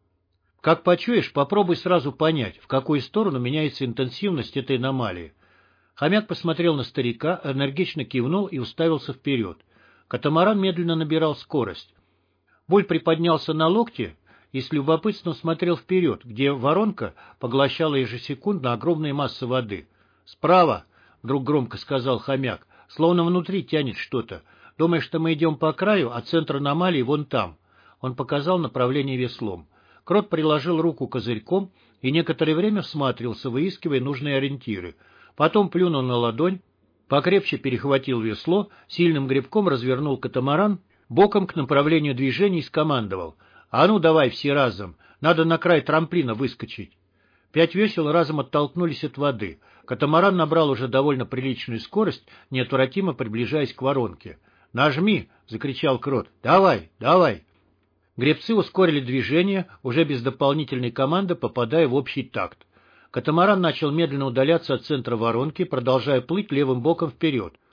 A: Как почуешь, попробуй сразу понять, в какую сторону меняется интенсивность этой аномалии». Хомяк посмотрел на старика, энергично кивнул и уставился вперед. Катамаран медленно набирал скорость. Буль приподнялся на локте и с любопытством смотрел вперед, где воронка поглощала ежесекундно огромные массы воды. «Справа!» — вдруг громко сказал хомяк. «Словно внутри тянет что-то. Думаешь, что мы идем по краю, а центр аномалии вон там». Он показал направление веслом. Крот приложил руку козырьком и некоторое время всматривался, выискивая нужные ориентиры. Потом плюнул на ладонь, покрепче перехватил весло, сильным гребком развернул катамаран, боком к направлению движения и скомандовал: «А ну давай все разом, надо на край трамплина выскочить». Пять весел разом оттолкнулись от воды. Катамаран набрал уже довольно приличную скорость, неотвратимо приближаясь к воронке. «Нажми!» — закричал Крот. «Давай, давай!» Гребцы ускорили движение, уже без дополнительной команды попадая в общий такт. Катамаран начал медленно удаляться от центра воронки, продолжая плыть левым боком вперед.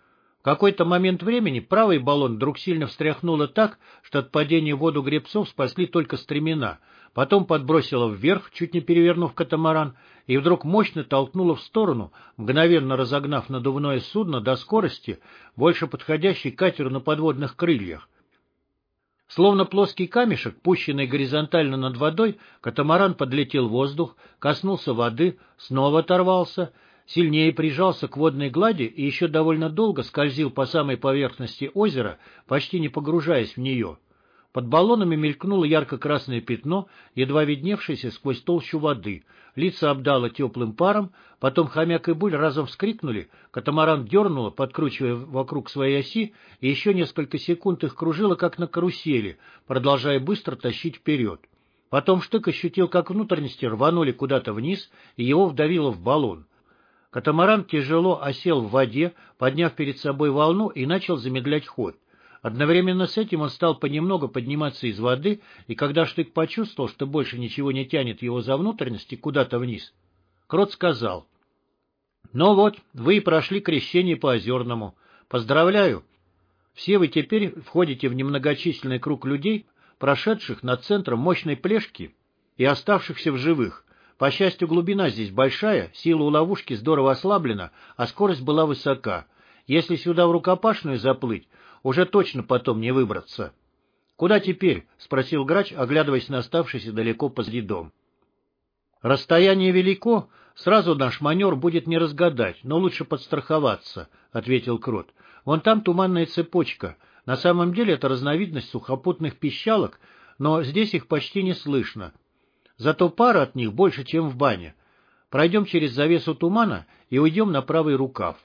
A: В какой-то момент времени правый баллон вдруг сильно встряхнуло так, что от падения в воду гребцов спасли только стремена, потом подбросило вверх, чуть не перевернув катамаран, и вдруг мощно толкнуло в сторону, мгновенно разогнав надувное судно до скорости, больше подходящей катеру на подводных крыльях. Словно плоский камешек, пущенный горизонтально над водой, катамаран подлетел в воздух, коснулся воды, снова оторвался, сильнее прижался к водной глади и еще довольно долго скользил по самой поверхности озера, почти не погружаясь в нее. Под баллонами мелькнуло ярко-красное пятно, едва видневшееся сквозь толщу воды. Лица обдало теплым паром, потом хомяк и буль разом вскрикнули, катамаран дернуло, подкручивая вокруг своей оси, и еще несколько секунд их кружило, как на карусели, продолжая быстро тащить вперед. Потом Штык ощутил, как внутренности рванули куда-то вниз, и его вдавило в баллон. Катамаран тяжело осел в воде, подняв перед собой волну, и начал замедлять ход. Одновременно с этим он стал понемногу подниматься из воды, и когда Штык почувствовал, что больше ничего не тянет его за внутренности куда-то вниз, Крот сказал: «Ну вот, вы и прошли крещение по Озерному. Поздравляю! Все вы теперь входите в немногочисленный круг людей, прошедших над центром мощной плешки и оставшихся в живых. По счастью, глубина здесь большая, сила у ловушки здорово ослаблена, а скорость была высока. Если сюда в рукопашную заплыть, уже точно потом не выбраться». «Куда теперь?» — спросил Грач, оглядываясь на оставшийся далеко позади дом. «Расстояние велико, сразу наш маневр будет не разгадать, но лучше подстраховаться», — ответил Крот. «Вон там туманная цепочка. На самом деле это разновидность сухопутных пищалок, но здесь их почти не слышно. Зато пара от них больше, чем в бане. Пройдем через завесу тумана и уйдем на правый рукав».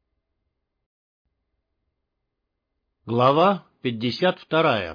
A: Глава пятьдесят вторая.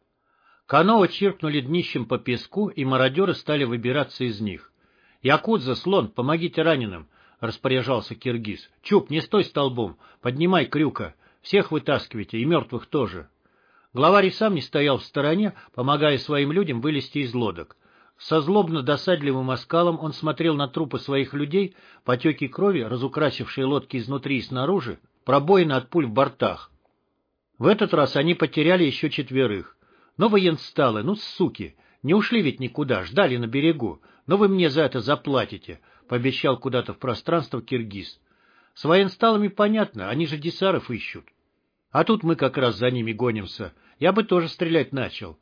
A: Каноэ чиркнули днищем по песку, и мародеры стали выбираться из них. «Якудза, слон, помогите раненым!» — распоряжался Киргиз. «Чуб, не стой столбом, поднимай крюка, всех вытаскивайте, и мертвых тоже». Главарь сам не стоял в стороне, помогая своим людям вылезти из лодок. Со злобно-досадливым оскалом он смотрел на трупы своих людей, потеки крови, разукрасившие лодки изнутри и снаружи, пробоины от пуль в бортах. В этот раз они потеряли еще четверых. «Ну, военсталы, ну, суки, не ушли ведь никуда, ждали на берегу. Но вы мне за это заплатите», — пообещал куда-то в пространство Киргиз. «С военсталами понятно, они же десаров ищут. А тут мы как раз за ними гонимся. Я бы тоже стрелять начал.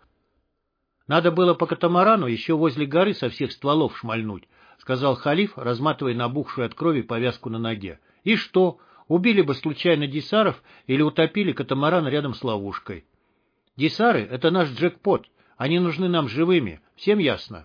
A: Надо было по катамарану еще возле горы со всех стволов шмальнуть», — сказал Халиф, разматывая набухшую от крови повязку на ноге. «И что? Убили бы случайно десаров или утопили катамаран рядом с ловушкой. Десары — это наш джекпот, они нужны нам живыми, всем ясно?»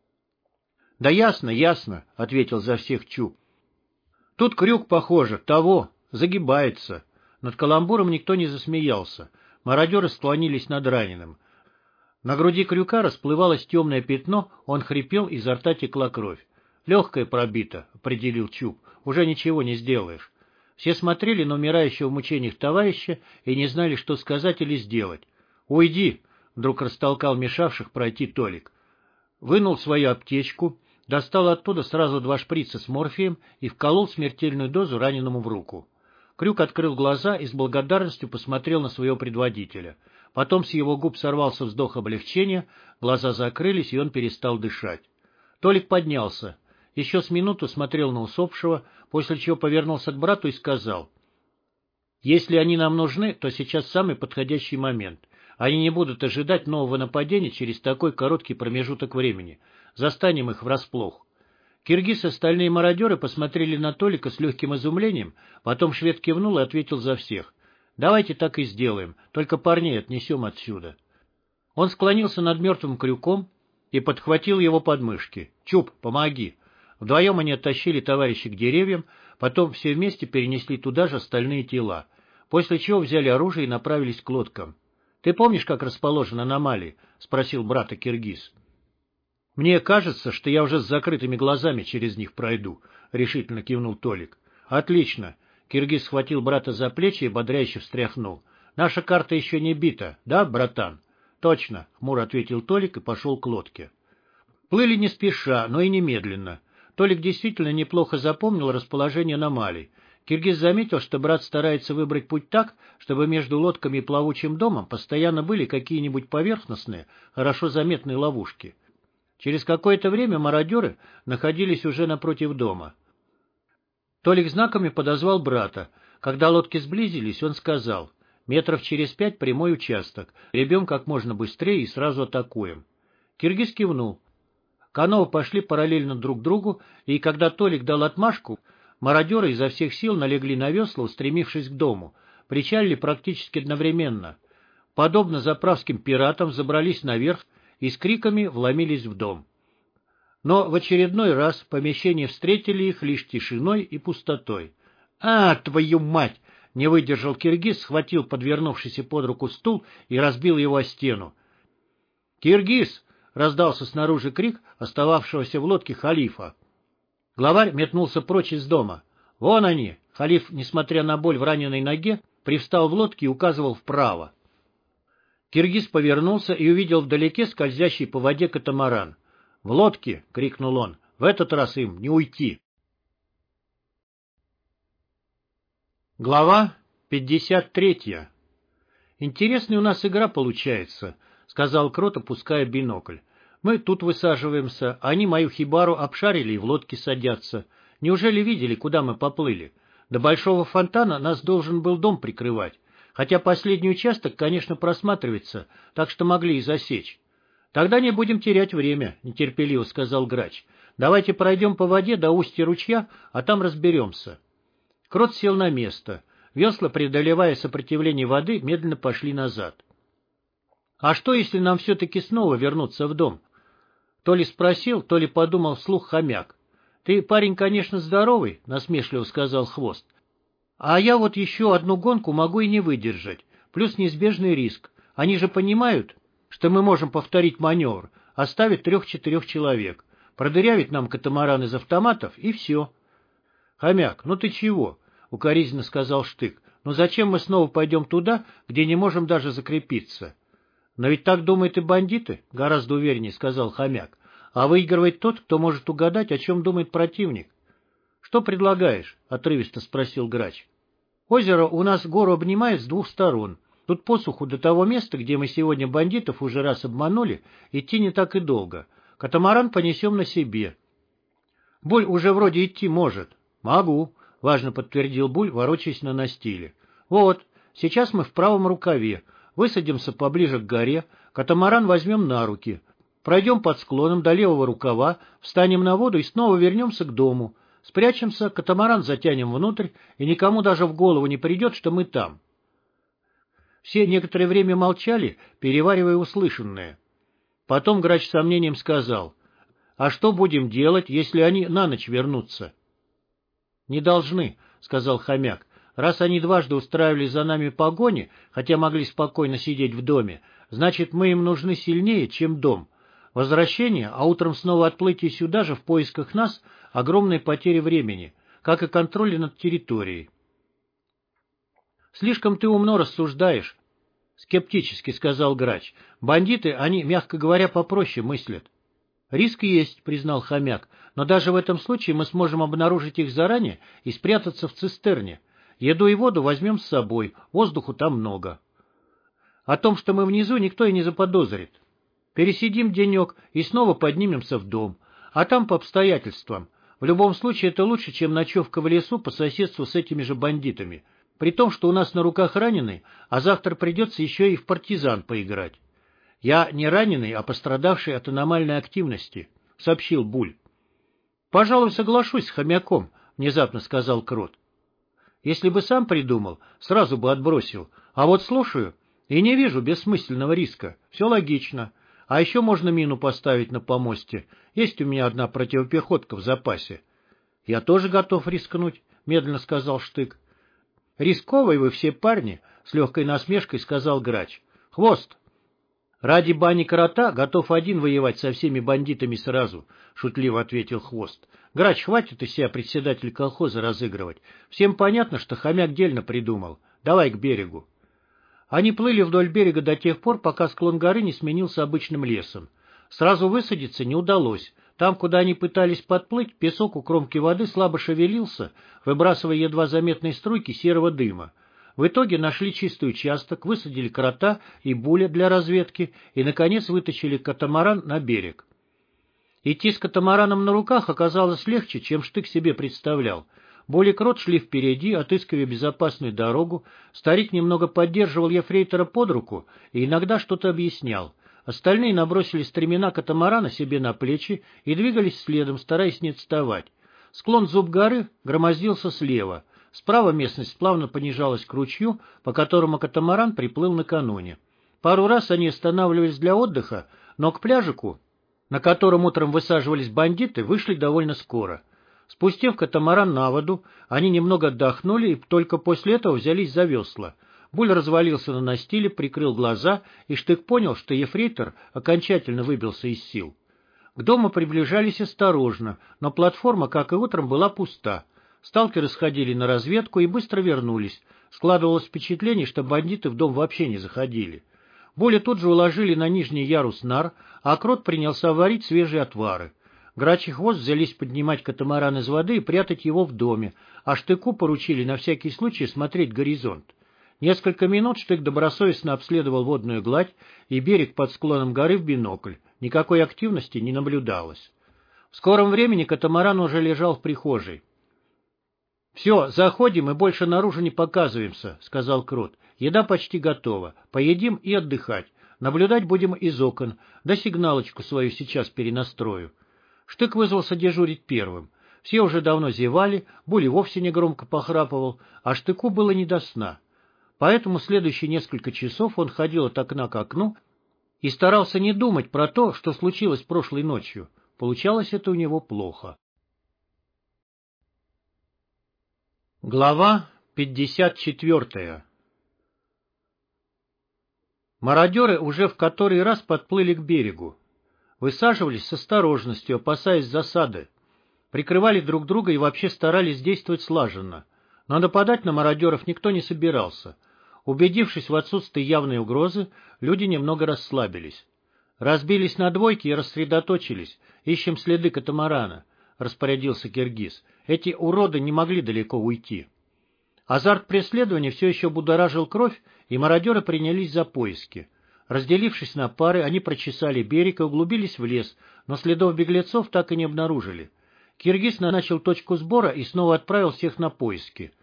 A: «Да ясно, ясно», — ответил за всех Чуб. «Тут крюк, похоже, того, загибается». Над каламбуром никто не засмеялся. Мародеры склонились над раненым. На груди крюка расплывалось темное пятно, он хрипел, изо рта текла кровь. «Легкое пробито», — определил Чуб, — «уже ничего не сделаешь». Все смотрели на умирающего в мучениях товарища и не знали, что сказать или сделать. «Уйди!» — вдруг растолкал мешавших пройти Толик. Вынул свою аптечку, достал оттуда сразу два шприца с морфием и вколол смертельную дозу раненому в руку. Крюк открыл глаза и с благодарностью посмотрел на своего предводителя. Потом с его губ сорвался вздох облегчения, глаза закрылись, и он перестал дышать. Толик поднялся. Еще с минуту смотрел на усопшего, после чего повернулся к брату и сказал: «Если они нам нужны, то сейчас самый подходящий момент. Они не будут ожидать нового нападения через такой короткий промежуток времени. Застанем их врасплох». Киргиз и остальные мародеры посмотрели на Толика с легким изумлением, потом швед кивнул и ответил за всех: «Давайте так и сделаем, только парней отнесем отсюда». Он склонился над мертвым крюком и подхватил его подмышки. «Чуб, помоги». Вдвоем они оттащили товарищей к деревьям, потом все вместе перенесли туда же остальные тела, после чего взяли оружие и направились к лодкам. «Ты помнишь, как расположены аномалии?» — спросил брата Киргиз. «Мне кажется, что я уже с закрытыми глазами через них пройду», — решительно кивнул Толик. «Отлично». Киргиз схватил брата за плечи и бодряще встряхнул. «Наша карта еще не бита, да, братан?» «Точно», — хмуро ответил Толик и пошел к лодке. Плыли не спеша, но и немедленно. Толик действительно неплохо запомнил расположение аномалий. Киргиз заметил, что брат старается выбрать путь так, чтобы между лодками и плавучим домом постоянно были какие-нибудь поверхностные, хорошо заметные ловушки. Через какое-то время мародеры находились уже напротив дома. Толик знаками подозвал брата. Когда лодки сблизились, он сказал: «Метров через пять прямой участок. Гребем как можно быстрее и сразу атакуем». Киргиз кивнул. Каноэ пошли параллельно друг другу, и когда Толик дал отмашку, мародеры изо всех сил налегли на весла, устремившись к дому. Причалили практически одновременно. Подобно заправским пиратам, забрались наверх и с криками вломились в дом. Но в очередной раз помещения встретили их лишь тишиной и пустотой. «А, твою мать!» — не выдержал Киргиз, схватил подвернувшийся под руку стул и разбил его о стену. «Киргиз!» — раздался снаружи крик остававшегося в лодке халифа. Главарь метнулся прочь из дома. «Вон они!» — халиф, несмотря на боль в раненой ноге, привстал в лодке и указывал вправо. Киргиз повернулся и увидел вдалеке скользящий по воде катамаран. «В лодке!» — крикнул он. «В этот раз им не уйти!» Глава пятьдесят третья. «Интересная у нас игра получается», — сказал Крот, опуская бинокль. «Мы тут высаживаемся, а они мою хибару обшарили и в лодке садятся. Неужели видели, куда мы поплыли? До большого фонтана нас должен был дом прикрывать, хотя последний участок, конечно, просматривается, так что могли и засечь». «Тогда не будем терять время», — нетерпеливо сказал Грач. «Давайте пройдем по воде до устья ручья, а там разберемся». Крот сел на место. Весла, преодолевая сопротивление воды, медленно пошли назад. «А что, если нам все-таки снова вернуться в дом?» То ли спросил, то ли подумал вслух хомяк. «Ты, парень, конечно, здоровый», — насмешливо сказал Хвост. «А я вот еще одну гонку могу и не выдержать, плюс неизбежный риск. Они же понимают, что мы можем повторить маневр, оставить трех-четырех человек, продырявить нам катамаран из автоматов, и все». «Хомяк, ну ты чего?» — укоризненно сказал Штык. «Ну зачем мы снова пойдем туда, где не можем даже закрепиться?» «Но ведь так думают и бандиты», — гораздо увереннее сказал Хомяк. «А выигрывает тот, кто может угадать, о чем думает противник». «Что предлагаешь?» — отрывисто спросил Грач. «Озеро у нас гору обнимает с двух сторон. Тут посуху до того места, где мы сегодня бандитов уже раз обманули, идти не так и долго. Катамаран понесем на себе». «Буль уже вроде идти может». «Могу», — важно подтвердил Буль, ворочаясь на настиле. «Вот, сейчас мы в правом рукаве. Высадимся поближе к горе, катамаран возьмем на руки. Пройдем под склоном до левого рукава, встанем на воду и снова вернемся к дому. Спрячемся, катамаран затянем внутрь, и никому даже в голову не придет, что мы там». Все некоторое время молчали, переваривая услышанное. Потом Грач с сомнением сказал: «А что будем делать, если они на ночь вернутся?» «Не должны», — сказал Хомяк. «Раз они дважды устраивали за нами погони, хотя могли спокойно сидеть в доме, значит, мы им нужны сильнее, чем дом. Возвращение, а утром снова отплытие сюда же в поисках нас — огромные потери времени, как и контроль над территорией». «Слишком ты умно рассуждаешь», — скептически сказал Грач. «Бандиты, они, мягко говоря, попроще мыслят». «Риск есть», — признал Хомяк, «но даже в этом случае мы сможем обнаружить их заранее и спрятаться в цистерне. Еду и воду возьмем с собой, воздуху там много. О том, что мы внизу, никто и не заподозрит. Пересидим денек и снова поднимемся в дом, а там по обстоятельствам. В любом случае это лучше, чем ночевка в лесу по соседству с этими же бандитами, при том, что у нас на руках раненый, а завтра придется еще и в партизан поиграть». «Я не раненый, а пострадавший от аномальной активности», — сообщил Буль. «Пожалуй, соглашусь с Хомяком», — внезапно сказал Крот. «Если бы сам придумал, сразу бы отбросил. А вот слушаю и не вижу бессмысленного риска. Все логично. А еще можно мину поставить на помосте. Есть у меня одна противопехотка в запасе». «Я тоже готов рискнуть», — медленно сказал Штык. «Рисковые вы все парни», — с легкой насмешкой сказал Грач. «Хвост, ради бани крота готов один воевать со всеми бандитами сразу», — шутливо ответил Хвост. «Грач, хватит из себя председатель колхоза разыгрывать. Всем понятно, что Хомяк дельно придумал. Давай к берегу». Они плыли вдоль берега до тех пор, пока склон горы не сменился обычным лесом. Сразу высадиться не удалось. Там, куда они пытались подплыть, песок у кромки воды слабо шевелился, выбрасывая едва заметные струйки серого дыма. В итоге нашли чистый участок, высадили крота и буля для разведки и, наконец, вытащили катамаран на берег. Идти с катамараном на руках оказалось легче, чем Штык себе представлял. Буль и крот шли впереди, отыскивая безопасную дорогу. Старик немного поддерживал ефрейтора под руку и иногда что-то объяснял. Остальные набросили стремена катамарана себе на плечи и двигались следом, стараясь не отставать. Склон Зуб горы громоздился слева. Справа местность плавно понижалась к ручью, по которому катамаран приплыл накануне. Пару раз они останавливались для отдыха, но к пляжику, на котором утром высаживались бандиты, вышли довольно скоро. Спустив катамаран на воду, они немного отдохнули и только после этого взялись за весла. Буль развалился на настиле, прикрыл глаза, и Штык понял, что ефрейтор окончательно выбился из сил. К дому приближались осторожно, но платформа, как и утром, была пуста. Сталкеры сходили на разведку и быстро вернулись. Складывалось впечатление, что бандиты в дом вообще не заходили. Буля тут же уложили на нижний ярус нар, а крот принялся варить свежие отвары. Грач и Хвост взялись поднимать катамаран из воды и прятать его в доме, а Штыку поручили на всякий случай смотреть горизонт. Несколько минут Штык добросовестно обследовал водную гладь и берег под склоном горы в бинокль. Никакой активности не наблюдалось. В скором времени катамаран уже лежал в прихожей. — Все, заходим и больше наружу не показываемся, — сказал крот. — Еда почти готова. Поедим и отдыхать. Наблюдать будем из окон. Да сигналочку свою сейчас перенастрою. Штык вызвался дежурить первым. Все уже давно зевали, Буль вовсе негромко похрапывал, а Штыку было не до сна. Поэтому следующие несколько часов он ходил от окна к окну и старался не думать про то, что случилось прошлой ночью. Получалось это у него плохо. Глава пятьдесят четвертая. Мародеры уже в который раз подплыли к берегу. Высаживались с осторожностью, опасаясь засады. Прикрывали друг друга и вообще старались действовать слаженно. Но нападать на мародеров никто не собирался. Убедившись в отсутствии явной угрозы, люди немного расслабились. «Разбились на двойки и рассредоточились. Ищем следы катамарана», — распорядился Киргиз. «Эти уроды не могли далеко уйти». Азарт преследования все еще будоражил кровь, и мародеры принялись за поиски. Разделившись на пары, они прочесали берег и углубились в лес, но следов беглецов так и не обнаружили. Киргиз начал точку сбора и снова отправил всех на поиски.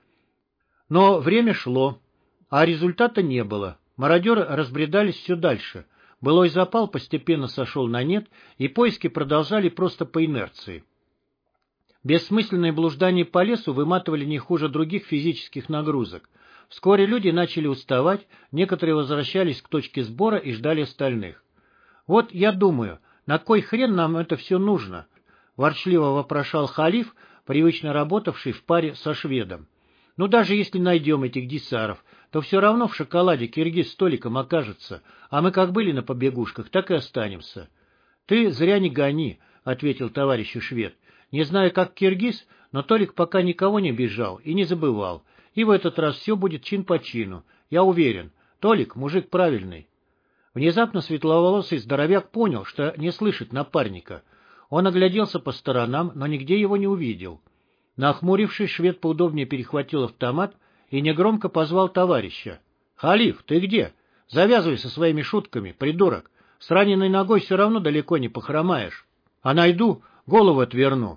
A: Но время шло, а результата не было. Мародеры разбредались все дальше. Былой запал постепенно сошел на нет, и поиски продолжали просто по инерции. Бессмысленные блуждания по лесу выматывали не хуже других физических нагрузок. Вскоре люди начали уставать, некоторые возвращались к точке сбора и ждали остальных. «Вот я думаю, на кой хрен нам это все нужно?» — ворчливо вопрошал Халиф, привычно работавший в паре со шведом. «Ну, даже если найдем этих дисаров, то все равно в шоколаде Киргиз столиком окажется, а мы как были на побегушках, так и останемся». «Ты зря не гони», — ответил товарищу швед. «Не знаю, как Киргиз, но Толик пока никого не бежал и не забывал. И в этот раз все будет чин по чину. Я уверен, Толик мужик правильный». Внезапно светловолосый здоровяк понял, что не слышит напарника. Он огляделся по сторонам, но нигде его не увидел. Нахмурившись, швед поудобнее перехватил автомат и негромко позвал товарища. «Халиф, ты где? Завязывай со своими шутками, придурок. С раненой ногой все равно далеко не похромаешь. А найду, голову отверну».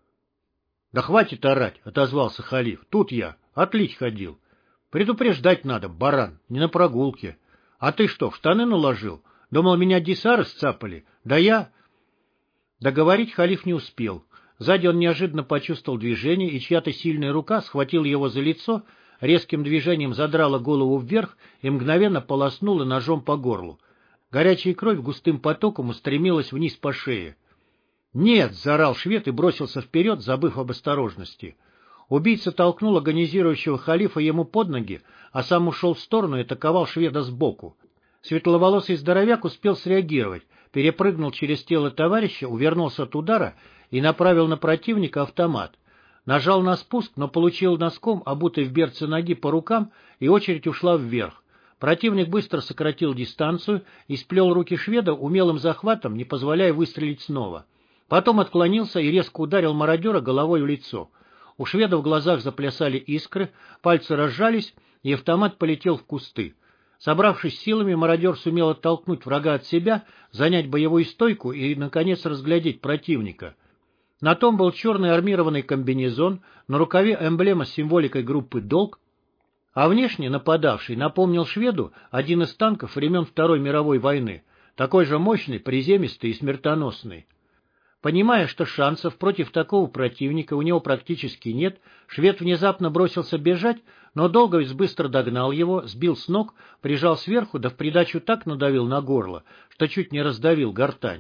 A: «Да хватит орать», — отозвался Халиф. «Тут я. Отлить ходил. Предупреждать надо, баран, не на прогулке. А ты что, в штаны наложил? Думал, меня дисары сцапали? Да я...» Договорить Халиф не успел. Сзади он неожиданно почувствовал движение, и чья-то сильная рука схватила его за лицо, резким движением задрала голову вверх и мгновенно полоснула ножом по горлу. Горячая кровь густым потоком устремилась вниз по шее. «Нет!» — заорал швед и бросился вперед, забыв об осторожности. Убийца толкнул агонизирующего Халифа ему под ноги, а сам ушел в сторону и атаковал шведа сбоку. Светловолосый здоровяк успел среагировать, перепрыгнул через тело товарища, увернулся от удара и направил на противника автомат. Нажал на спуск, но получил носком, обутой в берцы ноги, по рукам, и очередь ушла вверх. Противник быстро сократил дистанцию и сплел руки шведа умелым захватом, не позволяя выстрелить снова. Потом отклонился и резко ударил мародера головой в лицо. У шведа в глазах заплясали искры, пальцы разжались, и автомат полетел в кусты. Собравшись силами, мародер сумел оттолкнуть врага от себя, занять боевую стойку и, наконец, разглядеть противника. На том был черный армированный комбинезон, на рукаве эмблема с символикой группы «Долг», а внешне нападавший напомнил шведу один из танков времен Второй мировой войны, такой же мощный, приземистый и смертоносный. Понимая, что шансов против такого противника у него практически нет, швед внезапно бросился бежать, но Долговец быстро догнал его, сбил с ног, прижал сверху, да в придачу так надавил на горло, что чуть не раздавил гортань.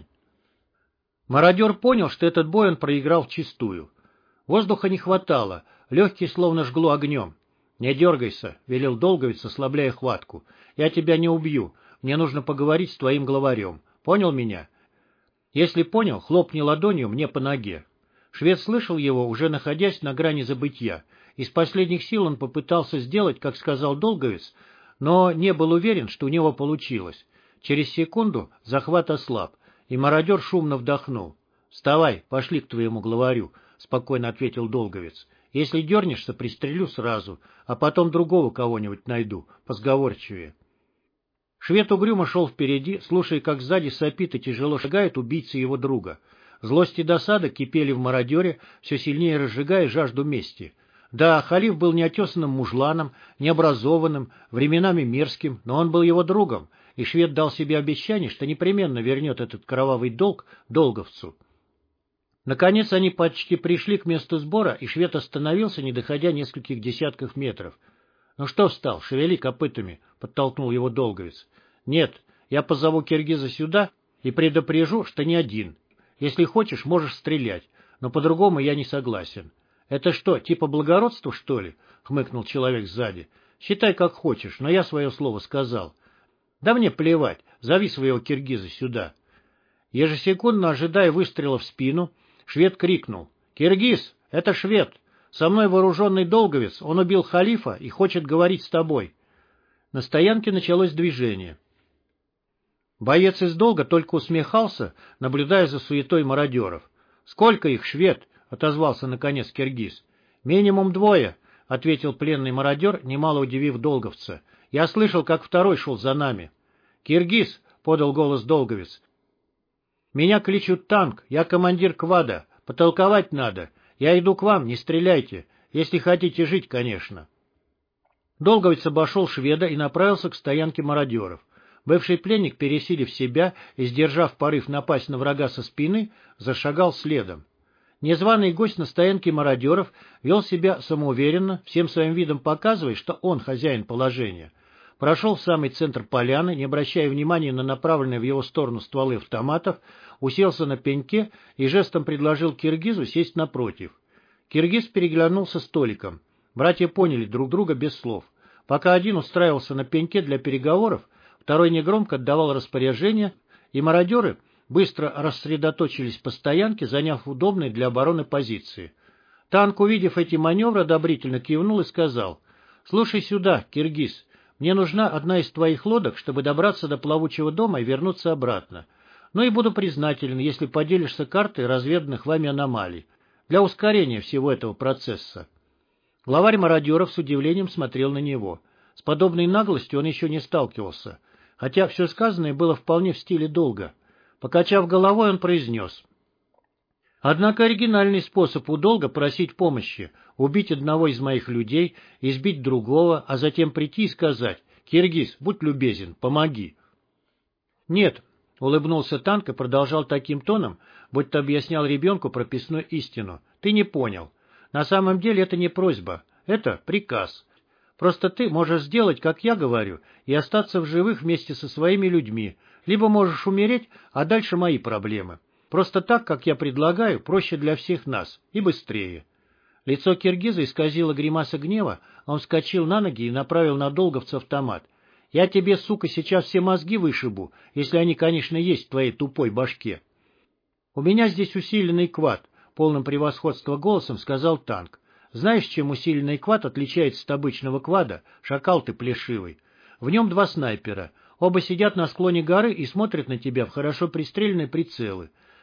A: Мародер понял, что этот бой он проиграл вчистую. Воздуха не хватало, легкие словно жгло огнем. — Не дергайся, — велел Долговец, ослабляя хватку. — Я тебя не убью, мне нужно поговорить с твоим главарем. Понял меня? Если понял, хлопни ладонью мне по ноге. Швед слышал его, уже находясь на грани забытья. Из последних сил он попытался сделать, как сказал Долговец, но не был уверен, что у него получилось. Через секунду захват ослаб, и мародер шумно вдохнул. — Вставай, пошли к твоему главарю, — спокойно ответил Долговец. — Если дернешься, пристрелю сразу, а потом другого кого-нибудь найду, позговорчивее. Швед угрюмо шел впереди, слушая, как сзади сопит и тяжело шагает убийца его друга. Злость и досада кипели в мародере, все сильнее разжигая жажду мести. Да, Халиф был неотесанным мужланом, необразованным, временами мерзким, но он был его другом, и швед дал себе обещание, что непременно вернет этот кровавый долг долговцу. Наконец они почти пришли к месту сбора, и швед остановился, не доходя нескольких десятков метров. — Ну что встал, шевели копытами, — подтолкнул его Долговец. — Нет, я позову киргиза сюда и предупрежу, что не один. Если хочешь, можешь стрелять, но по-другому я не согласен. — Это что, типа благородства, что ли? — хмыкнул человек сзади. — Считай, как хочешь, но я свое слово сказал. — Да мне плевать, зови своего киргиза сюда. Ежесекундно ожидая выстрела в спину, швед крикнул. — Киргиз, это швед! Со мной вооруженный Долговец, он убил Халифа и хочет говорить с тобой. На стоянке началось движение. Боец из Долга только усмехался, наблюдая за суетой мародеров. — Сколько их, швед? — отозвался наконец киргиз. — Минимум двое, — ответил пленный мародер, немало удивив долговца. — Я слышал, как второй шел за нами. — Киргиз, — подал голос Долговец. — Меня кличут Танк, я командир квада, потолковать надо. Я иду к вам, не стреляйте, если хотите жить, конечно. Долговец обошел шведа и направился к стоянке мародеров. Бывший пленник, пересилив себя и сдержав порыв напасть на врага со спины, зашагал следом. Незваный гость на стоянке мародеров вел себя самоуверенно, всем своим видом показывая, что он хозяин положения. Прошел в самый центр поляны, не обращая внимания на направленные в его сторону стволы автоматов, уселся на пеньке и жестом предложил киргизу сесть напротив. Киргиз переглянулся столиком. Братья поняли друг друга без слов. Пока один устраивался на пеньке для переговоров, второй негромко отдавал распоряжения, и мародеры быстро рассредоточились по стоянке, заняв удобные для обороны позиции. Танк, увидев эти маневры, одобрительно кивнул и сказал: «Слушай сюда, киргиз, мне нужна одна из твоих лодок, чтобы добраться до плавучего дома и вернуться обратно. Ну и буду признателен, если поделишься картой разведанных вами аномалий, для ускорения всего этого процесса». Главарь мародеров с удивлением смотрел на него. С подобной наглостью он еще не сталкивался, хотя все сказанное было вполне в стиле долга. Покачав головой, он произнес: «Однако оригинальный способ у долга просить помощи, убить одного из моих людей, избить другого, а затем прийти и сказать: «Киргиз, будь любезен, помоги». «Нет», — улыбнулся Танк и продолжал таким тоном, будто объяснял ребенку прописную истину. «Ты не понял. На самом деле это не просьба, это приказ. Просто ты можешь сделать, как я говорю, и остаться в живых вместе со своими людьми, либо можешь умереть, а дальше мои проблемы. Просто так, как я предлагаю, проще для всех нас и быстрее». Лицо киргиза исказило гримаса гнева, он вскочил на ноги и направил на долговца автомат. «Я тебе, сука, сейчас все мозги вышибу, если они, конечно, есть в твоей тупой башке». «У меня здесь усиленный квад», — полным превосходства голосом сказал Танк. «Знаешь, чем усиленный квад отличается от обычного квада, шакал ты плешивый? В нем два снайпера. Оба сидят на склоне горы и смотрят на тебя в хорошо пристреленные прицелы.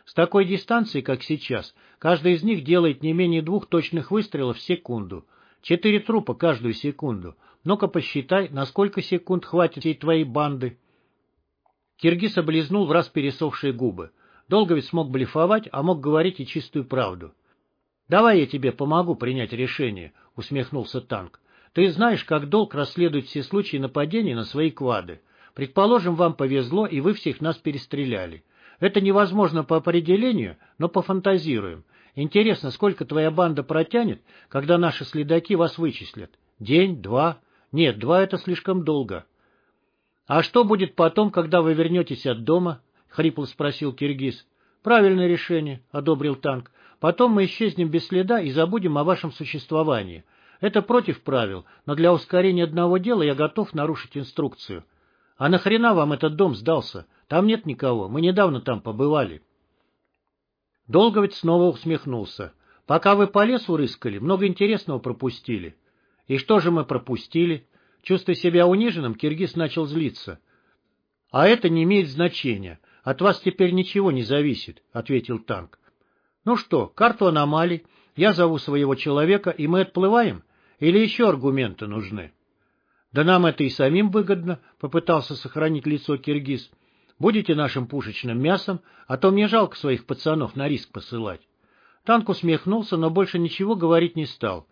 A: С такой дистанции, как сейчас, каждый из них делает не менее двух точных выстрелов в секунду. Четыре трупа каждую секунду. Ну-ка посчитай, на сколько секунд хватит всей твоей банды. Киргиз облизнул враз пересохшие губы. Долго ведь смог блефовать, а мог говорить и чистую правду. — Давай я тебе помогу принять решение, — усмехнулся Танк. — Ты знаешь, как долг расследует все случаи нападений на свои квады. Предположим, вам повезло, и вы всех нас перестреляли. Это невозможно по определению, но пофантазируем. Интересно, сколько твоя банда протянет, когда наши следаки вас вычислят? День, два? Нет, два — это слишком долго. — А что будет потом, когда вы вернетесь от дома? — хрипло спросил Киргиз. — Правильное решение, — одобрил Танк. — Потом мы исчезнем без следа и забудем о вашем существовании. Это против правил, но для ускорения одного дела я готов нарушить инструкцию. — А нахрена вам этот дом сдался? Там нет никого, мы недавно там побывали. Долговец снова усмехнулся. — Пока вы по лесу рыскали, много интересного пропустили. — И что же мы пропустили? Чувствуя себя униженным, Киргиз начал злиться. — А это не имеет значения. От вас теперь ничего не зависит, — ответил Танк. — Ну что, карту аномалий, я зову своего человека, и мы отплываем? Или еще аргументы нужны? — Да нам это и самим выгодно, — попытался сохранить лицо Киргиз. — Будете нашим пушечным мясом, а то мне жалко своих пацанов на риск посылать. Танк усмехнулся, но больше ничего говорить не стал.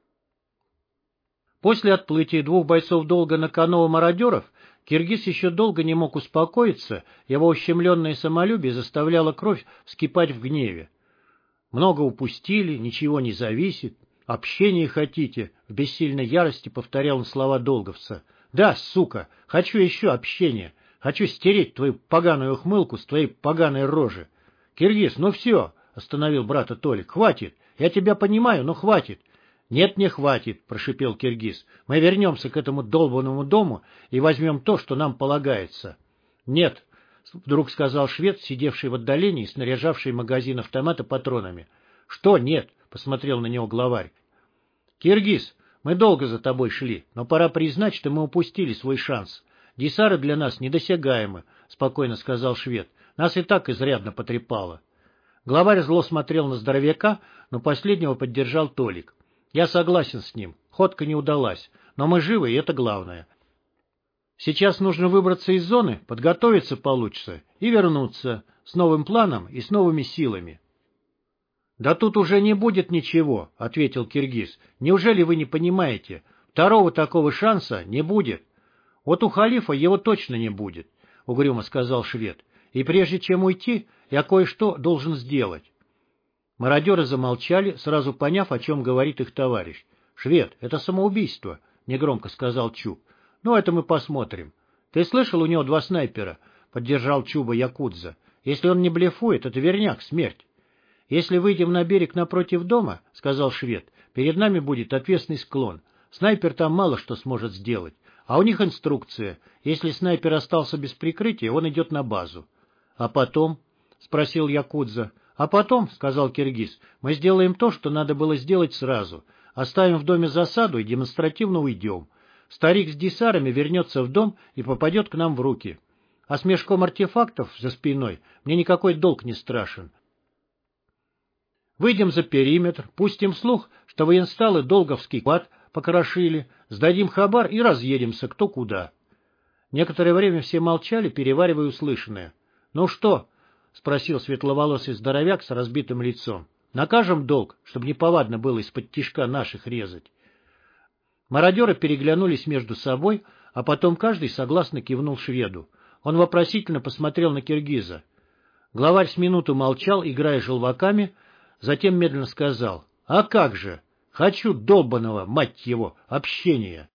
A: После отплытия двух бойцов долга на каноэ-мародеров Киргиз еще долго не мог успокоиться, его ущемленное самолюбие заставляло кровь вскипать в гневе. Много упустили, ничего не зависит, общение хотите, в бессильной ярости повторял он слова долговца. Да, сука, хочу еще общения, хочу стереть твою поганую ухмылку с твоей поганой рожи. Киргиз, ну все, остановил брата Толик, хватит, я тебя понимаю, но хватит. «Нет, не хватит», — прошипел Киргиз. «Мы вернемся к этому долбанному дому и возьмем то, что нам полагается». «Нет», — вдруг сказал швед, сидевший в отдалении и снаряжавший магазин автомата патронами. «Что нет?» — посмотрел на него главарь. «Киргиз, мы долго за тобой шли, но пора признать, что мы упустили свой шанс. Десары для нас недосягаемы», — спокойно сказал швед. «Нас и так изрядно потрепало». Главарь зло смотрел на здоровяка, но последнего поддержал Толик. Я согласен с ним, ходка не удалась, но мы живы, и это главное. Сейчас нужно выбраться из зоны, подготовиться получше и вернуться с новым планом и с новыми силами. — Да тут уже не будет ничего, — ответил Киргиз. — Неужели вы не понимаете? Второго такого шанса не будет. — Вот у халифа его точно не будет, — угрюмо сказал швед. — И прежде чем уйти, я кое-что должен сделать. Мародеры замолчали, сразу поняв, о чем говорит их товарищ. — Швед, это самоубийство, — негромко сказал Чуб. — Ну, это мы посмотрим. — Ты слышал, у него два снайпера, — поддержал Чуба Якудза. — Если он не блефует, это верняк, смерть. — Если выйдем на берег напротив дома, — сказал швед, — перед нами будет отвесный склон. Снайпер там мало что сможет сделать. А у них инструкция. Если снайпер остался без прикрытия, он идет на базу. — А потом? — спросил Якудза. — А потом, — сказал Киргиз, — мы сделаем то, что надо было сделать сразу. Оставим в доме засаду и демонстративно уйдем. Старик с десарами вернется в дом и попадет к нам в руки. А с мешком артефактов за спиной мне никакой долг не страшен. Выйдем за периметр, пустим слух, что военсталы долговский квад покрошили, сдадим хабар и разъедемся кто куда. Некоторое время все молчали, переваривая услышанное. — Ну что? — спросил светловолосый здоровяк с разбитым лицом. — Накажем долг, чтобы неповадно было из-под тишка наших резать. Мародеры переглянулись между собой, а потом каждый согласно кивнул шведу. Он вопросительно посмотрел на Киргиза. Главарь с минуту молчал, играя желваками, затем медленно сказал: — А как же? Хочу долбаного, мать его, общения.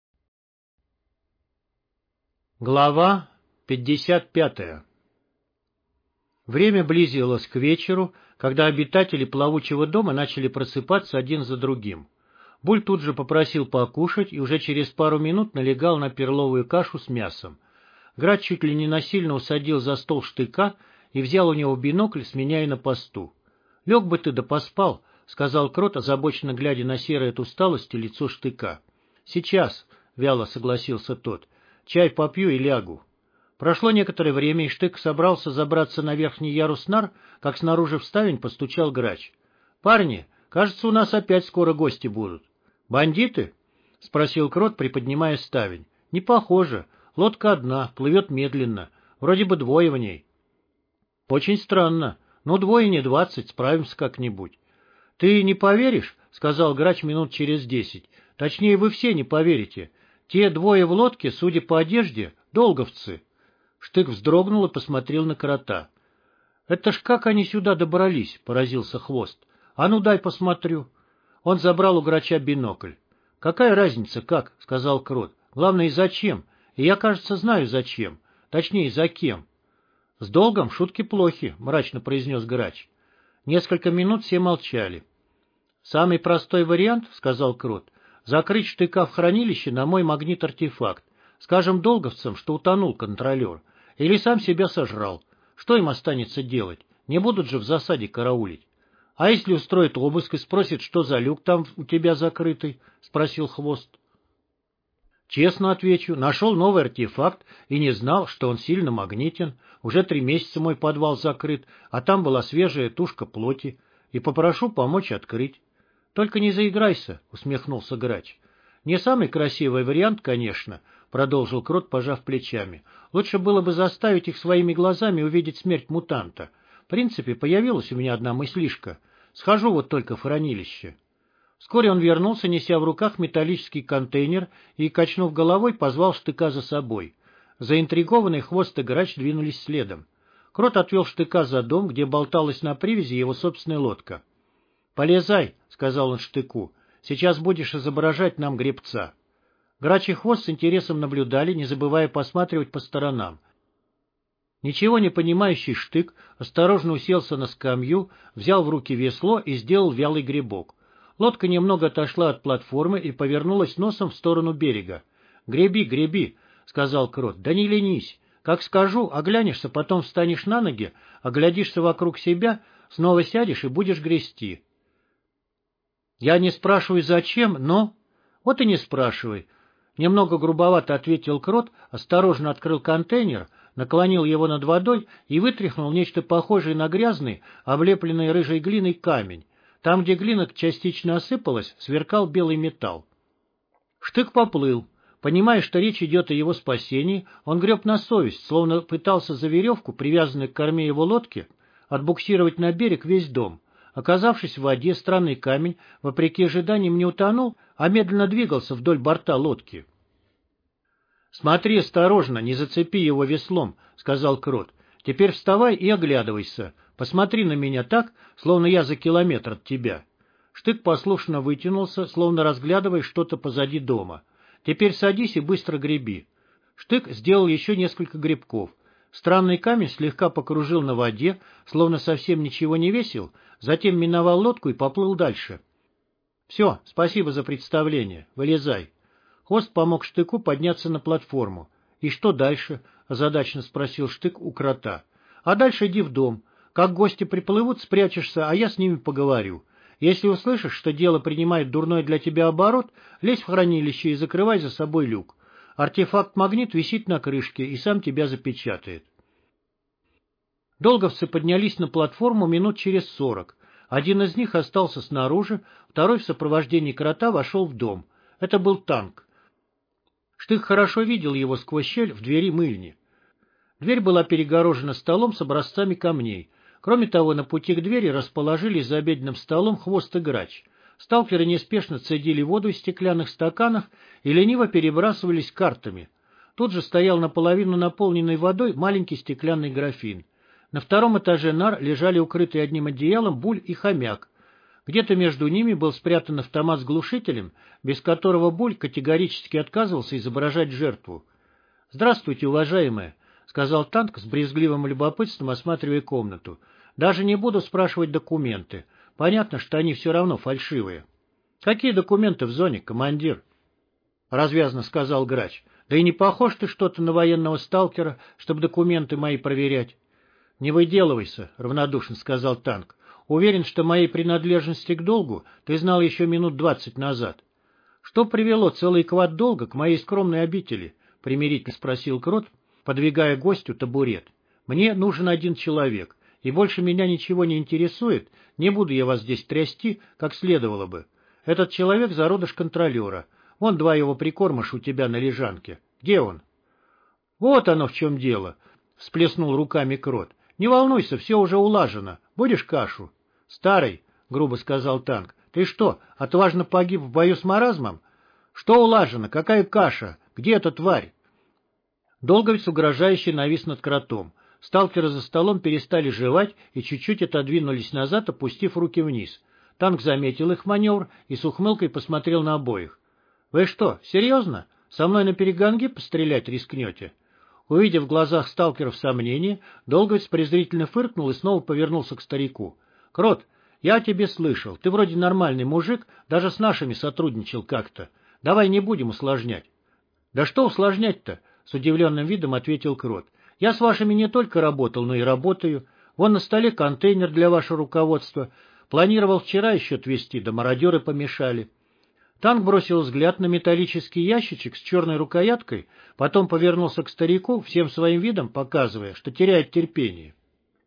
A: Глава пятьдесят пятая. Время близилось к вечеру, когда обитатели плавучего дома начали просыпаться один за другим. Буль тут же попросил покушать и уже через пару минут налегал на перловую кашу с мясом. Град чуть ли не насильно усадил за стол Штыка и взял у него бинокль, сменяя на посту. — Лег бы ты да поспал, — сказал Крот, озабоченно глядя на серое от усталости лицо Штыка. — Сейчас, — вяло согласился тот, — чай попью и лягу. Прошло некоторое время, и Штык собрался забраться на верхний ярус нар, как снаружи в ставень постучал грач. — Парни, кажется, у нас опять скоро гости будут. — Бандиты? — спросил Крот, приподнимая ставень. — Не похоже. Лодка одна, плывет медленно. Вроде бы двое в ней. — Очень странно. Ну, двое не двадцать, справимся как-нибудь. — Ты не поверишь? — сказал грач минут через десять. — Точнее, вы все не поверите. Те двое в лодке, судя по одежде, долговцы. Штык вздрогнул и посмотрел на Крота. — Это ж как они сюда добрались? — поразился Хвост. — А ну дай посмотрю. Он забрал у грача бинокль. — Какая разница, как? — сказал Крот. — Главное, зачем? И я, кажется, знаю, зачем. Точнее, за кем. — С долгом шутки плохи, — мрачно произнес грач. Несколько минут все молчали. — Самый простой вариант, — сказал Крот, — закрыть Штыка в хранилище на мой магнит-артефакт. Скажем долговцам, что утонул контролер. Или сам себя сожрал. Что им останется делать? Не будут же в засаде караулить. — А если устроит обыск и спросит, что за люк там у тебя закрытый? — спросил Хвост. — Честно отвечу, нашел новый артефакт и не знал, что он сильно магнитен. Уже три месяца мой подвал закрыт, а там была свежая тушка плоти. И попрошу помочь открыть. — Только не заиграйся, — усмехнулся грач. — Не самый красивый вариант, конечно, — продолжил Крот, пожав плечами. — Лучше было бы заставить их своими глазами увидеть смерть мутанта. В принципе, появилась у меня одна мыслишка. Схожу вот только в хранилище. Вскоре он вернулся, неся в руках металлический контейнер и, качнув головой, позвал Штыка за собой. Заинтригованный Хвост и грач двинулись следом. Крот отвел Штыка за дом, где болталась на привязи его собственная лодка. — Полезай, — сказал он Штыку, — сейчас будешь изображать нам гребца. Грач и Хвост с интересом наблюдали, не забывая посматривать по сторонам. Ничего не понимающий Штык осторожно уселся на скамью, взял в руки весло и сделал вялый гребок. Лодка немного отошла от платформы и повернулась носом в сторону берега. — Греби, греби, — сказал Крот, — да не ленись. Как скажу, оглянешься, потом встанешь на ноги, оглядишься вокруг себя, снова сядешь и будешь грести. — Я не спрашиваю, зачем, но... — Вот и не спрашивай. Немного грубовато ответил Крот, осторожно открыл контейнер, наклонил его над водой и вытряхнул нечто похожее на грязный, облепленный рыжей глиной камень. Там, где глина частично осыпалась, сверкал белый металл. Штык поплыл. Понимая, что речь идет о его спасении, он греб на совесть, словно пытался за веревку, привязанную к корме его лодки, отбуксировать на берег весь дом. Оказавшись в воде, странный камень, вопреки ожиданиям, не утонул, а медленно двигался вдоль борта лодки. — Смотри осторожно, не зацепи его веслом, — сказал Крот. — Теперь вставай и оглядывайся. Посмотри на меня так, словно я за километр от тебя. Штык послушно вытянулся, словно разглядывая что-то позади дома. — Теперь садись и быстро греби. Штык сделал еще несколько гребков. Странный камень слегка покружил на воде, словно совсем ничего не весил, затем миновал лодку и поплыл дальше. — Все, спасибо за представление. Вылезай. Хвост помог Штыку подняться на платформу. — И что дальше? — озадаченно спросил Штык у Крота. — А дальше иди в дом. Как гости приплывут, спрячешься, а я с ними поговорю. Если услышишь, что дело принимает дурной для тебя оборот, лезь в хранилище и закрывай за собой люк. Артефакт-магнит висит на крышке и сам тебя запечатает. Долговцы поднялись на платформу минут через сорок. Один из них остался снаружи, второй в сопровождении Крота вошел в дом. Это был танк. Штык хорошо видел его сквозь щель в двери мыльни. Дверь была перегорожена столом с образцами камней. Кроме того, на пути к двери расположились за обеденным столом Хвост и грач. Сталкеры неспешно цедили воду из стеклянных стаканов и лениво перебрасывались картами. Тут же стоял наполовину наполненный водой маленький стеклянный графин. На втором этаже нар лежали укрытые одним одеялом Буль и Хомяк. Где-то между ними был спрятан автомат с глушителем, без которого Буль категорически отказывался изображать жертву. — Здравствуйте, уважаемые, — сказал танк с брезгливым любопытством, осматривая комнату. — Даже не буду спрашивать документы. Понятно, что они все равно фальшивые. — Какие документы в зоне, командир? — развязно сказал грач. — Да и не похож ты что-то на военного сталкера, чтобы документы мои проверять. — Не выделывайся, — равнодушно сказал танк. — Уверен, что моей принадлежности к долгу ты знал еще минут двадцать назад. — Что привело целый квад долга к моей скромной обители? — примирительно спросил Крот, подвигая гостю табурет. «Мне нужен один человек, и больше меня ничего не интересует, не буду я вас здесь трясти, как следовало бы. Этот человек зародыш контролера. Вон два его прикормыша у тебя на лежанке. Где он?» «Вот оно в чем дело», — всплеснул руками Крот. «Не волнуйся, все уже улажено. Будешь кашу?» «Старый», — грубо сказал Танк, — «ты что, отважно погиб в бою с маразмом?» «Что улажено? Какая каша? Где эта тварь?» Долговец угрожающе навис над Кротом. Сталкеры за столом перестали жевать и чуть-чуть отодвинулись назад, опустив руки вниз. Танк заметил их маневр и с ухмылкой посмотрел на обоих. «Вы что, серьезно? Со мной на перегонки пострелять рискнете?» Увидев в глазах сталкеров сомнение, Долговец презрительно фыркнул и снова повернулся к старику. «Крот, я о тебе слышал. Ты вроде нормальный мужик, даже с нашими сотрудничал как-то. Давай не будем усложнять». «Да что усложнять-то?» — с удивленным видом ответил Крот. «Я с вашими не только работал, но и работаю. Вон на столе контейнер для вашего руководства. Планировал вчера еще отвезти, да мародеры помешали». Танк бросил взгляд на металлический ящичек с черной рукояткой, потом повернулся к старику, всем своим видом показывая, что теряет терпение.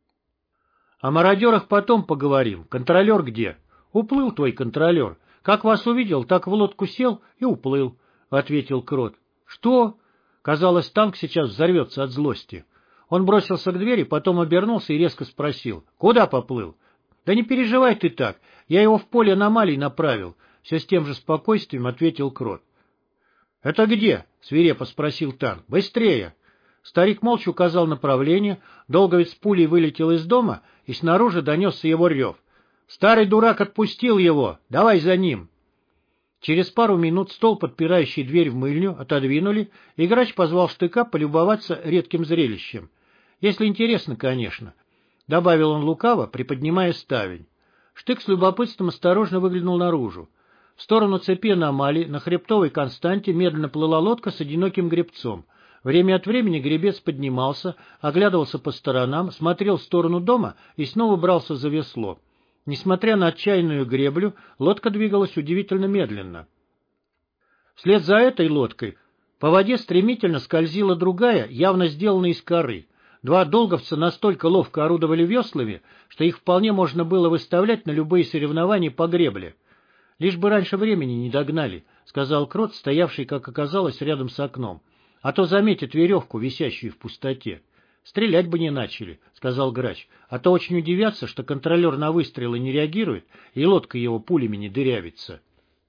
A: «О мародерах потом поговорим. Контролер где?» «Уплыл твой контролер. Как вас увидел, так в лодку сел и уплыл», — ответил Крот. «Что?» Казалось, Танк сейчас взорвется от злости. Он бросился к двери, потом обернулся и резко спросил. «Куда поплыл?» «Да не переживай ты так. Я его в поле аномалий направил», — все с тем же спокойствием ответил Крот. «Это где?» — свирепо спросил Танк. «Быстрее!» Старик молча указал направление, Долговец пулей вылетел из дома, и снаружи донесся его рев. «Старый дурак отпустил его! Давай за ним!» Через пару минут стол, подпирающий дверь в мыльню, отодвинули, и Грач позвал Штыка полюбоваться редким зрелищем. «Если интересно, конечно», — добавил он лукаво, приподнимая ставень. Штык с любопытством осторожно выглянул наружу. В сторону цепи аномалий на хребтовой константе медленно плыла лодка с одиноким гребцом. Время от времени гребец поднимался, оглядывался по сторонам, смотрел в сторону дома и снова брался за весло. Несмотря на отчаянную греблю, лодка двигалась удивительно медленно. Вслед за этой лодкой по воде стремительно скользила другая, явно сделанная из коры. Два долговца настолько ловко орудовали веслами, что их вполне можно было выставлять на любые соревнования по гребле. «Лишь бы раньше времени не догнали», — сказал Крот, стоявший, как оказалось, рядом с окном. «А то заметят веревку, висящую в пустоте». «Стрелять бы не начали», — сказал Грач, «а то очень удивятся, что контролер на выстрелы не реагирует, и лодка его пулями не дырявится».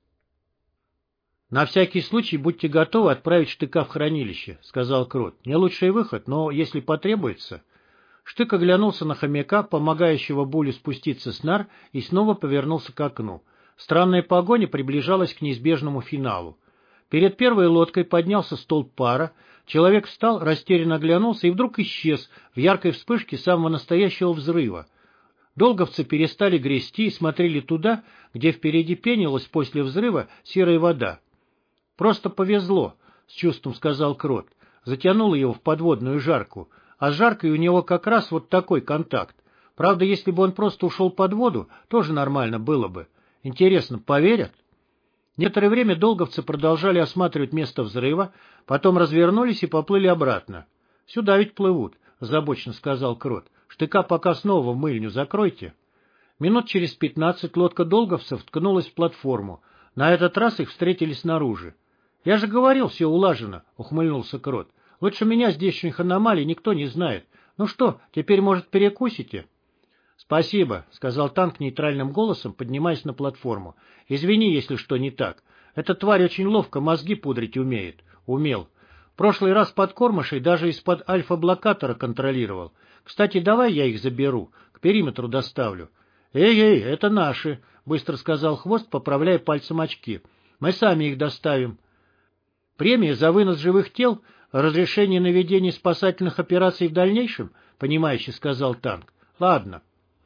A: «На всякий случай будьте готовы отправить Штыка в хранилище», — сказал Крот. «Не лучший выход, но если потребуется». Штык оглянулся на хомяка, помогающего Булю спуститься с нар, и снова повернулся к окну. Странная погоня приближалась к неизбежному финалу. Перед первой лодкой поднялся столб пара, человек встал, растерянно оглянулся и вдруг исчез в яркой вспышке самого настоящего взрыва. Долговцы перестали грести и смотрели туда, где впереди пенилась после взрыва серая вода. «Просто повезло», — с чувством сказал Крот. Затянуло его в подводную жарку, а с жаркой у него как раз вот такой контакт. Правда, если бы он просто ушел под воду, тоже нормально было бы. Интересно, поверят? Некоторое время долговцы продолжали осматривать место взрыва, потом развернулись и поплыли обратно. — Сюда ведь плывут, — озабоченно сказал Крот. — Штыка пока снова в мыльню закройте. Минут через пятнадцать лодка долговцев ткнулась в платформу. На этот раз их встретили снаружи. — Я же говорил, все улажено, — ухмыльнулся Крот. — Лучше меня здешних аномалий никто не знает. Ну что, теперь, может, перекусите? — «Спасибо», — сказал Танк нейтральным голосом, поднимаясь на платформу. «Извини, если что не так. Эта тварь очень ловко мозги пудрить умеет». «Умел. В прошлый раз подкормышей даже из-под альфа-блокатора контролировал. Кстати, давай я их заберу, к периметру доставлю». «Эй-эй, это наши», — быстро сказал Хвост, поправляя пальцем очки. «Мы сами их доставим». «Премия за вынос живых тел, разрешение на ведение спасательных операций в дальнейшем?» — понимающе сказал Танк. «Ладно».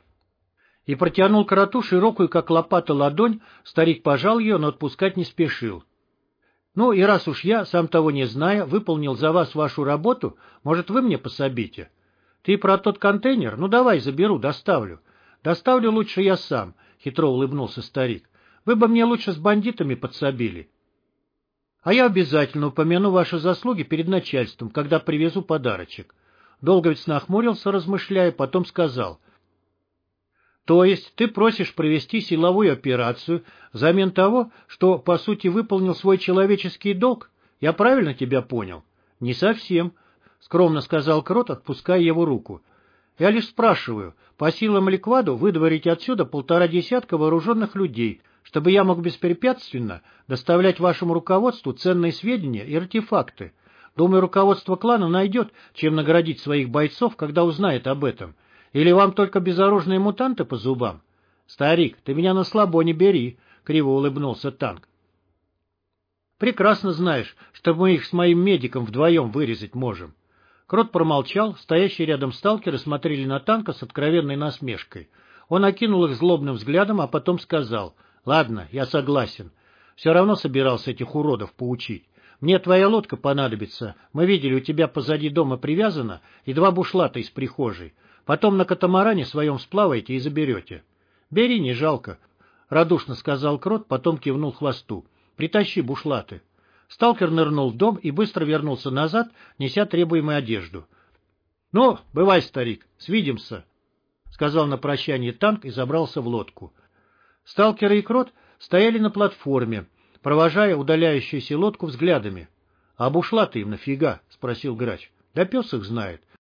A: И протянул Кроту широкую, как лопата, ладонь, старик пожал ее, но отпускать не спешил. «Ну, и раз уж я, сам того не зная, выполнил за вас вашу работу, может, вы мне пособите? Ты про тот контейнер? Ну, давай, заберу, доставлю». «Доставлю лучше я сам», — хитро улыбнулся старик. «Вы бы мне лучше с бандитами подсобили». А я обязательно упомяну ваши заслуги перед начальством, когда привезу подарочек. Долговец нахмурился, размышляя, потом сказал. То есть ты просишь провести силовую операцию взамен того, что, по сути, выполнил свой человеческий долг? Я правильно тебя понял? Не совсем, скромно сказал Крот, отпуская его руку. Я лишь спрашиваю, по силам ли кваду выдворить отсюда полтора десятка вооруженных людей, чтобы я мог беспрепятственно доставлять вашему руководству ценные сведения и артефакты. Думаю, руководство клана найдет, чем наградить своих бойцов, когда узнает об этом. Или вам только безоружные мутанты по зубам? Старик, ты меня на слабо не бери, — криво улыбнулся Танк. Прекрасно знаешь, что мы их с моим медиком вдвоем вырезать можем. Крот промолчал, стоящие рядом сталкеры смотрели на Танка с откровенной насмешкой. Он окинул их злобным взглядом, а потом сказал: «Ладно, я согласен. Все равно собирался этих уродов поучить. Мне твоя лодка понадобится. Мы видели, у тебя позади дома привязана и два бушлата из прихожей. Потом на катамаране своем сплаваете и заберете». «Бери, не жалко», — радушно сказал Крот, потом кивнул Хвосту. «Притащи бушлаты». Сталкер нырнул в дом и быстро вернулся назад, неся требуемую одежду. «Ну, бывай, старик, свидимся», — сказал на прощание Танк и забрался в лодку. Сталкеры и Крот стояли на платформе, провожая удаляющуюся лодку взглядами. — А бушлаты им нафига? — спросил Грач. — Да пес их знает.